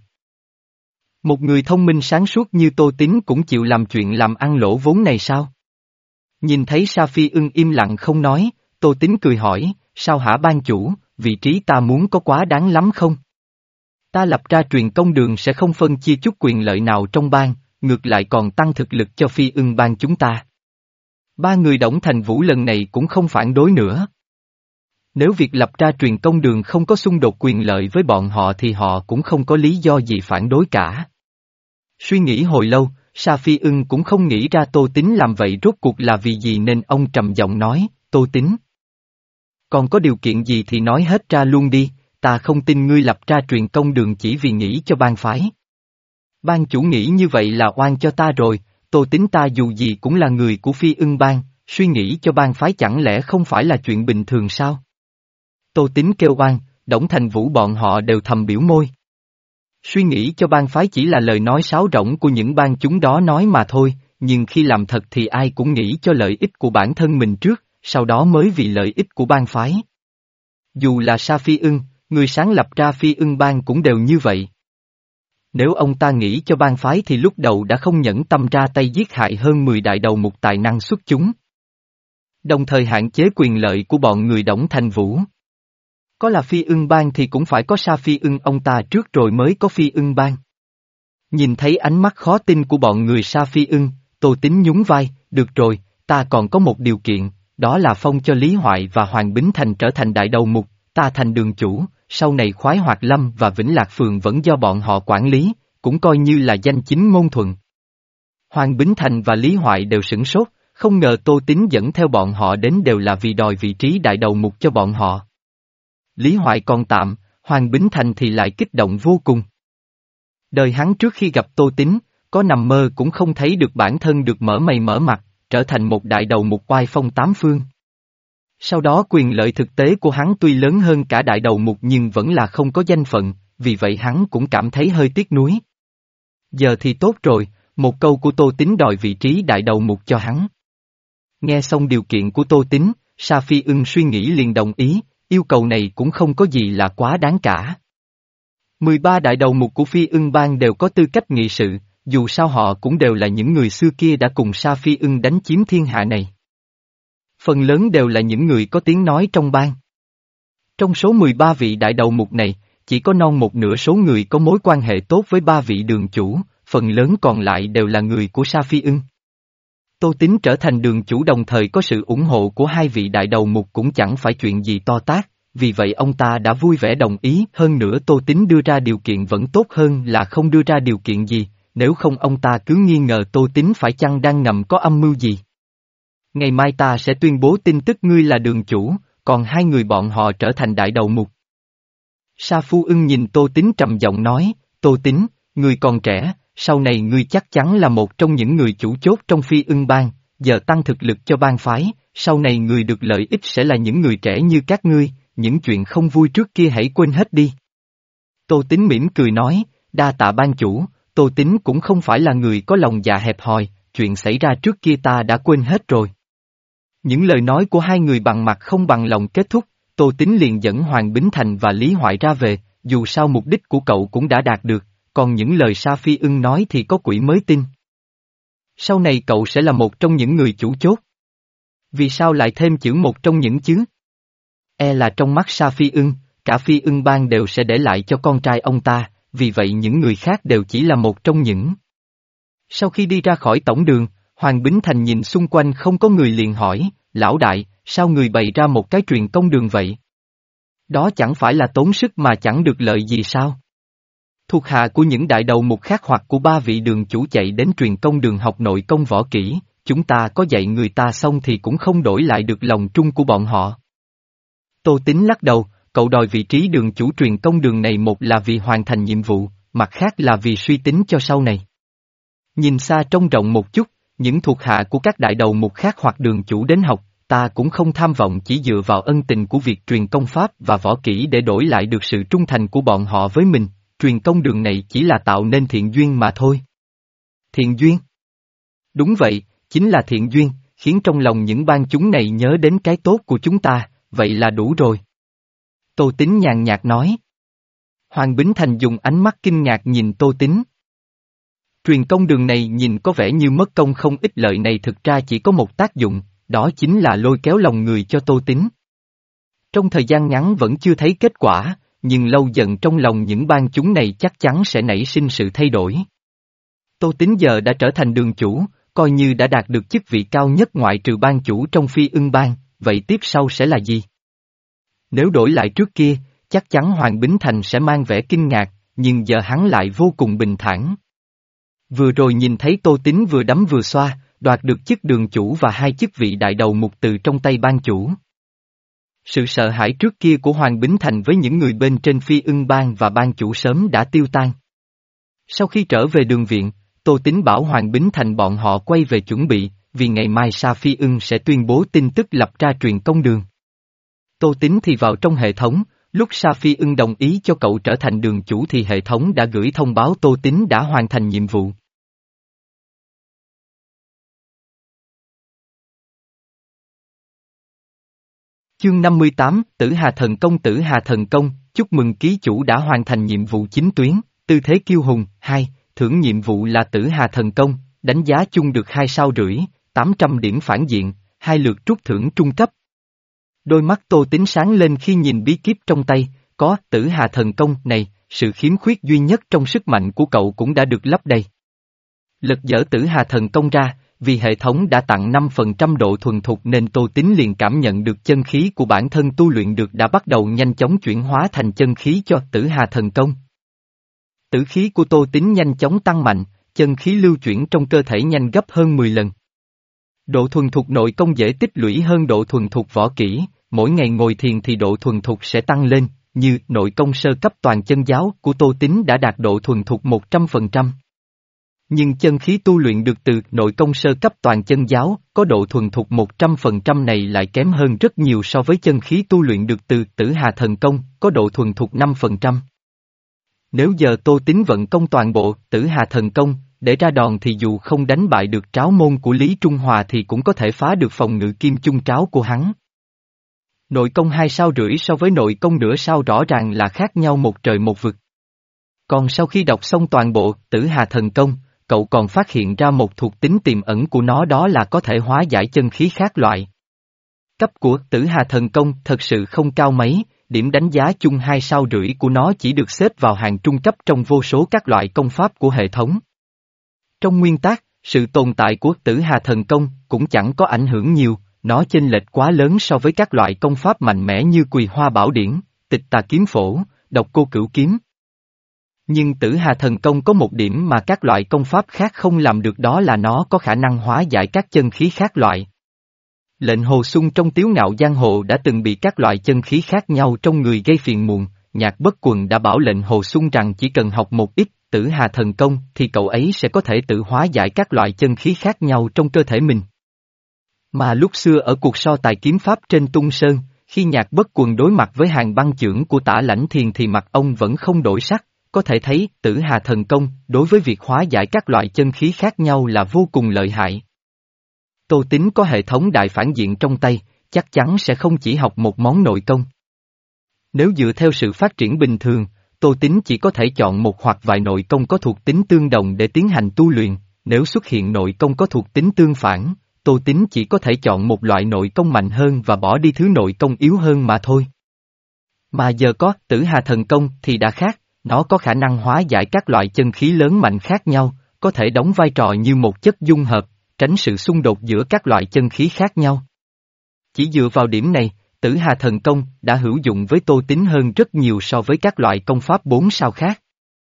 Một người thông minh sáng suốt như Tô Tín cũng chịu làm chuyện làm ăn lỗ vốn này sao? Nhìn thấy Sa Phi Ưng im lặng không nói, Tô Tín cười hỏi, sao hả ban chủ, vị trí ta muốn có quá đáng lắm không? Ta lập ra truyền công đường sẽ không phân chia chút quyền lợi nào trong bang, ngược lại còn tăng thực lực cho Phi Ưng bang chúng ta. Ba người Đổng Thành Vũ lần này cũng không phản đối nữa. Nếu việc lập ra truyền công đường không có xung đột quyền lợi với bọn họ thì họ cũng không có lý do gì phản đối cả. Suy nghĩ hồi lâu, Sa Phi Ưng cũng không nghĩ ra Tô Tín làm vậy rốt cuộc là vì gì nên ông trầm giọng nói, Tô Tín. Còn có điều kiện gì thì nói hết ra luôn đi, ta không tin ngươi lập ra truyền công đường chỉ vì nghĩ cho bang phái. Ban chủ nghĩ như vậy là oan cho ta rồi, Tô Tín ta dù gì cũng là người của Phi Ưng bang, suy nghĩ cho bang phái chẳng lẽ không phải là chuyện bình thường sao? Tô Tín kêu oan, Đổng Thành Vũ bọn họ đều thầm biểu môi. Suy nghĩ cho bang phái chỉ là lời nói sáo rỗng của những bang chúng đó nói mà thôi, nhưng khi làm thật thì ai cũng nghĩ cho lợi ích của bản thân mình trước, sau đó mới vì lợi ích của bang phái. Dù là Sa Phi Ưng, người sáng lập ra Phi Ưng bang cũng đều như vậy. Nếu ông ta nghĩ cho bang phái thì lúc đầu đã không nhẫn tâm ra tay giết hại hơn mười đại đầu mục tài năng xuất chúng. Đồng thời hạn chế quyền lợi của bọn người Đổng Thành Vũ. Có là Phi Ưng bang thì cũng phải có Sa Phi Ưng ông ta trước rồi mới có Phi Ưng bang. Nhìn thấy ánh mắt khó tin của bọn người Sa Phi Ưng, Tô Tín nhún vai, được rồi, ta còn có một điều kiện, đó là phong cho Lý Hoại và Hoàng Bính Thành trở thành đại đầu mục, ta thành đường chủ, sau này Khoái Hoạt Lâm và Vĩnh Lạc Phường vẫn do bọn họ quản lý, cũng coi như là danh chính ngôn thuận. Hoàng Bính Thành và Lý Hoại đều sửng sốt, không ngờ Tô Tín dẫn theo bọn họ đến đều là vì đòi vị trí đại đầu mục cho bọn họ. Lý Hoại còn tạm, Hoàng Bính Thành thì lại kích động vô cùng. Đời hắn trước khi gặp Tô Tín, có nằm mơ cũng không thấy được bản thân được mở mày mở mặt, trở thành một đại đầu mục oai phong tám phương. Sau đó quyền lợi thực tế của hắn tuy lớn hơn cả đại đầu mục nhưng vẫn là không có danh phận, vì vậy hắn cũng cảm thấy hơi tiếc nuối. Giờ thì tốt rồi, một câu của Tô Tín đòi vị trí đại đầu mục cho hắn. Nghe xong điều kiện của Tô Tín, Sa Phi Ưng suy nghĩ liền đồng ý, yêu cầu này cũng không có gì là quá đáng cả. mười ba đại đầu mục của Phi Ưng bang đều có tư cách nghị sự, dù sao họ cũng đều là những người xưa kia đã cùng Sa Phi Ưng đánh chiếm thiên hạ này. Phần lớn đều là những người có tiếng nói trong bang. Trong số mười ba vị đại đầu mục này, chỉ có non một nửa số người có mối quan hệ tốt với ba vị đường chủ, phần lớn còn lại đều là người của Sa Phi Ưng. Tô Tín trở thành đường chủ đồng thời có sự ủng hộ của hai vị đại đầu mục cũng chẳng phải chuyện gì to tát, vì vậy ông ta đã vui vẻ đồng ý, hơn nữa Tô Tín đưa ra điều kiện vẫn tốt hơn là không đưa ra điều kiện gì, nếu không ông ta cứ nghi ngờ Tô Tín phải chăng đang ngầm có âm mưu gì. Ngày mai ta sẽ tuyên bố tin tức ngươi là đường chủ, còn hai người bọn họ trở thành đại đầu mục. Sa Phu Ưng nhìn Tô Tín trầm giọng nói, Tô Tín, ngươi còn trẻ, sau này ngươi chắc chắn là một trong những người chủ chốt trong Phi Ưng bang, giờ tăng thực lực cho bang phái, sau này người được lợi ích sẽ là những người trẻ như các ngươi, những chuyện không vui trước kia hãy quên hết đi. Tô Tín mỉm cười nói, đa tạ ban chủ, Tô Tín cũng không phải là người có lòng dạ hẹp hòi, chuyện xảy ra trước kia ta đã quên hết rồi. Những lời nói của hai người bằng mặt không bằng lòng kết thúc, Tô Tín liền dẫn Hoàng Bính Thành và Lý Hoại ra về, dù sao mục đích của cậu cũng đã đạt được, còn những lời Sa Phi Ưng nói thì có quỷ mới tin. Sau này cậu sẽ là một trong những người chủ chốt. Vì sao lại thêm chữ một trong những chứ? E là trong mắt Sa Phi Ưng, cả Phi Ưng bang đều sẽ để lại cho con trai ông ta, vì vậy những người khác đều chỉ là một trong những. Sau khi đi ra khỏi tổng đường, Hoàng Bính Thành nhìn xung quanh không có người liền hỏi, lão đại, sao người bày ra một cái truyền công đường vậy? Đó chẳng phải là tốn sức mà chẳng được lợi gì sao? Thuộc hạ của những đại đầu mục khác hoặc của ba vị đường chủ chạy đến truyền công đường học nội công võ kỹ, chúng ta có dạy người ta xong thì cũng không đổi lại được lòng trung của bọn họ. Tô Tín lắc đầu, cậu đòi vị trí đường chủ truyền công đường này một là vì hoàn thành nhiệm vụ, mặt khác là vì suy tính cho sau này. Nhìn xa trông rộng một chút, những thuộc hạ của các đại đầu mục khác hoặc đường chủ đến học, ta cũng không tham vọng chỉ dựa vào ân tình của việc truyền công pháp và võ kỹ để đổi lại được sự trung thành của bọn họ với mình, truyền công đường này chỉ là tạo nên thiện duyên mà thôi. Thiện duyên? Đúng vậy, chính là thiện duyên, khiến trong lòng những bang chúng này nhớ đến cái tốt của chúng ta, vậy là đủ rồi. Tô Tín nhàn nhạt nói. Hoàng Bính Thành dùng ánh mắt kinh ngạc nhìn Tô Tín. Truyền công đường này nhìn có vẻ như mất công không ích lợi này thực ra chỉ có một tác dụng, đó chính là lôi kéo lòng người cho Tô Tín. Trong thời gian ngắn vẫn chưa thấy kết quả, nhưng lâu dần trong lòng những bang chúng này chắc chắn sẽ nảy sinh sự thay đổi. Tô Tín giờ đã trở thành đường chủ, coi như đã đạt được chức vị cao nhất ngoại trừ bang chủ trong Phi Ưng bang, vậy tiếp sau sẽ là gì? Nếu đổi lại trước kia, chắc chắn Hoàng Bính Thành sẽ mang vẻ kinh ngạc, nhưng giờ hắn lại vô cùng bình thản. Vừa rồi nhìn thấy Tô Tín vừa đấm vừa xoa, đoạt được chức đường chủ và hai chức vị đại đầu mục từ trong tay ban chủ. Sự sợ hãi trước kia của Hoàng Bính Thành với những người bên trên Phi Ưng Bang và ban chủ sớm đã tiêu tan. Sau khi trở về đường viện, Tô Tín bảo Hoàng Bính Thành bọn họ quay về chuẩn bị, vì ngày mai Sa Phi Ưng sẽ tuyên bố tin tức lập ra truyền công đường. Tô Tín thì vào trong hệ thống, lúc Sa Phi Ưng đồng ý cho cậu trở thành đường chủ thì hệ thống đã gửi thông báo Tô Tín đã hoàn thành nhiệm vụ. Chương năm mươi tám, Tử Hà Thần Công. Tử Hà Thần Công, chúc mừng ký chủ đã hoàn thành nhiệm vụ chính tuyến, tư thế kiêu hùng. Hai, thưởng nhiệm vụ là Tử Hà Thần Công, đánh giá chung được hai sao rưỡi, tám trăm điểm phản diện, hai lượt trút thưởng trung cấp. Đôi mắt Tô Tín sáng lên khi nhìn bí kíp trong tay, có Tử Hà Thần Công này, sự khiếm khuyết duy nhất trong sức mạnh của cậu cũng đã được lấp đầy. Lật dở Tử Hà Thần Công ra, vì hệ thống đã tặng năm phần trăm độ thuần thục nên Tô Tín liền cảm nhận được chân khí của bản thân tu luyện được đã bắt đầu nhanh chóng chuyển hóa thành chân khí cho Tử Hà Thần Công. Tử khí của Tô Tín nhanh chóng tăng mạnh, chân khí lưu chuyển trong cơ thể nhanh gấp hơn mười lần. Độ thuần thục nội công dễ tích lũy hơn độ thuần thục võ kỹ, mỗi ngày ngồi thiền thì độ thuần thục sẽ tăng lên, như nội công sơ cấp toàn chân giáo của Tô Tín đã đạt độ thuần thục một trăm phần trăm. Nhưng chân khí tu luyện được từ nội công sơ cấp toàn chân giáo, có độ thuần thục một trăm phần trăm này lại kém hơn rất nhiều so với chân khí tu luyện được từ Tử Hà Thần Công, có độ thuần thục năm phần trăm. Nếu giờ Tô Tín vận công toàn bộ Tử Hà Thần Công, để ra đòn thì dù không đánh bại được tráo môn của Lý Trung Hòa thì cũng có thể phá được phòng ngự kim chung tráo của hắn. Nội công hai sao rưỡi so với nội công nửa sao rõ ràng là khác nhau một trời một vực. Còn sau khi đọc xong toàn bộ Tử Hà Thần Công, cậu còn phát hiện ra một thuộc tính tiềm ẩn của nó, đó là có thể hóa giải chân khí khác loại. Cấp của Tử Hà Thần Công thật sự không cao mấy, điểm đánh giá chung hai sao rưỡi của nó chỉ được xếp vào hàng trung cấp trong vô số các loại công pháp của hệ thống. Trong nguyên tắc, sự tồn tại của Tử Hà Thần Công cũng chẳng có ảnh hưởng nhiều, nó chênh lệch quá lớn so với các loại công pháp mạnh mẽ như Quỳ Hoa Bảo Điển, Tịch Tà Kiếm Phổ, Độc Cô Cửu Kiếm. Nhưng Tử Hà Thần Công có một điểm mà các loại công pháp khác không làm được, đó là nó có khả năng hóa giải các chân khí khác loại. Lệnh Hồ Sung trong Tiếu Ngạo Giang Hồ đã từng bị các loại chân khí khác nhau trong người gây phiền muộn, Nhạc Bất Quần đã bảo lệnh Hồ Sung rằng chỉ cần học một ít Tử Hà Thần Công thì cậu ấy sẽ có thể tự hóa giải các loại chân khí khác nhau trong cơ thể mình. Mà lúc xưa ở cuộc so tài kiếm pháp trên Tung Sơn, khi Nhạc Bất Quần đối mặt với hàng băng chưởng của Tả Lãnh Thiền thì mặt ông vẫn không đổi sắc, có thể thấy Tử Hà Thần Công đối với việc hóa giải các loại chân khí khác nhau là vô cùng lợi hại. Tô Tín có hệ thống đại phản diện trong tay, chắc chắn sẽ không chỉ học một món nội công. Nếu dựa theo sự phát triển bình thường, Tô Tín chỉ có thể chọn một hoặc vài nội công có thuộc tính tương đồng để tiến hành tu luyện, nếu xuất hiện nội công có thuộc tính tương phản, Tô Tín chỉ có thể chọn một loại nội công mạnh hơn và bỏ đi thứ nội công yếu hơn mà thôi. Mà giờ có Tử Hà Thần Công thì đã khác, nó có khả năng hóa giải các loại chân khí lớn mạnh khác nhau, có thể đóng vai trò như một chất dung hợp, tránh sự xung đột giữa các loại chân khí khác nhau. Chỉ dựa vào điểm này, Tử Hà Thần Công đã hữu dụng với Tô Tín hơn rất nhiều so với các loại công pháp bốn sao khác.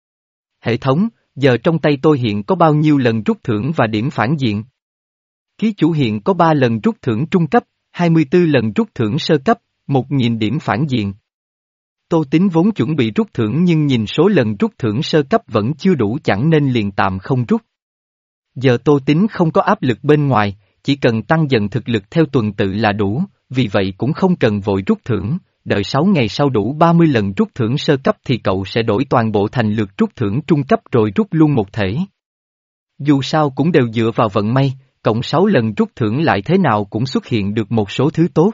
Hệ thống, giờ trong tay tôi hiện có bao nhiêu lần rút thưởng và điểm phản diện? Ký chủ hiện có ba lần rút thưởng trung cấp, hai mươi tư lần rút thưởng sơ cấp, một nghìn điểm phản diện. Tô Tín vốn chuẩn bị rút thưởng nhưng nhìn số lần rút thưởng sơ cấp vẫn chưa đủ, chẳng nên liền tạm không rút. Giờ Tô Tín không có áp lực bên ngoài, chỉ cần tăng dần thực lực theo tuần tự là đủ, vì vậy cũng không cần vội rút thưởng, đợi sáu ngày sau đủ ba mươi lần rút thưởng sơ cấp thì cậu sẽ đổi toàn bộ thành lượt rút thưởng trung cấp rồi rút luôn một thể. Dù sao cũng đều dựa vào vận may, cộng sáu lần rút thưởng lại thế nào cũng xuất hiện được một số thứ tốt.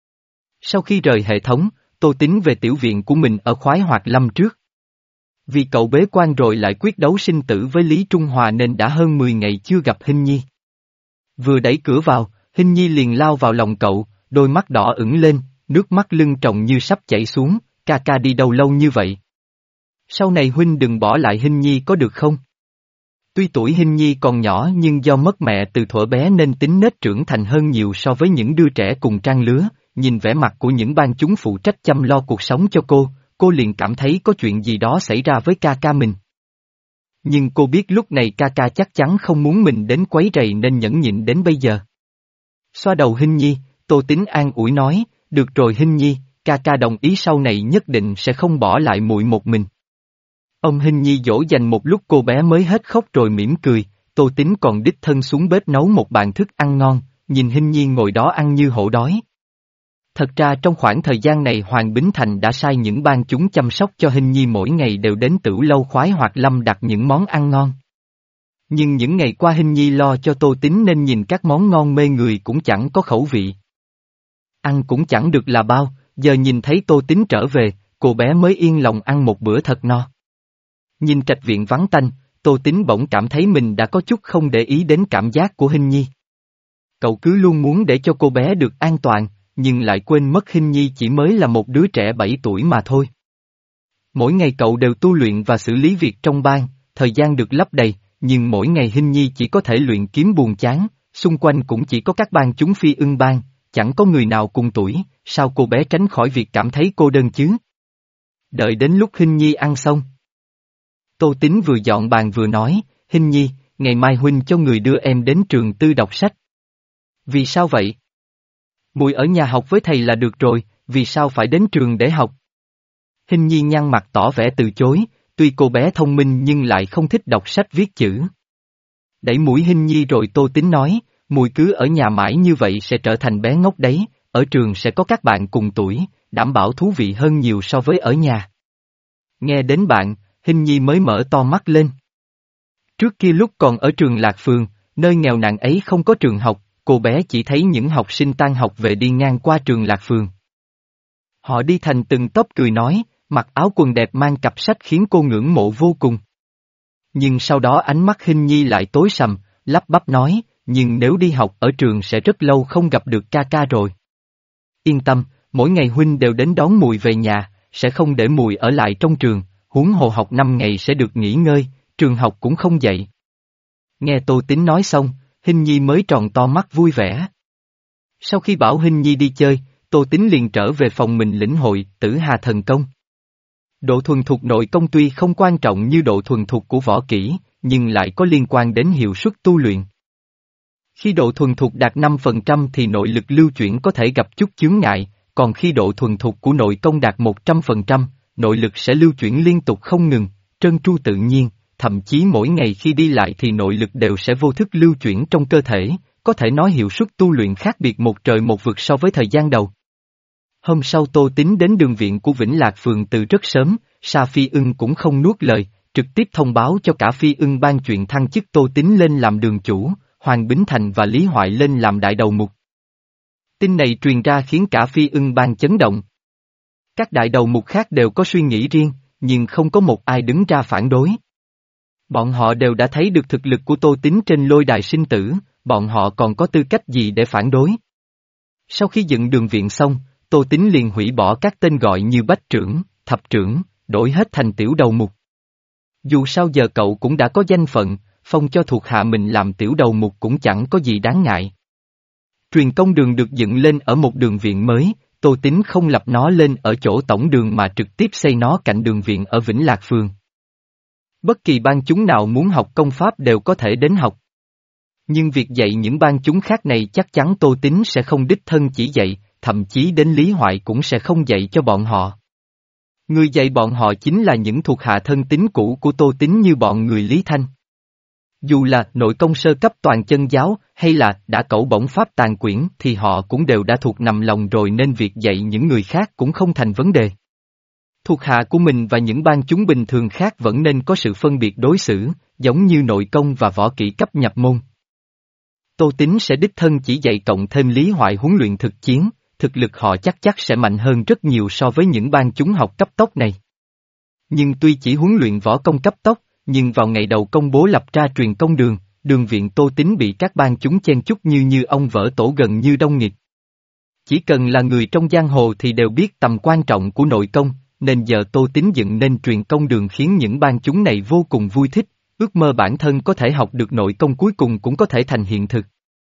Sau khi rời hệ thống, Tô Tín về tiểu viện của mình ở Khoái Hoạt Lâm trước. Vì cậu bế quan rồi lại quyết đấu sinh tử với Lý Trung Hòa nên đã hơn mười ngày chưa gặp Hinh Nhi. Vừa đẩy cửa vào, Hinh Nhi liền lao vào lòng cậu, đôi mắt đỏ ửng lên, nước mắt lưng tròng như sắp chảy xuống, ca ca đi đâu lâu như vậy? Sau này huynh đừng bỏ lại Hinh Nhi có được không? Tuy tuổi Hinh Nhi còn nhỏ nhưng do mất mẹ từ thuở bé nên tính nết trưởng thành hơn nhiều so với những đứa trẻ cùng trang lứa, nhìn vẻ mặt của những ban chúng phụ trách chăm lo cuộc sống cho cô, cô liền cảm thấy có chuyện gì đó xảy ra với ca ca mình. Nhưng cô biết lúc này ca ca chắc chắn không muốn mình đến quấy rầy nên nhẫn nhịn đến bây giờ. Xoa đầu Hinh Nhi, Tô Tín an ủi nói, được rồi Hinh Nhi, ca ca đồng ý sau này nhất định sẽ không bỏ lại muội một mình. Ông Hinh Nhi dỗ dành một lúc cô bé mới hết khóc rồi mỉm cười, Tô Tín còn đích thân xuống bếp nấu một bàn thức ăn ngon, nhìn Hinh Nhi ngồi đó ăn như hổ đói. Thật ra trong khoảng thời gian này Hoàng Bính Thành đã sai những ban chúng chăm sóc cho Hinh Nhi mỗi ngày đều đến Tửu Lâu khoái hoặc lâm đặt những món ăn ngon. Nhưng những ngày qua Hinh Nhi lo cho Tô Tín nên nhìn các món ngon mê người cũng chẳng có khẩu vị. Ăn cũng chẳng được là bao, giờ nhìn thấy Tô Tín trở về, cô bé mới yên lòng ăn một bữa thật no. Nhìn trạch viện vắng tanh, Tô Tín bỗng cảm thấy mình đã có chút không để ý đến cảm giác của Hinh Nhi. Cậu cứ luôn muốn để cho cô bé được an toàn, nhưng lại quên mất Hinh Nhi chỉ mới là một đứa trẻ bảy tuổi mà thôi. Mỗi ngày cậu đều tu luyện và xử lý việc trong bang, thời gian được lấp đầy, nhưng mỗi ngày Hinh Nhi chỉ có thể luyện kiếm buồn chán, xung quanh cũng chỉ có các bang chúng phi ưng bang, chẳng có người nào cùng tuổi, sao cô bé tránh khỏi việc cảm thấy cô đơn chứ? Đợi đến lúc Hinh Nhi ăn xong. Tô Tín vừa dọn bàn vừa nói, Hinh Nhi, ngày mai huynh cho người đưa em đến trường tư đọc sách. Vì sao vậy? Muội ở nhà học với thầy là được rồi, vì sao phải đến trường để học? Hinh Nhi nhăn mặt tỏ vẻ từ chối, tuy cô bé thông minh nhưng lại không thích đọc sách viết chữ. Đẩy mũi Hinh Nhi rồi Tô Tín nói, muội cứ ở nhà mãi như vậy sẽ trở thành bé ngốc đấy, ở trường sẽ có các bạn cùng tuổi, đảm bảo thú vị hơn nhiều so với ở nhà. Nghe đến bạn, Hinh Nhi mới mở to mắt lên. Trước kia lúc còn ở trường Lạc Phường, nơi nghèo nàn ấy không có trường học, cô bé chỉ thấy những học sinh tan học về đi ngang qua trường Lạc Phường. Họ đi thành từng tốp cười nói, mặc áo quần đẹp mang cặp sách khiến cô ngưỡng mộ vô cùng. Nhưng sau đó ánh mắt Hinh Nhi lại tối sầm, lắp bắp nói, nhưng nếu đi học ở trường sẽ rất lâu không gặp được ca ca rồi. Yên tâm, mỗi ngày huynh đều đến đón muội về nhà, sẽ không để muội ở lại trong trường, huống hồ học năm ngày sẽ được nghỉ ngơi, trường học cũng không dạy. Nghe Tô Tín nói xong, Hinh Nhi mới tròn to mắt vui vẻ. Sau khi bảo Hinh Nhi đi chơi, Tô Tín liền trở về phòng mình lĩnh hội Tử Hà Thần Công. Độ thuần thục nội công tuy không quan trọng như độ thuần thục của võ kỹ, nhưng lại có liên quan đến hiệu suất tu luyện. Khi độ thuần thục đạt năm phần trăm thì nội lực lưu chuyển có thể gặp chút chướng ngại, còn khi độ thuần thục của nội công đạt một trăm phần trăm, nội lực sẽ lưu chuyển liên tục không ngừng, trơn tru tự nhiên, thậm chí mỗi ngày khi đi lại thì nội lực đều sẽ vô thức lưu chuyển trong cơ thể, có thể nói hiệu suất tu luyện khác biệt một trời một vực so với thời gian đầu. Hôm sau Tô Tín đến đường viện của Vĩnh Lạc Phường từ rất sớm, Sa Phi Ưng cũng không nuốt lời, trực tiếp thông báo cho cả Phi Ưng ban chuyện thăng chức Tô Tín lên làm đường chủ, Hoàng Bính Thành và Lý Hoại lên làm đại đầu mục. Tin này truyền ra khiến cả Phi Ưng ban chấn động. Các đại đầu mục khác đều có suy nghĩ riêng, nhưng không có một ai đứng ra phản đối. Bọn họ đều đã thấy được thực lực của Tô Tín trên lôi đài sinh tử, bọn họ còn có tư cách gì để phản đối. Sau khi dựng đường viện xong, Tô Tín liền hủy bỏ các tên gọi như bách trưởng, thập trưởng, đổi hết thành tiểu đầu mục. Dù sao giờ cậu cũng đã có danh phận, phong cho thuộc hạ mình làm tiểu đầu mục cũng chẳng có gì đáng ngại. Truyền công đường được dựng lên ở một đường viện mới, Tô Tín không lập nó lên ở chỗ tổng đường mà trực tiếp xây nó cạnh đường viện ở Vĩnh Lạc Phường. Bất kỳ ban chúng nào muốn học công pháp đều có thể đến học. Nhưng việc dạy những ban chúng khác này chắc chắn Tô Tín sẽ không đích thân chỉ dạy, thậm chí đến Lý Hoại cũng sẽ không dạy cho bọn họ. Người dạy bọn họ chính là những thuộc hạ thân tín cũ của Tô Tín như bọn người Lý Thanh. Dù là nội công sơ cấp toàn chân giáo hay là đã cẩu bổng pháp tàn quyển thì họ cũng đều đã thuộc nằm lòng rồi nên việc dạy những người khác cũng không thành vấn đề. Thuộc hạ của mình và những ban chúng bình thường khác vẫn nên có sự phân biệt đối xử, giống như nội công và võ kỹ cấp nhập môn. Tô Tín sẽ đích thân chỉ dạy cộng thêm Lý Hoại huấn luyện thực chiến, thực lực họ chắc chắc sẽ mạnh hơn rất nhiều so với những ban chúng học cấp tốc này. Nhưng tuy chỉ huấn luyện võ công cấp tốc, nhưng vào ngày đầu công bố lập ra truyền công đường, đường viện Tô Tín bị các ban chúng chen chúc như như ông vỡ tổ gần như đông nghịt. Chỉ cần là người trong giang hồ thì đều biết tầm quan trọng của nội công, nên giờ Tô Tín dựng nên truyền công đường khiến những ban chúng này vô cùng vui thích, ước mơ bản thân có thể học được nội công cuối cùng cũng có thể thành hiện thực.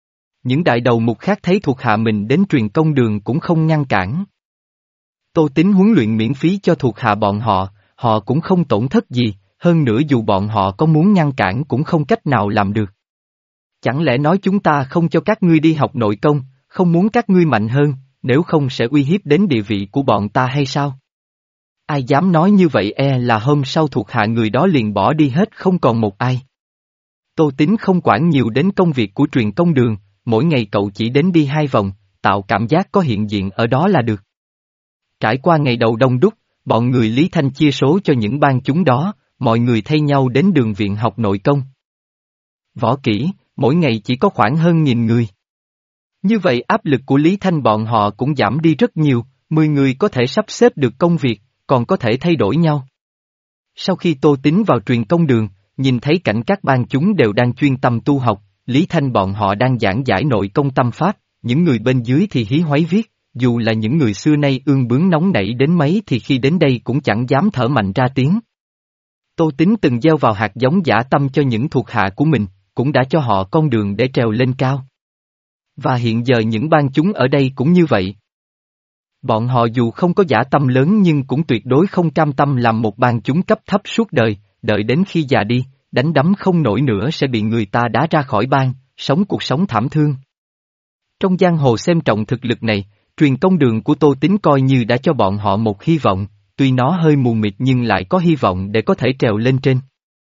Những đại đầu mục khác thấy thuộc hạ mình đến truyền công đường cũng không ngăn cản. Tô Tín huấn luyện miễn phí cho thuộc hạ bọn họ, họ cũng không tổn thất gì, hơn nữa dù bọn họ có muốn ngăn cản cũng không cách nào làm được. Chẳng lẽ nói chúng ta không cho các ngươi đi học nội công, không muốn các ngươi mạnh hơn, nếu không sẽ uy hiếp đến địa vị của bọn ta hay sao? Ai dám nói như vậy e là hôm sau thuộc hạ người đó liền bỏ đi hết không còn một ai. Tô Tín không quản nhiều đến công việc của truyền công đường, mỗi ngày cậu chỉ đến đi hai vòng, tạo cảm giác có hiện diện ở đó là được. Trải qua ngày đầu đông đúc, bọn người Lý Thanh chia số cho những ban chúng đó, mọi người thay nhau đến đường viện học nội công. Võ kỹ, mỗi ngày chỉ có khoảng hơn nghìn người. Như vậy áp lực của Lý Thanh bọn họ cũng giảm đi rất nhiều, mười người có thể sắp xếp được công việc, còn có thể thay đổi nhau. Sau khi Tô Tín vào truyền công đường, nhìn thấy cảnh các ban chúng đều đang chuyên tâm tu học, Lý Thanh bọn họ đang giảng giải nội công tâm pháp, những người bên dưới thì hí hoáy viết, dù là những người xưa nay ương bướng nóng nảy đến mấy thì khi đến đây cũng chẳng dám thở mạnh ra tiếng. Tô Tín từng gieo vào hạt giống dã tâm cho những thuộc hạ của mình, cũng đã cho họ con đường để trèo lên cao. Và hiện giờ những ban chúng ở đây cũng như vậy. Bọn họ dù không có dã tâm lớn nhưng cũng tuyệt đối không cam tâm làm một ban chúng cấp thấp suốt đời, đợi đến khi già đi, đánh đấm không nổi nữa sẽ bị người ta đá ra khỏi ban, sống cuộc sống thảm thương. Trong giang hồ xem trọng thực lực này, truyền công đường của Tô Tín coi như đã cho bọn họ một hy vọng, tuy nó hơi mù mịt nhưng lại có hy vọng để có thể trèo lên trên.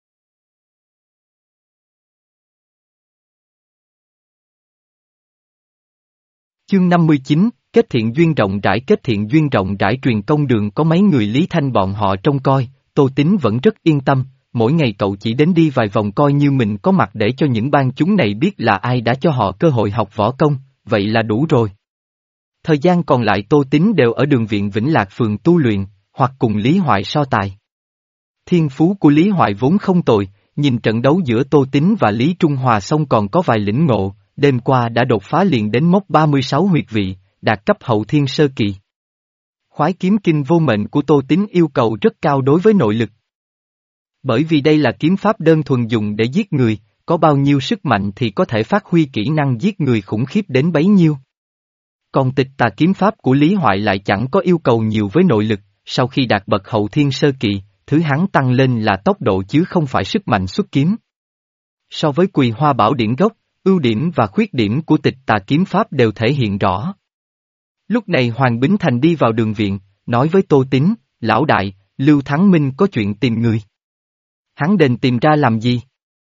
Chương năm mươi chín, kết thiện duyên rộng rãi. Kết thiện duyên rộng rãi truyền công đường có mấy người Lý Thanh bọn họ trông coi, Tô Tín vẫn rất yên tâm, mỗi ngày cậu chỉ đến đi vài vòng coi như mình có mặt để cho những ban chúng này biết là ai đã cho họ cơ hội học võ công, vậy là đủ rồi. Thời gian còn lại Tô Tín đều ở đường viện Vĩnh Lạc phường tu luyện, hoặc cùng Lý Hoại so tài. Thiên phú của Lý Hoại vốn không tồi, nhìn trận đấu giữa Tô Tín và Lý Trung Hòa xong còn có vài lĩnh ngộ, đêm qua đã đột phá liền đến mốc ba mươi sáu huyệt vị, đạt cấp hậu thiên sơ kỳ. Khoái kiếm kinh vô mệnh của Tô Tín yêu cầu rất cao đối với nội lực. Bởi vì đây là kiếm pháp đơn thuần dùng để giết người, có bao nhiêu sức mạnh thì có thể phát huy kỹ năng giết người khủng khiếp đến bấy nhiêu. Còn tịch tà kiếm pháp của Lý Hoại lại chẳng có yêu cầu nhiều với nội lực, sau khi đạt bậc hậu thiên sơ kỳ, thứ hắn tăng lên là tốc độ chứ không phải sức mạnh xuất kiếm. So với Quỳ Hoa Bảo Điển gốc, ưu điểm và khuyết điểm của tịch tà kiếm pháp đều thể hiện rõ. Lúc này Hoàng Bính Thành đi vào đường viện, nói với Tô Tín, lão đại, Lưu Thắng Minh có chuyện tìm người. Hắn đền tìm ra làm gì?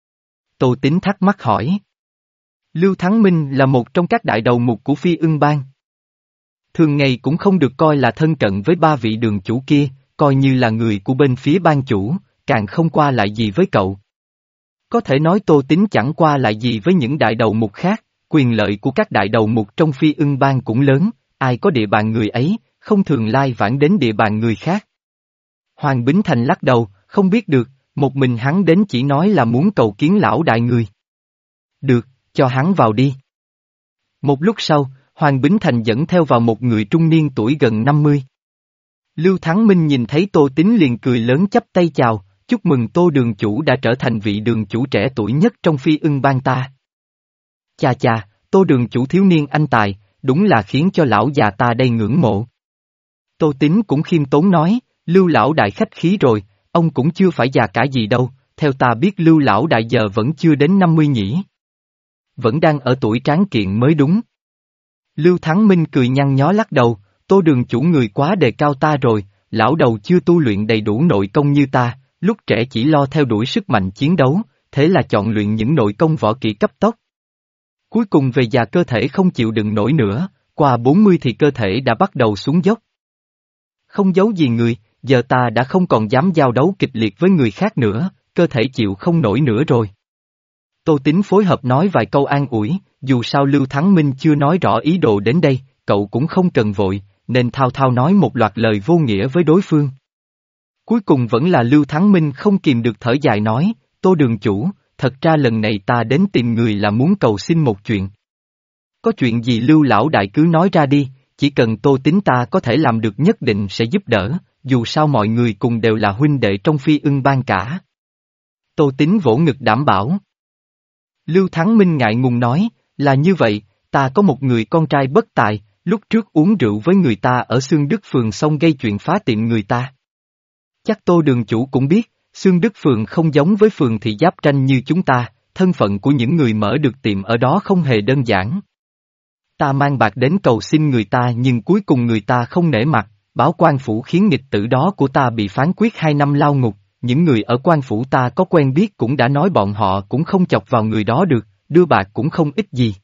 Tô Tín thắc mắc hỏi. Lưu Thắng Minh là một trong các đại đầu mục của Phi Ưng Bang. Thường ngày cũng không được coi là thân cận với ba vị đường chủ kia, coi như là người của bên phía ban chủ, càng không qua lại gì với cậu. Có thể nói Tô Tín chẳng qua lại gì với những đại đầu mục khác, quyền lợi của các đại đầu mục trong Phi Ưng Bang cũng lớn, ai có địa bàn người ấy, không thường lai vãng đến địa bàn người khác. Hoàng Bính Thành lắc đầu, không biết được, một mình hắn đến chỉ nói là muốn cầu kiến lão đại người. Được, cho hắn vào đi. Một lúc sau, Hoàng Bính Thành dẫn theo vào một người trung niên tuổi gần năm mươi. Lưu Thắng Minh nhìn thấy Tô Tín liền cười lớn chắp tay chào, chúc mừng Tô đường chủ đã trở thành vị đường chủ trẻ tuổi nhất trong Phi Ưng Bang ta. Chà chà, Tô đường chủ thiếu niên anh tài, đúng là khiến cho lão già ta đây ngưỡng mộ. Tô Tín cũng khiêm tốn nói, Lưu lão đại khách khí rồi, ông cũng chưa phải già cả gì đâu, theo ta biết Lưu lão đại giờ vẫn chưa đến năm mươi nhỉ. Vẫn đang ở tuổi tráng kiện mới đúng. Lưu Thắng Minh cười nhăn nhó lắc đầu, Tô đường chủ người quá đề cao ta rồi, lão đầu chưa tu luyện đầy đủ nội công như ta, lúc trẻ chỉ lo theo đuổi sức mạnh chiến đấu, thế là chọn luyện những nội công võ kỹ cấp tốc. Cuối cùng về già cơ thể không chịu đựng nổi nữa, qua bốn mươi thì cơ thể đã bắt đầu xuống dốc. Không giấu gì người, giờ ta đã không còn dám giao đấu kịch liệt với người khác nữa, cơ thể chịu không nổi nữa rồi. Tô Tín phối hợp nói vài câu an ủi, dù sao Lưu Thắng Minh chưa nói rõ ý đồ đến đây, cậu cũng không cần vội, nên thao thao nói một loạt lời vô nghĩa với đối phương. Cuối cùng vẫn là Lưu Thắng Minh không kìm được thở dài nói, Tô đường chủ, thật ra lần này ta đến tìm người là muốn cầu xin một chuyện. Có chuyện gì Lưu lão đại cứ nói ra đi, chỉ cần Tô Tín ta có thể làm được nhất định sẽ giúp đỡ, dù sao mọi người cùng đều là huynh đệ trong Phi Ưng Bang cả. Tô Tín vỗ ngực đảm bảo. Lưu Thắng Minh ngại ngùng nói, là như vậy, ta có một người con trai bất tài, lúc trước uống rượu với người ta ở Xương Đức Phường xong gây chuyện phá tiệm người ta. Chắc Tô đường chủ cũng biết, Xương Đức Phường không giống với phường thị giáp tranh như chúng ta, thân phận của những người mở được tiệm ở đó không hề đơn giản. Ta mang bạc đến cầu xin người ta nhưng cuối cùng người ta không nể mặt, báo quan phủ khiến nghịch tử đó của ta bị phán quyết hai năm lao ngục, những người ở quan phủ ta có quen biết cũng đã nói bọn họ cũng không chọc vào người đó được, đưa bạc cũng không ích gì.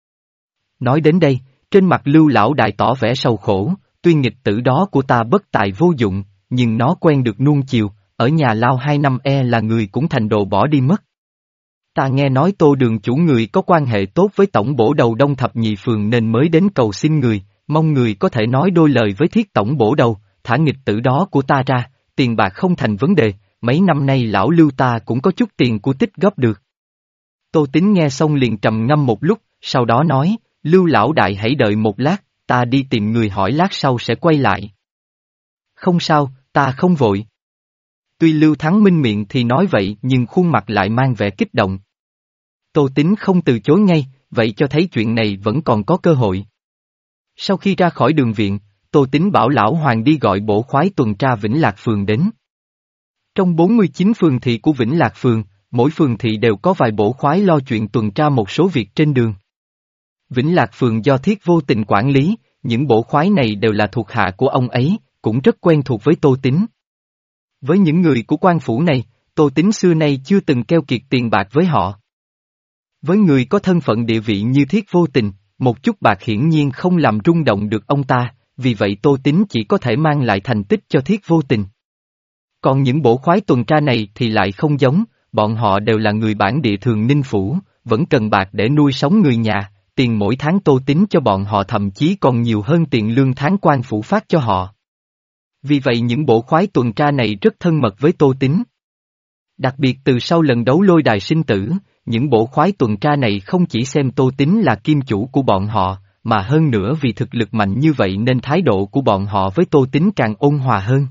Nói đến đây, trên mặt Lưu lão đại tỏ vẻ sầu khổ, tuy nghịch tử đó của ta bất tài vô dụng, nhưng nó quen được nuông chiều, ở nhà lao hai năm e là người cũng thành đồ bỏ đi mất. Ta nghe nói Tô đường chủ người có quan hệ tốt với tổng bổ đầu Đông Thập Nhị Phường nên mới đến cầu xin người, mong người có thể nói đôi lời với thiết tổng bổ đầu, thả nghịch tử đó của ta ra, tiền bạc không thành vấn đề, mấy năm nay lão Lưu ta cũng có chút tiền của tích góp được. Tô Tín nghe xong liền trầm ngâm một lúc, sau đó nói, Lưu lão đại hãy đợi một lát, ta đi tìm người hỏi lát sau sẽ quay lại. Không sao, ta không vội. Tuy Lưu Thắng Minh miệng thì nói vậy nhưng khuôn mặt lại mang vẻ kích động. Tô Tín không từ chối ngay, vậy cho thấy chuyện này vẫn còn có cơ hội. Sau khi ra khỏi đường viện, Tô Tín bảo lão Hoàng đi gọi bổ khoái tuần tra Vĩnh Lạc Phường đến. Trong bốn mươi chín phường thị của Vĩnh Lạc Phường, mỗi phường thị đều có vài bổ khoái lo chuyện tuần tra một số việc trên đường. Vĩnh Lạc Phường do Thiết Vô Tình quản lý, những bổ khoái này đều là thuộc hạ của ông ấy, cũng rất quen thuộc với Tô Tín. Với những người của quan phủ này, Tô Tín xưa nay chưa từng keo kiệt tiền bạc với họ. Với người có thân phận địa vị như Thiết Vô Tình, một chút bạc hiển nhiên không làm rung động được ông ta, vì vậy Tô Tín chỉ có thể mang lại thành tích cho Thiết Vô Tình. Còn những bổ khoái tuần tra này thì lại không giống, bọn họ đều là người bản địa Thường Ninh Phủ, vẫn cần bạc để nuôi sống người nhà, tiền mỗi tháng Tô Tín cho bọn họ thậm chí còn nhiều hơn tiền lương tháng quan phủ phát cho họ. Vì vậy những bổ khoái tuần tra này rất thân mật với Tô Tín. Đặc biệt từ sau lần đấu lôi đài sinh tử, những bổ khoái tuần tra này không chỉ xem Tô Tín là kim chủ của bọn họ, mà hơn nữa vì thực lực mạnh như vậy nên thái độ của bọn họ với Tô Tín càng ôn hòa hơn.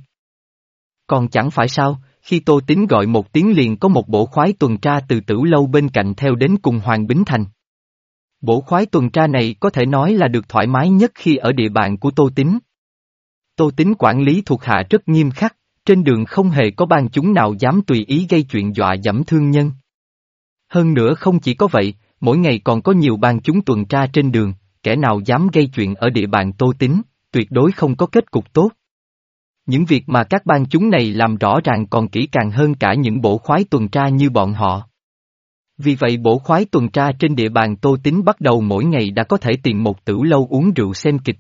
Còn chẳng phải sao, khi Tô Tín gọi một tiếng liền có một bổ khoái tuần tra từ Tửu Lâu bên cạnh theo đến cùng Hoàng Bính Thành. Bổ khoái tuần tra này có thể nói là được thoải mái nhất khi ở địa bàn của Tô Tín. Tô Tín quản lý thuộc hạ rất nghiêm khắc, trên đường không hề có bang chúng nào dám tùy ý gây chuyện dọa dẫm thương nhân. Hơn nữa không chỉ có vậy, mỗi ngày còn có nhiều bang chúng tuần tra trên đường, kẻ nào dám gây chuyện ở địa bàn Tô Tín, tuyệt đối không có kết cục tốt. Những việc mà các bang chúng này làm rõ ràng còn kỹ càng hơn cả những bổ khoái tuần tra như bọn họ. Vì vậy bổ khoái tuần tra trên địa bàn Tô Tín bắt đầu mỗi ngày đã có thể tìm một Tửu Lâu uống rượu xem kịch.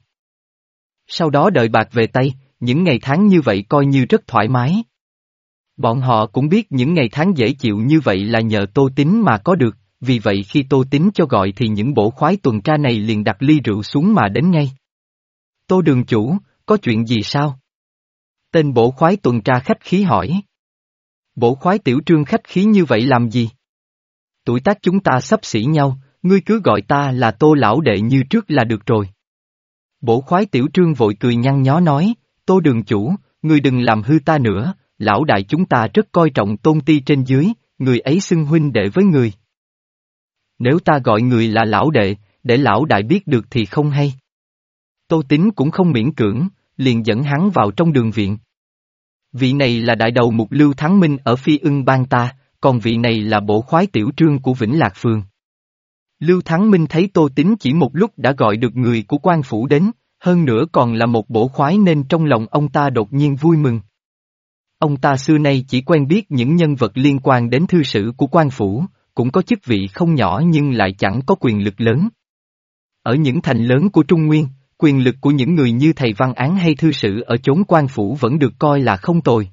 Sau đó đợi bạc về tay, những ngày tháng như vậy coi như rất thoải mái. Bọn họ cũng biết những ngày tháng dễ chịu như vậy là nhờ Tô Tín mà có được, vì vậy khi Tô Tín cho gọi thì những bổ khoái tuần tra này liền đặt ly rượu xuống mà đến ngay. Tô đường chủ, có chuyện gì sao? Tên bổ khoái tuần tra khách khí hỏi. Bổ khoái Tiểu Trương khách khí như vậy làm gì? Tuổi tác chúng ta xấp xỉ nhau, ngươi cứ gọi ta là Tô lão đệ như trước là được rồi. Bổ khoái Tiểu Trương vội cười nhăn nhó nói, Tô đường chủ, ngươi đừng làm hư ta nữa, lão đại chúng ta rất coi trọng tôn ti trên dưới, người ấy xưng huynh đệ với người. Nếu ta gọi người là lão đệ, để lão đại biết được thì không hay. Tô Tín cũng không miễn cưỡng, liền dẫn hắn vào trong đường viện. Vị này là đại đầu mục Lưu Thắng Minh ở Phi Ưng bang ta, còn vị này là bổ khoái Tiểu Trương của Vĩnh Lạc Phường. Lưu Thắng Minh thấy Tô Tín chỉ một lúc đã gọi được người của quan phủ đến, hơn nữa còn là một bổ khoái nên trong lòng ông ta đột nhiên vui mừng. Ông ta xưa nay chỉ quen biết những nhân vật liên quan đến thư sử của quan phủ, cũng có chức vị không nhỏ nhưng lại chẳng có quyền lực lớn. Ở những thành lớn của Trung Nguyên, quyền lực của những người như thầy văn án hay thư sử ở chốn quan phủ vẫn được coi là không tồi.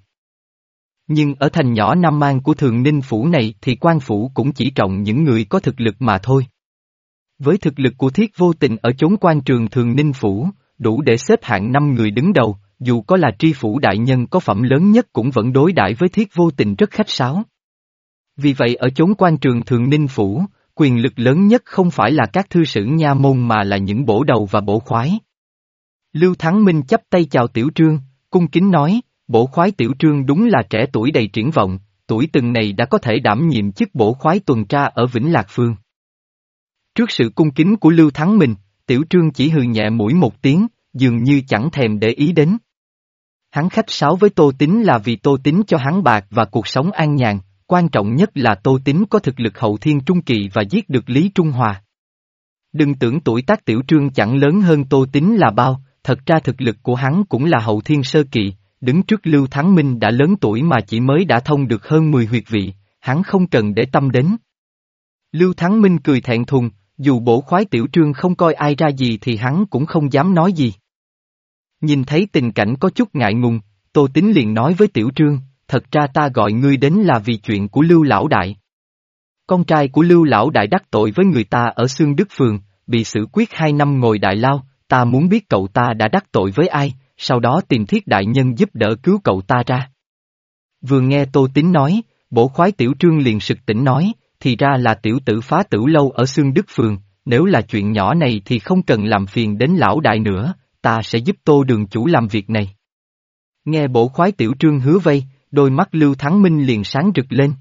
Nhưng ở thành nhỏ Nam Mang của Thường Ninh Phủ này thì quan phủ cũng chỉ trọng những người có thực lực mà thôi. Với thực lực của Thiết Vô Tình ở chốn quan trường Thường Ninh Phủ, đủ để xếp hạng năm người đứng đầu, dù có là tri phủ đại nhân có phẩm lớn nhất cũng vẫn đối đãi với Thiết Vô Tình rất khách sáo. Vì vậy ở chốn quan trường Thường Ninh Phủ, quyền lực lớn nhất không phải là các thư sử nha môn mà là những bổ đầu và bổ khoái. Lưu Thắng Minh chắp tay chào Tiểu Trương, cung kính nói, bổ khoái Tiểu Trương đúng là trẻ tuổi đầy triển vọng, tuổi từng này đã có thể đảm nhiệm chức bổ khoái tuần tra ở Vĩnh Lạc Phường. Trước sự cung kính của Lưu Thắng Minh, Tiểu Trương chỉ hừ nhẹ mũi một tiếng, dường như chẳng thèm để ý đến. Hắn khách sáo với Tô Tín là vì Tô Tín cho hắn bạc và cuộc sống an nhàn, quan trọng nhất là Tô Tín có thực lực hậu thiên trung kỳ và giết được Lý Trung Hòa. Đừng tưởng tuổi tác Tiểu Trương chẳng lớn hơn Tô Tín là bao, thật ra thực lực của hắn cũng là hậu thiên sơ kỳ, đứng trước Lưu Thắng Minh đã lớn tuổi mà chỉ mới đã thông được hơn mười huyệt vị, hắn không cần để tâm đến. Lưu Thắng Minh cười thẹn thùng, dù bổ khoái Tiểu Trương không coi ai ra gì thì hắn cũng không dám nói gì. Nhìn thấy tình cảnh có chút ngại ngùng, Tô Tín liền nói với Tiểu Trương, thật ra ta gọi ngươi đến là vì chuyện của Lưu Lão Đại. Con trai của Lưu Lão Đại đắc tội với người ta ở Xương Đức Phường, bị xử quyết hai năm ngồi đại lao, ta muốn biết cậu ta đã đắc tội với ai, sau đó tìm Thiết đại nhân giúp đỡ cứu cậu ta ra. Vừa nghe Tô Tín nói, bổ khoái Tiểu Trương liền sực tỉnh nói, thì ra là tiểu tử phá tử lâu ở Xương Đức Phường, nếu là chuyện nhỏ này thì không cần làm phiền đến Lão Đại nữa, ta sẽ giúp Tô đường chủ làm việc này. Nghe bổ khoái Tiểu Trương hứa vây, đôi mắt Lưu Thắng Minh liền sáng rực lên.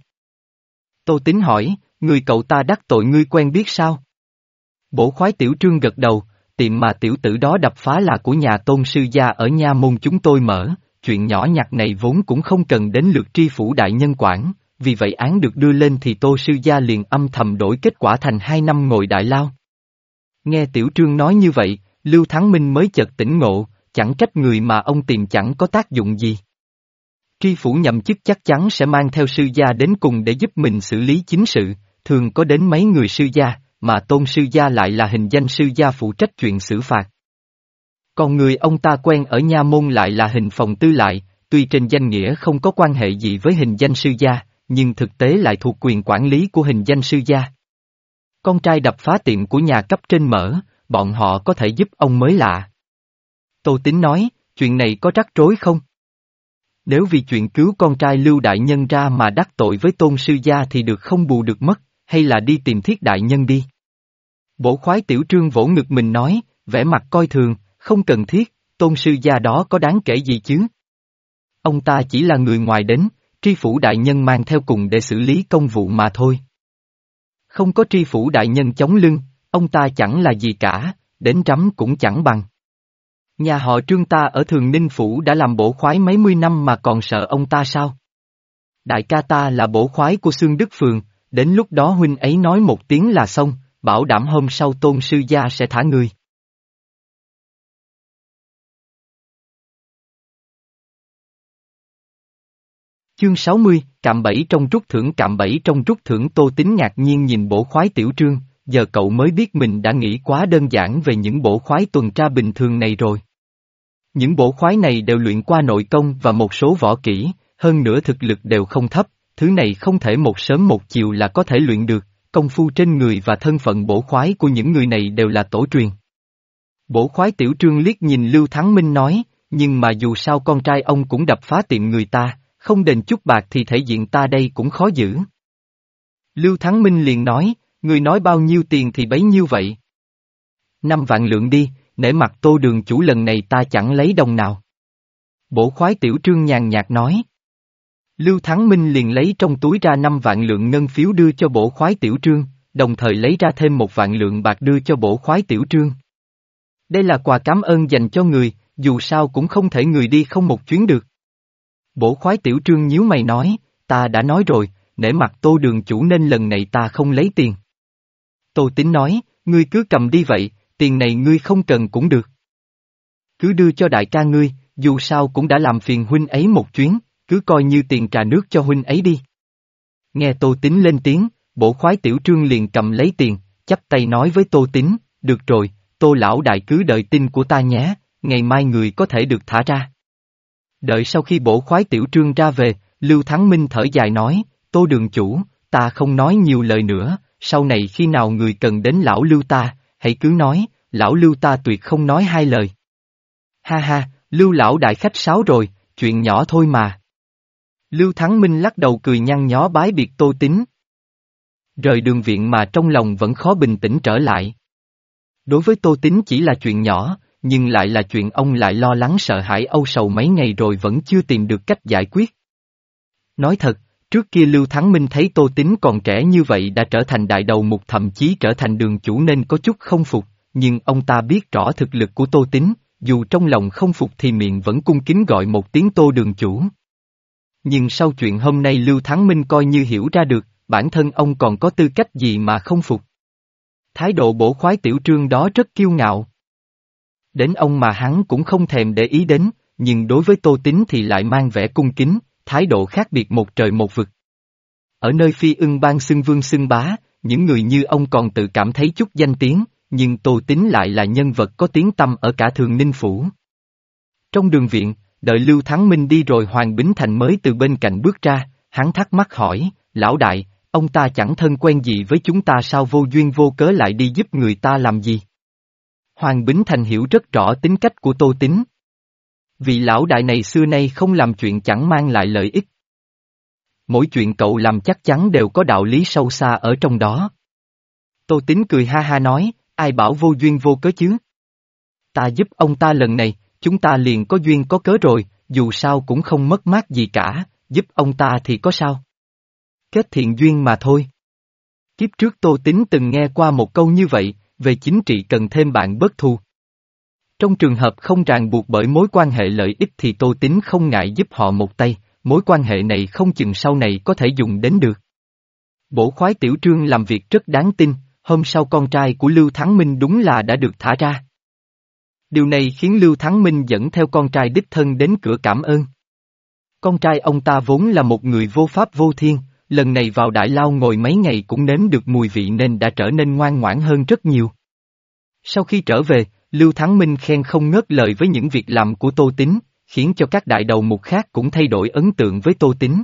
Tô Tín hỏi, người cậu ta đắc tội ngươi quen biết sao? Bổ khoái Tiểu Trương gật đầu, tiệm mà tiểu tử đó đập phá là của nhà Tôn sư gia ở nha môn chúng tôi mở, chuyện nhỏ nhặt này vốn cũng không cần đến lượt tri phủ đại nhân quản, vì vậy án được đưa lên thì Tô sư gia liền âm thầm đổi kết quả thành hai năm ngồi đại lao. Nghe Tiểu Trương nói như vậy, Lưu Thắng Minh mới chợt tỉnh ngộ, chẳng trách người mà ông tìm chẳng có tác dụng gì. Tri phủ nhậm chức chắc chắn sẽ mang theo sư gia đến cùng để giúp mình xử lý chính sự, thường có đến mấy người sư gia, mà Tôn sư gia lại là hình danh sư gia phụ trách chuyện xử phạt. Còn người ông ta quen ở nha môn lại là hình phòng tư lại, tuy trên danh nghĩa không có quan hệ gì với hình danh sư gia, nhưng thực tế lại thuộc quyền quản lý của hình danh sư gia. Con trai đập phá tiệm của nhà cấp trên mở, bọn họ có thể giúp ông mới lạ. Tô Tín nói, chuyện này có rắc rối không? Nếu vì chuyện cứu con trai Lưu Đại Nhân ra mà đắc tội với Tôn sư gia thì được không bù được mất, hay là đi tìm Thiết Đại Nhân đi. Bổ khoái Tiểu Trương vỗ ngực mình nói, vẻ mặt coi thường, không cần thiết, Tôn sư gia đó có đáng kể gì chứ? Ông ta chỉ là người ngoài đến, tri phủ đại nhân mang theo cùng để xử lý công vụ mà thôi. Không có tri phủ đại nhân chống lưng, ông ta chẳng là gì cả, đến trắm cũng chẳng bằng. Nhà họ Trương ta ở Thường Ninh Phủ đã làm bổ khoái mấy mươi năm mà còn sợ ông ta sao? Đại ca ta là bổ khoái của Xương Đức Phường, đến lúc đó huynh ấy nói một tiếng là xong, bảo đảm hôm sau Tôn sư gia sẽ thả người. Chương sáu mươi, cạm bẫy trong rút thưởng. Cạm bẫy trong rút thưởng. Tô Tín ngạc nhiên nhìn bổ khoái Tiểu Trương, giờ cậu mới biết mình đã nghĩ quá đơn giản về những bổ khoái tuần tra bình thường này rồi. Những bổ khoái này đều luyện qua nội công và một số võ kỹ, hơn nữa thực lực đều không thấp, thứ này không thể một sớm một chiều là có thể luyện được, công phu trên người và thân phận bổ khoái của những người này đều là tổ truyền. Bổ khoái Tiểu Trương liếc nhìn Lưu Thắng Minh nói, nhưng mà dù sao con trai ông cũng đập phá tiệm người ta, không đền chút bạc thì thể diện ta đây cũng khó giữ. Lưu Thắng Minh liền nói, người nói bao nhiêu tiền thì bấy nhiêu vậy. Năm vạn lượng đi, nể mặt Tô đường chủ lần này ta chẳng lấy đồng nào. Bổ khoái Tiểu Trương nhàn nhạt nói. Lưu Thắng Minh liền lấy trong túi ra năm vạn lượng ngân phiếu đưa cho bổ khoái Tiểu Trương, đồng thời lấy ra thêm một vạn lượng bạc đưa cho bổ khoái Tiểu Trương. Đây là quà cảm ơn dành cho người, dù sao cũng không thể người đi không một chuyến được. Bổ khoái Tiểu Trương nhíu mày nói, ta đã nói rồi, nể mặt Tô đường chủ nên lần này ta không lấy tiền. Tô Tín nói, ngươi cứ cầm đi vậy, tiền này ngươi không cần cũng được. Cứ đưa cho đại ca ngươi, dù sao cũng đã làm phiền huynh ấy một chuyến, cứ coi như tiền trà nước cho huynh ấy đi. Nghe Tô Tín lên tiếng, bổ khoái Tiểu Trương liền cầm lấy tiền, chắp tay nói với Tô Tín, được rồi, Tô lão đại cứ đợi tin của ta nhé, ngày mai người có thể được thả ra. Đợi sau khi bổ khoái Tiểu Trương ra về, Lưu Thắng Minh thở dài nói, Tô đường chủ, ta không nói nhiều lời nữa, sau này khi nào người cần đến lão Lưu ta, hãy cứ nói, lão Lưu ta tuyệt không nói hai lời. Ha ha, Lưu lão đại khách sáo rồi, chuyện nhỏ thôi mà. Lưu Thắng Minh lắc đầu cười nhăn nhó bái biệt Tô Tín. Rời đường viện mà trong lòng vẫn khó bình tĩnh trở lại. Đối với Tô Tín chỉ là chuyện nhỏ, nhưng lại là chuyện ông lại lo lắng sợ hãi âu sầu mấy ngày rồi vẫn chưa tìm được cách giải quyết. Nói thật, Trước kia Lưu Thắng Minh thấy Tô Tín còn trẻ như vậy đã trở thành đại đầu mục thậm chí trở thành đường chủ nên có chút không phục, nhưng ông ta biết rõ thực lực của Tô Tín, dù trong lòng không phục thì miệng vẫn cung kính gọi một tiếng Tô đường chủ. Nhưng sau chuyện hôm nay Lưu Thắng Minh coi như hiểu ra được, bản thân ông còn có tư cách gì mà không phục. Thái độ bổ khoái tiểu trương đó rất kiêu ngạo. Đến ông mà hắn cũng không thèm để ý đến, nhưng đối với Tô Tín thì lại mang vẻ cung kính, thái độ khác biệt một trời một vực. Ở nơi Phi Ưng Bang xưng vương xưng bá, những người như ông còn tự cảm thấy chút danh tiếng, nhưng Tô Tín lại là nhân vật có tiếng tăm ở cả Thường Ninh Phủ. Trong đường viện, đợi Lưu Thắng Minh đi rồi Hoàng Bính Thành mới từ bên cạnh bước ra, hắn thắc mắc hỏi, lão đại, ông ta chẳng thân quen gì với chúng ta sao vô duyên vô cớ lại đi giúp người ta làm gì? Hoàng Bính Thành hiểu rất rõ tính cách của Tô Tín. Vị lão đại này xưa nay không làm chuyện chẳng mang lại lợi ích. Mỗi chuyện cậu làm chắc chắn đều có đạo lý sâu xa ở trong đó. Tô Tín cười ha ha nói, ai bảo vô duyên vô cớ chứ? Ta giúp ông ta lần này, chúng ta liền có duyên có cớ rồi, dù sao cũng không mất mát gì cả, giúp ông ta thì có sao? Kết thiện duyên mà thôi. Kiếp trước Tô Tín từng nghe qua một câu như vậy, về chính trị cần thêm bạn bớt thù. Trong trường hợp không ràng buộc bởi mối quan hệ lợi ích thì Tô Tín không ngại giúp họ một tay, mối quan hệ này không chừng sau này có thể dùng đến được. Bổ khoái tiểu trương làm việc rất đáng tin, hôm sau con trai của Lưu Thắng Minh đúng là đã được thả ra. Điều này khiến Lưu Thắng Minh dẫn theo con trai đích thân đến cửa cảm ơn. Con trai ông ta vốn là một người vô pháp vô thiên, lần này vào Đại Lao ngồi mấy ngày cũng nếm được mùi vị nên đã trở nên ngoan ngoãn hơn rất nhiều. Sau khi trở về, Lưu Thắng Minh khen không ngớt lời với những việc làm của Tô Tín, khiến cho các đại đầu mục khác cũng thay đổi ấn tượng với Tô Tín.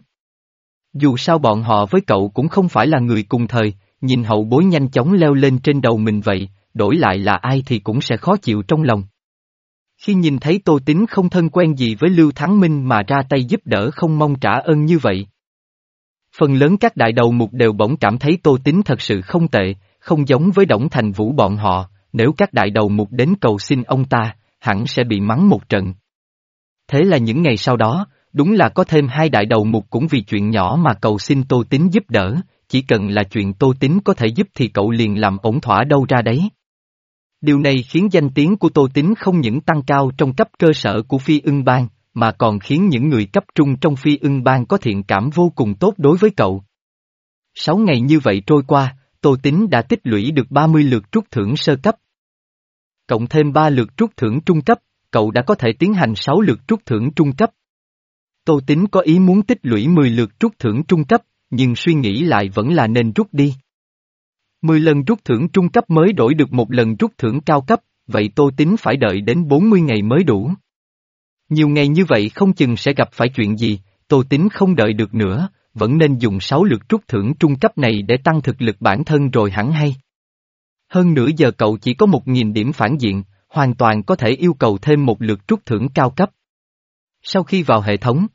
Dù sao bọn họ với cậu cũng không phải là người cùng thời, nhìn hậu bối nhanh chóng leo lên trên đầu mình vậy, đổi lại là ai thì cũng sẽ khó chịu trong lòng. Khi nhìn thấy Tô Tín không thân quen gì với Lưu Thắng Minh mà ra tay giúp đỡ không mong trả ơn như vậy. Phần lớn các đại đầu mục đều bỗng cảm thấy Tô Tín thật sự không tệ, không giống với Đổng Thành Vũ bọn họ, nếu các đại đầu mục đến cầu xin ông ta, hẳn sẽ bị mắng một trận. Thế là những ngày sau đó, đúng là có thêm hai đại đầu mục cũng vì chuyện nhỏ mà cầu xin Tô Tín giúp đỡ, chỉ cần là chuyện Tô Tín có thể giúp thì cậu liền làm ổn thỏa đâu ra đấy. Điều này khiến danh tiếng của Tô Tín không những tăng cao trong cấp cơ sở của Phi Ưng Bang, mà còn khiến những người cấp trung trong Phi Ưng Bang có thiện cảm vô cùng tốt đối với cậu. Sáu ngày như vậy trôi qua, Tô Tín đã tích lũy được ba mươi lượt trút thưởng sơ cấp. Cộng thêm ba lượt trút thưởng trung cấp, cậu đã có thể tiến hành sáu lượt trút thưởng trung cấp. Tô Tín có ý muốn tích lũy mười lượt trút thưởng trung cấp, nhưng suy nghĩ lại vẫn là nên rút đi. mười lần rút thưởng trung cấp mới đổi được một lần rút thưởng cao cấp, vậy Tô Tín phải đợi đến bốn mươi ngày mới đủ. Nhiều ngày như vậy không chừng sẽ gặp phải chuyện gì, Tô Tín không đợi được nữa, vẫn nên dùng sáu lượt rút thưởng trung cấp này để tăng thực lực bản thân rồi hẳn hay. Hơn nữa giờ cậu chỉ có một nghìn điểm phản diện, hoàn toàn có thể yêu cầu thêm một lượt rút thưởng cao cấp. Sau khi vào hệ thống,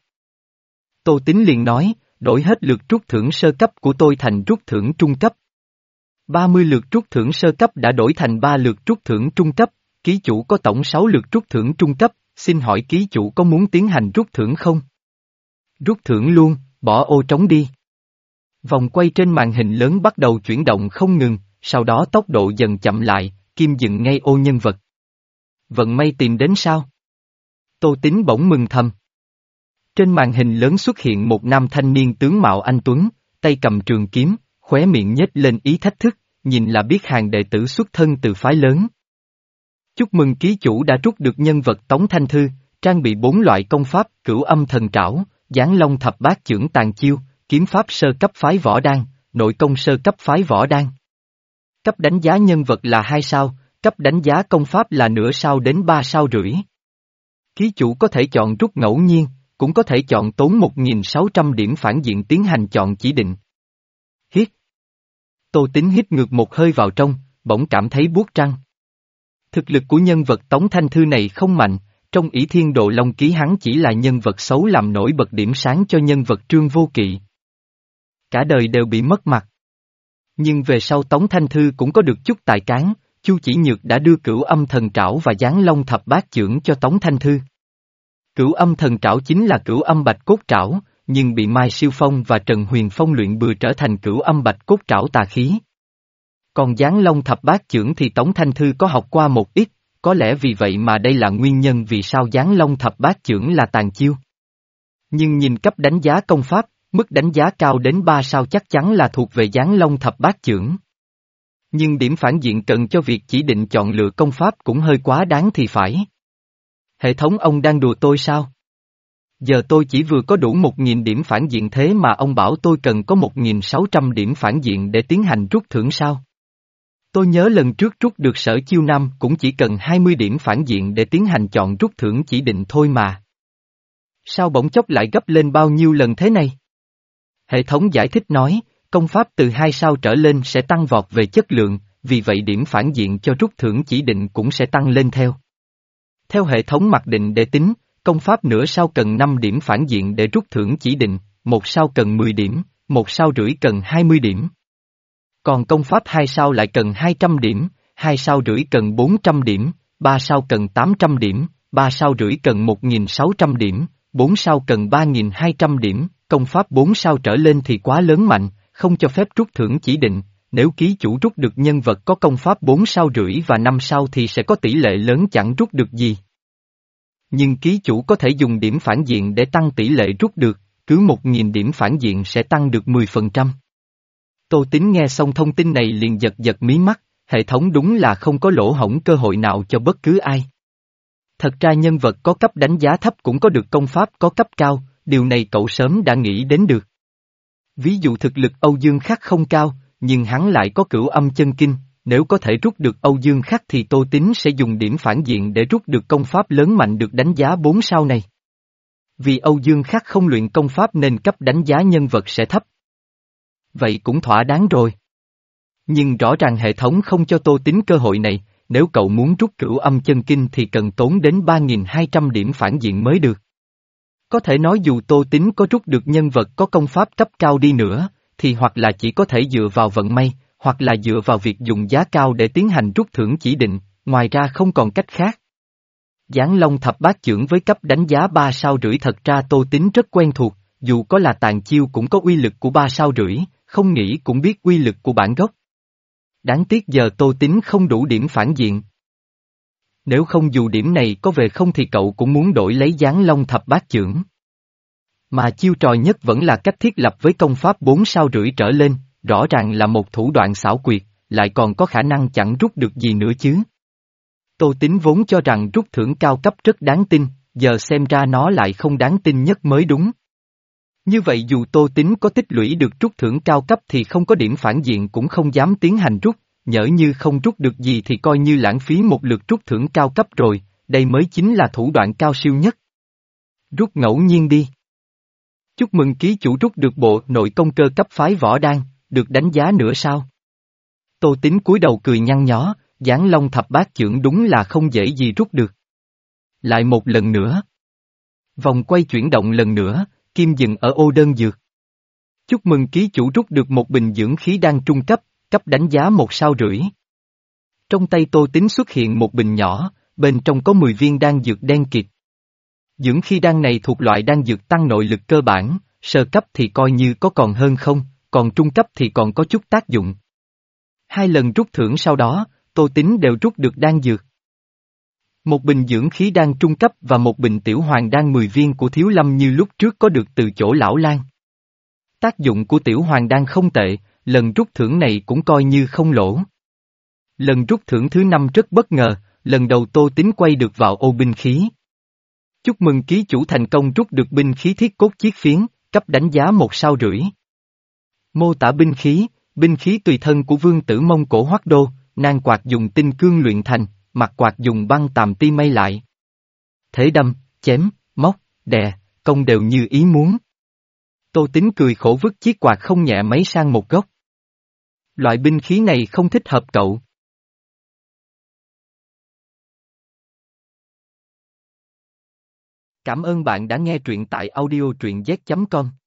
Tô Tín liền nói, đổi hết lượt rút thưởng sơ cấp của tôi thành rút thưởng trung cấp. ba mươi lượt rút thưởng sơ cấp đã đổi thành ba lượt rút thưởng trung cấp, ký chủ có tổng sáu lượt rút thưởng trung cấp, xin hỏi ký chủ có muốn tiến hành rút thưởng không? Rút thưởng luôn, bỏ ô trống đi. Vòng quay trên màn hình lớn bắt đầu chuyển động không ngừng, sau đó tốc độ dần chậm lại, kim dừng ngay ô nhân vật. Vận may tìm đến sao? Tô Tín bỗng mừng thầm. Trên màn hình lớn xuất hiện một nam thanh niên tướng mạo anh tuấn, tay cầm trường kiếm, khóe miệng nhếch lên ý thách thức, nhìn là biết hàng đệ tử xuất thân từ phái lớn. Chúc mừng ký chủ đã rút được nhân vật Tống Thanh Thư, trang bị bốn loại công pháp, cửu âm thần trảo, giáng long thập bát chưởng tàn chiêu, kiếm pháp sơ cấp phái võ đan, nội công sơ cấp phái võ đan. Cấp đánh giá nhân vật là hai sao, cấp đánh giá công pháp là nửa sao đến ba sao rưỡi. Ký chủ có thể chọn rút ngẫu nhiên, cũng có thể chọn tốn một nghìn sáu trăm điểm phản diện tiến hành chọn chỉ định. Hít. Tô Tín hít ngược một hơi vào trong, bỗng cảm thấy buốt răng. Thực lực của nhân vật Tống Thanh Thư này không mạnh, trong Ỷ Thiên Độ Long Ký hắn chỉ là nhân vật xấu làm nổi bật điểm sáng cho nhân vật Trương Vô Kỵ. Cả đời đều bị mất mặt. Nhưng về sau Tống Thanh Thư cũng có được chút tài cán, Chu Chỉ Nhược đã đưa cửu âm thần trảo và giáng long thập bát chưởng cho Tống Thanh Thư. Cửu âm thần trảo chính là cửu âm bạch cốt trảo, nhưng bị Mai Siêu Phong và Trần Huyền Phong luyện bừa trở thành cửu âm bạch cốt trảo tà khí. Còn Giáng Long thập bát chưởng thì Tống Thanh Thư có học qua một ít, có lẽ vì vậy mà đây là nguyên nhân vì sao Giáng Long thập bát chưởng là tàn chiêu. Nhưng nhìn cấp đánh giá công pháp, mức đánh giá cao đến ba sao chắc chắn là thuộc về Giáng Long thập bát chưởng. Nhưng điểm phản diện cần cho việc chỉ định chọn lựa công pháp cũng hơi quá đáng thì phải. Hệ thống ông đang đùa tôi sao? Giờ tôi chỉ vừa có đủ một nghìn điểm phản diện thế mà ông bảo tôi cần có một nghìn sáu trăm điểm phản diện để tiến hành rút thưởng sao? Tôi nhớ lần trước rút được Sở Chiêu Nam cũng chỉ cần hai mươi điểm phản diện để tiến hành chọn rút thưởng chỉ định thôi mà. Sao bỗng chốc lại gấp lên bao nhiêu lần thế này? Hệ thống giải thích nói, công pháp từ hai sao trở lên sẽ tăng vọt về chất lượng, vì vậy điểm phản diện cho rút thưởng chỉ định cũng sẽ tăng lên theo. Theo hệ thống mặc định để tính, công pháp nửa sao cần năm điểm phản diện để rút thưởng chỉ định, một sao cần mười điểm, một sao rưỡi cần hai mươi điểm. Còn công pháp hai sao lại cần hai trăm điểm, hai sao rưỡi cần bốn trăm điểm, ba sao cần tám trăm điểm, ba sao rưỡi cần một nghìn sáu trăm điểm, bốn sao cần ba nghìn hai trăm điểm, công pháp bốn sao trở lên thì quá lớn mạnh, không cho phép rút thưởng chỉ định, nếu ký chủ rút được nhân vật có công pháp bốn sao rưỡi và năm sao thì sẽ có tỷ lệ lớn chẳng rút được gì. Nhưng ký chủ có thể dùng điểm phản diện để tăng tỷ lệ rút được, cứ một nghìn điểm phản diện sẽ tăng được mười phần trăm. Tô Tín nghe xong thông tin này liền giật giật mí mắt, hệ thống đúng là không có lỗ hổng cơ hội nào cho bất cứ ai. Thật ra nhân vật có cấp đánh giá thấp cũng có được công pháp có cấp cao, điều này cậu sớm đã nghĩ đến được. Ví dụ thực lực Âu Dương Khắc không cao, nhưng hắn lại có cửu âm chân kinh, nếu có thể rút được Âu Dương Khắc thì Tô Tín sẽ dùng điểm phản diện để rút được công pháp lớn mạnh được đánh giá bốn sao này. Vì Âu Dương Khắc không luyện công pháp nên cấp đánh giá nhân vật sẽ thấp. Vậy cũng thỏa đáng rồi. Nhưng rõ ràng hệ thống không cho Tô Tín cơ hội này, nếu cậu muốn rút cửu âm chân kinh thì cần tốn đến ba nghìn hai trăm điểm phản diện mới được. Có thể nói dù Tô Tín có rút được nhân vật có công pháp cấp cao đi nữa, thì hoặc là chỉ có thể dựa vào vận may, hoặc là dựa vào việc dùng giá cao để tiến hành rút thưởng chỉ định, ngoài ra không còn cách khác. Giáng Long thập bát chưởng với cấp đánh giá ba sao rưỡi thật ra Tô Tín rất quen thuộc, dù có là tàn chiêu cũng có uy lực của ba sao rưỡi, không nghĩ cũng biết uy lực của bản gốc. Đáng tiếc giờ Tô Tín không đủ điểm phản diện. Nếu không dù điểm này có về không thì cậu cũng muốn đổi lấy Giáng Long thập bát chưởng. Mà chiêu trò nhất vẫn là cách thiết lập với công pháp bốn sao rưỡi trở lên, rõ ràng là một thủ đoạn xảo quyệt, lại còn có khả năng chẳng rút được gì nữa chứ. Tô Tín vốn cho rằng rút thưởng cao cấp rất đáng tin, giờ xem ra nó lại không đáng tin nhất mới đúng. Như vậy dù Tô Tín có tích lũy được rút thưởng cao cấp thì không có điểm phản diện cũng không dám tiến hành rút, nhỡ như không rút được gì thì coi như lãng phí một lượt rút thưởng cao cấp rồi, đây mới chính là thủ đoạn cao siêu nhất. Rút ngẫu nhiên đi. Chúc mừng ký chủ rút được bộ nội công cơ cấp phái võ đan, được đánh giá nữa sao? Tô Tín cúi đầu cười nhăn nhó, Giáng Long thập bát chưởng đúng là không dễ gì rút được. Lại một lần nữa. Vòng quay chuyển động lần nữa, kim dừng ở ô đơn dược. Chúc mừng ký chủ rút được một bình dưỡng khí đan trung cấp, cấp đánh giá một sao rưỡi. Trong tay Tô Tín xuất hiện một bình nhỏ, bên trong có mười viên đan dược đen kịt. Dưỡng khí đan này thuộc loại đan dược tăng nội lực cơ bản, sơ cấp thì coi như có còn hơn không, còn trung cấp thì còn có chút tác dụng. Hai lần rút thưởng sau đó, Tô Tín đều rút được đan dược. Một bình dưỡng khí đan trung cấp và một bình tiểu hoàng đan mười viên của Thiếu Lâm như lúc trước có được từ chỗ Lão Lan. Tác dụng của tiểu hoàng đan không tệ, lần rút thưởng này cũng coi như không lỗ. Lần rút thưởng thứ năm rất bất ngờ, lần đầu Tô Tín quay được vào ô binh khí. Chúc mừng ký chủ thành công rút được binh khí thiết cốt chiết phiến, cấp đánh giá một sao rưỡi. Mô tả binh khí, binh khí tùy thân của vương tử Mông Cổ Hoắc Đô, nan quạt dùng tinh cương luyện thành, mặt quạt dùng băng tàm ti may lại. Thế đâm, chém, móc, đè, công đều như ý muốn. Tô Tín cười khổ vứt chiếc quạt không nhẹ mấy sang một góc. Loại binh khí này không thích hợp cậu. Cảm ơn bạn đã nghe truyện tại audio truyện z chấm com.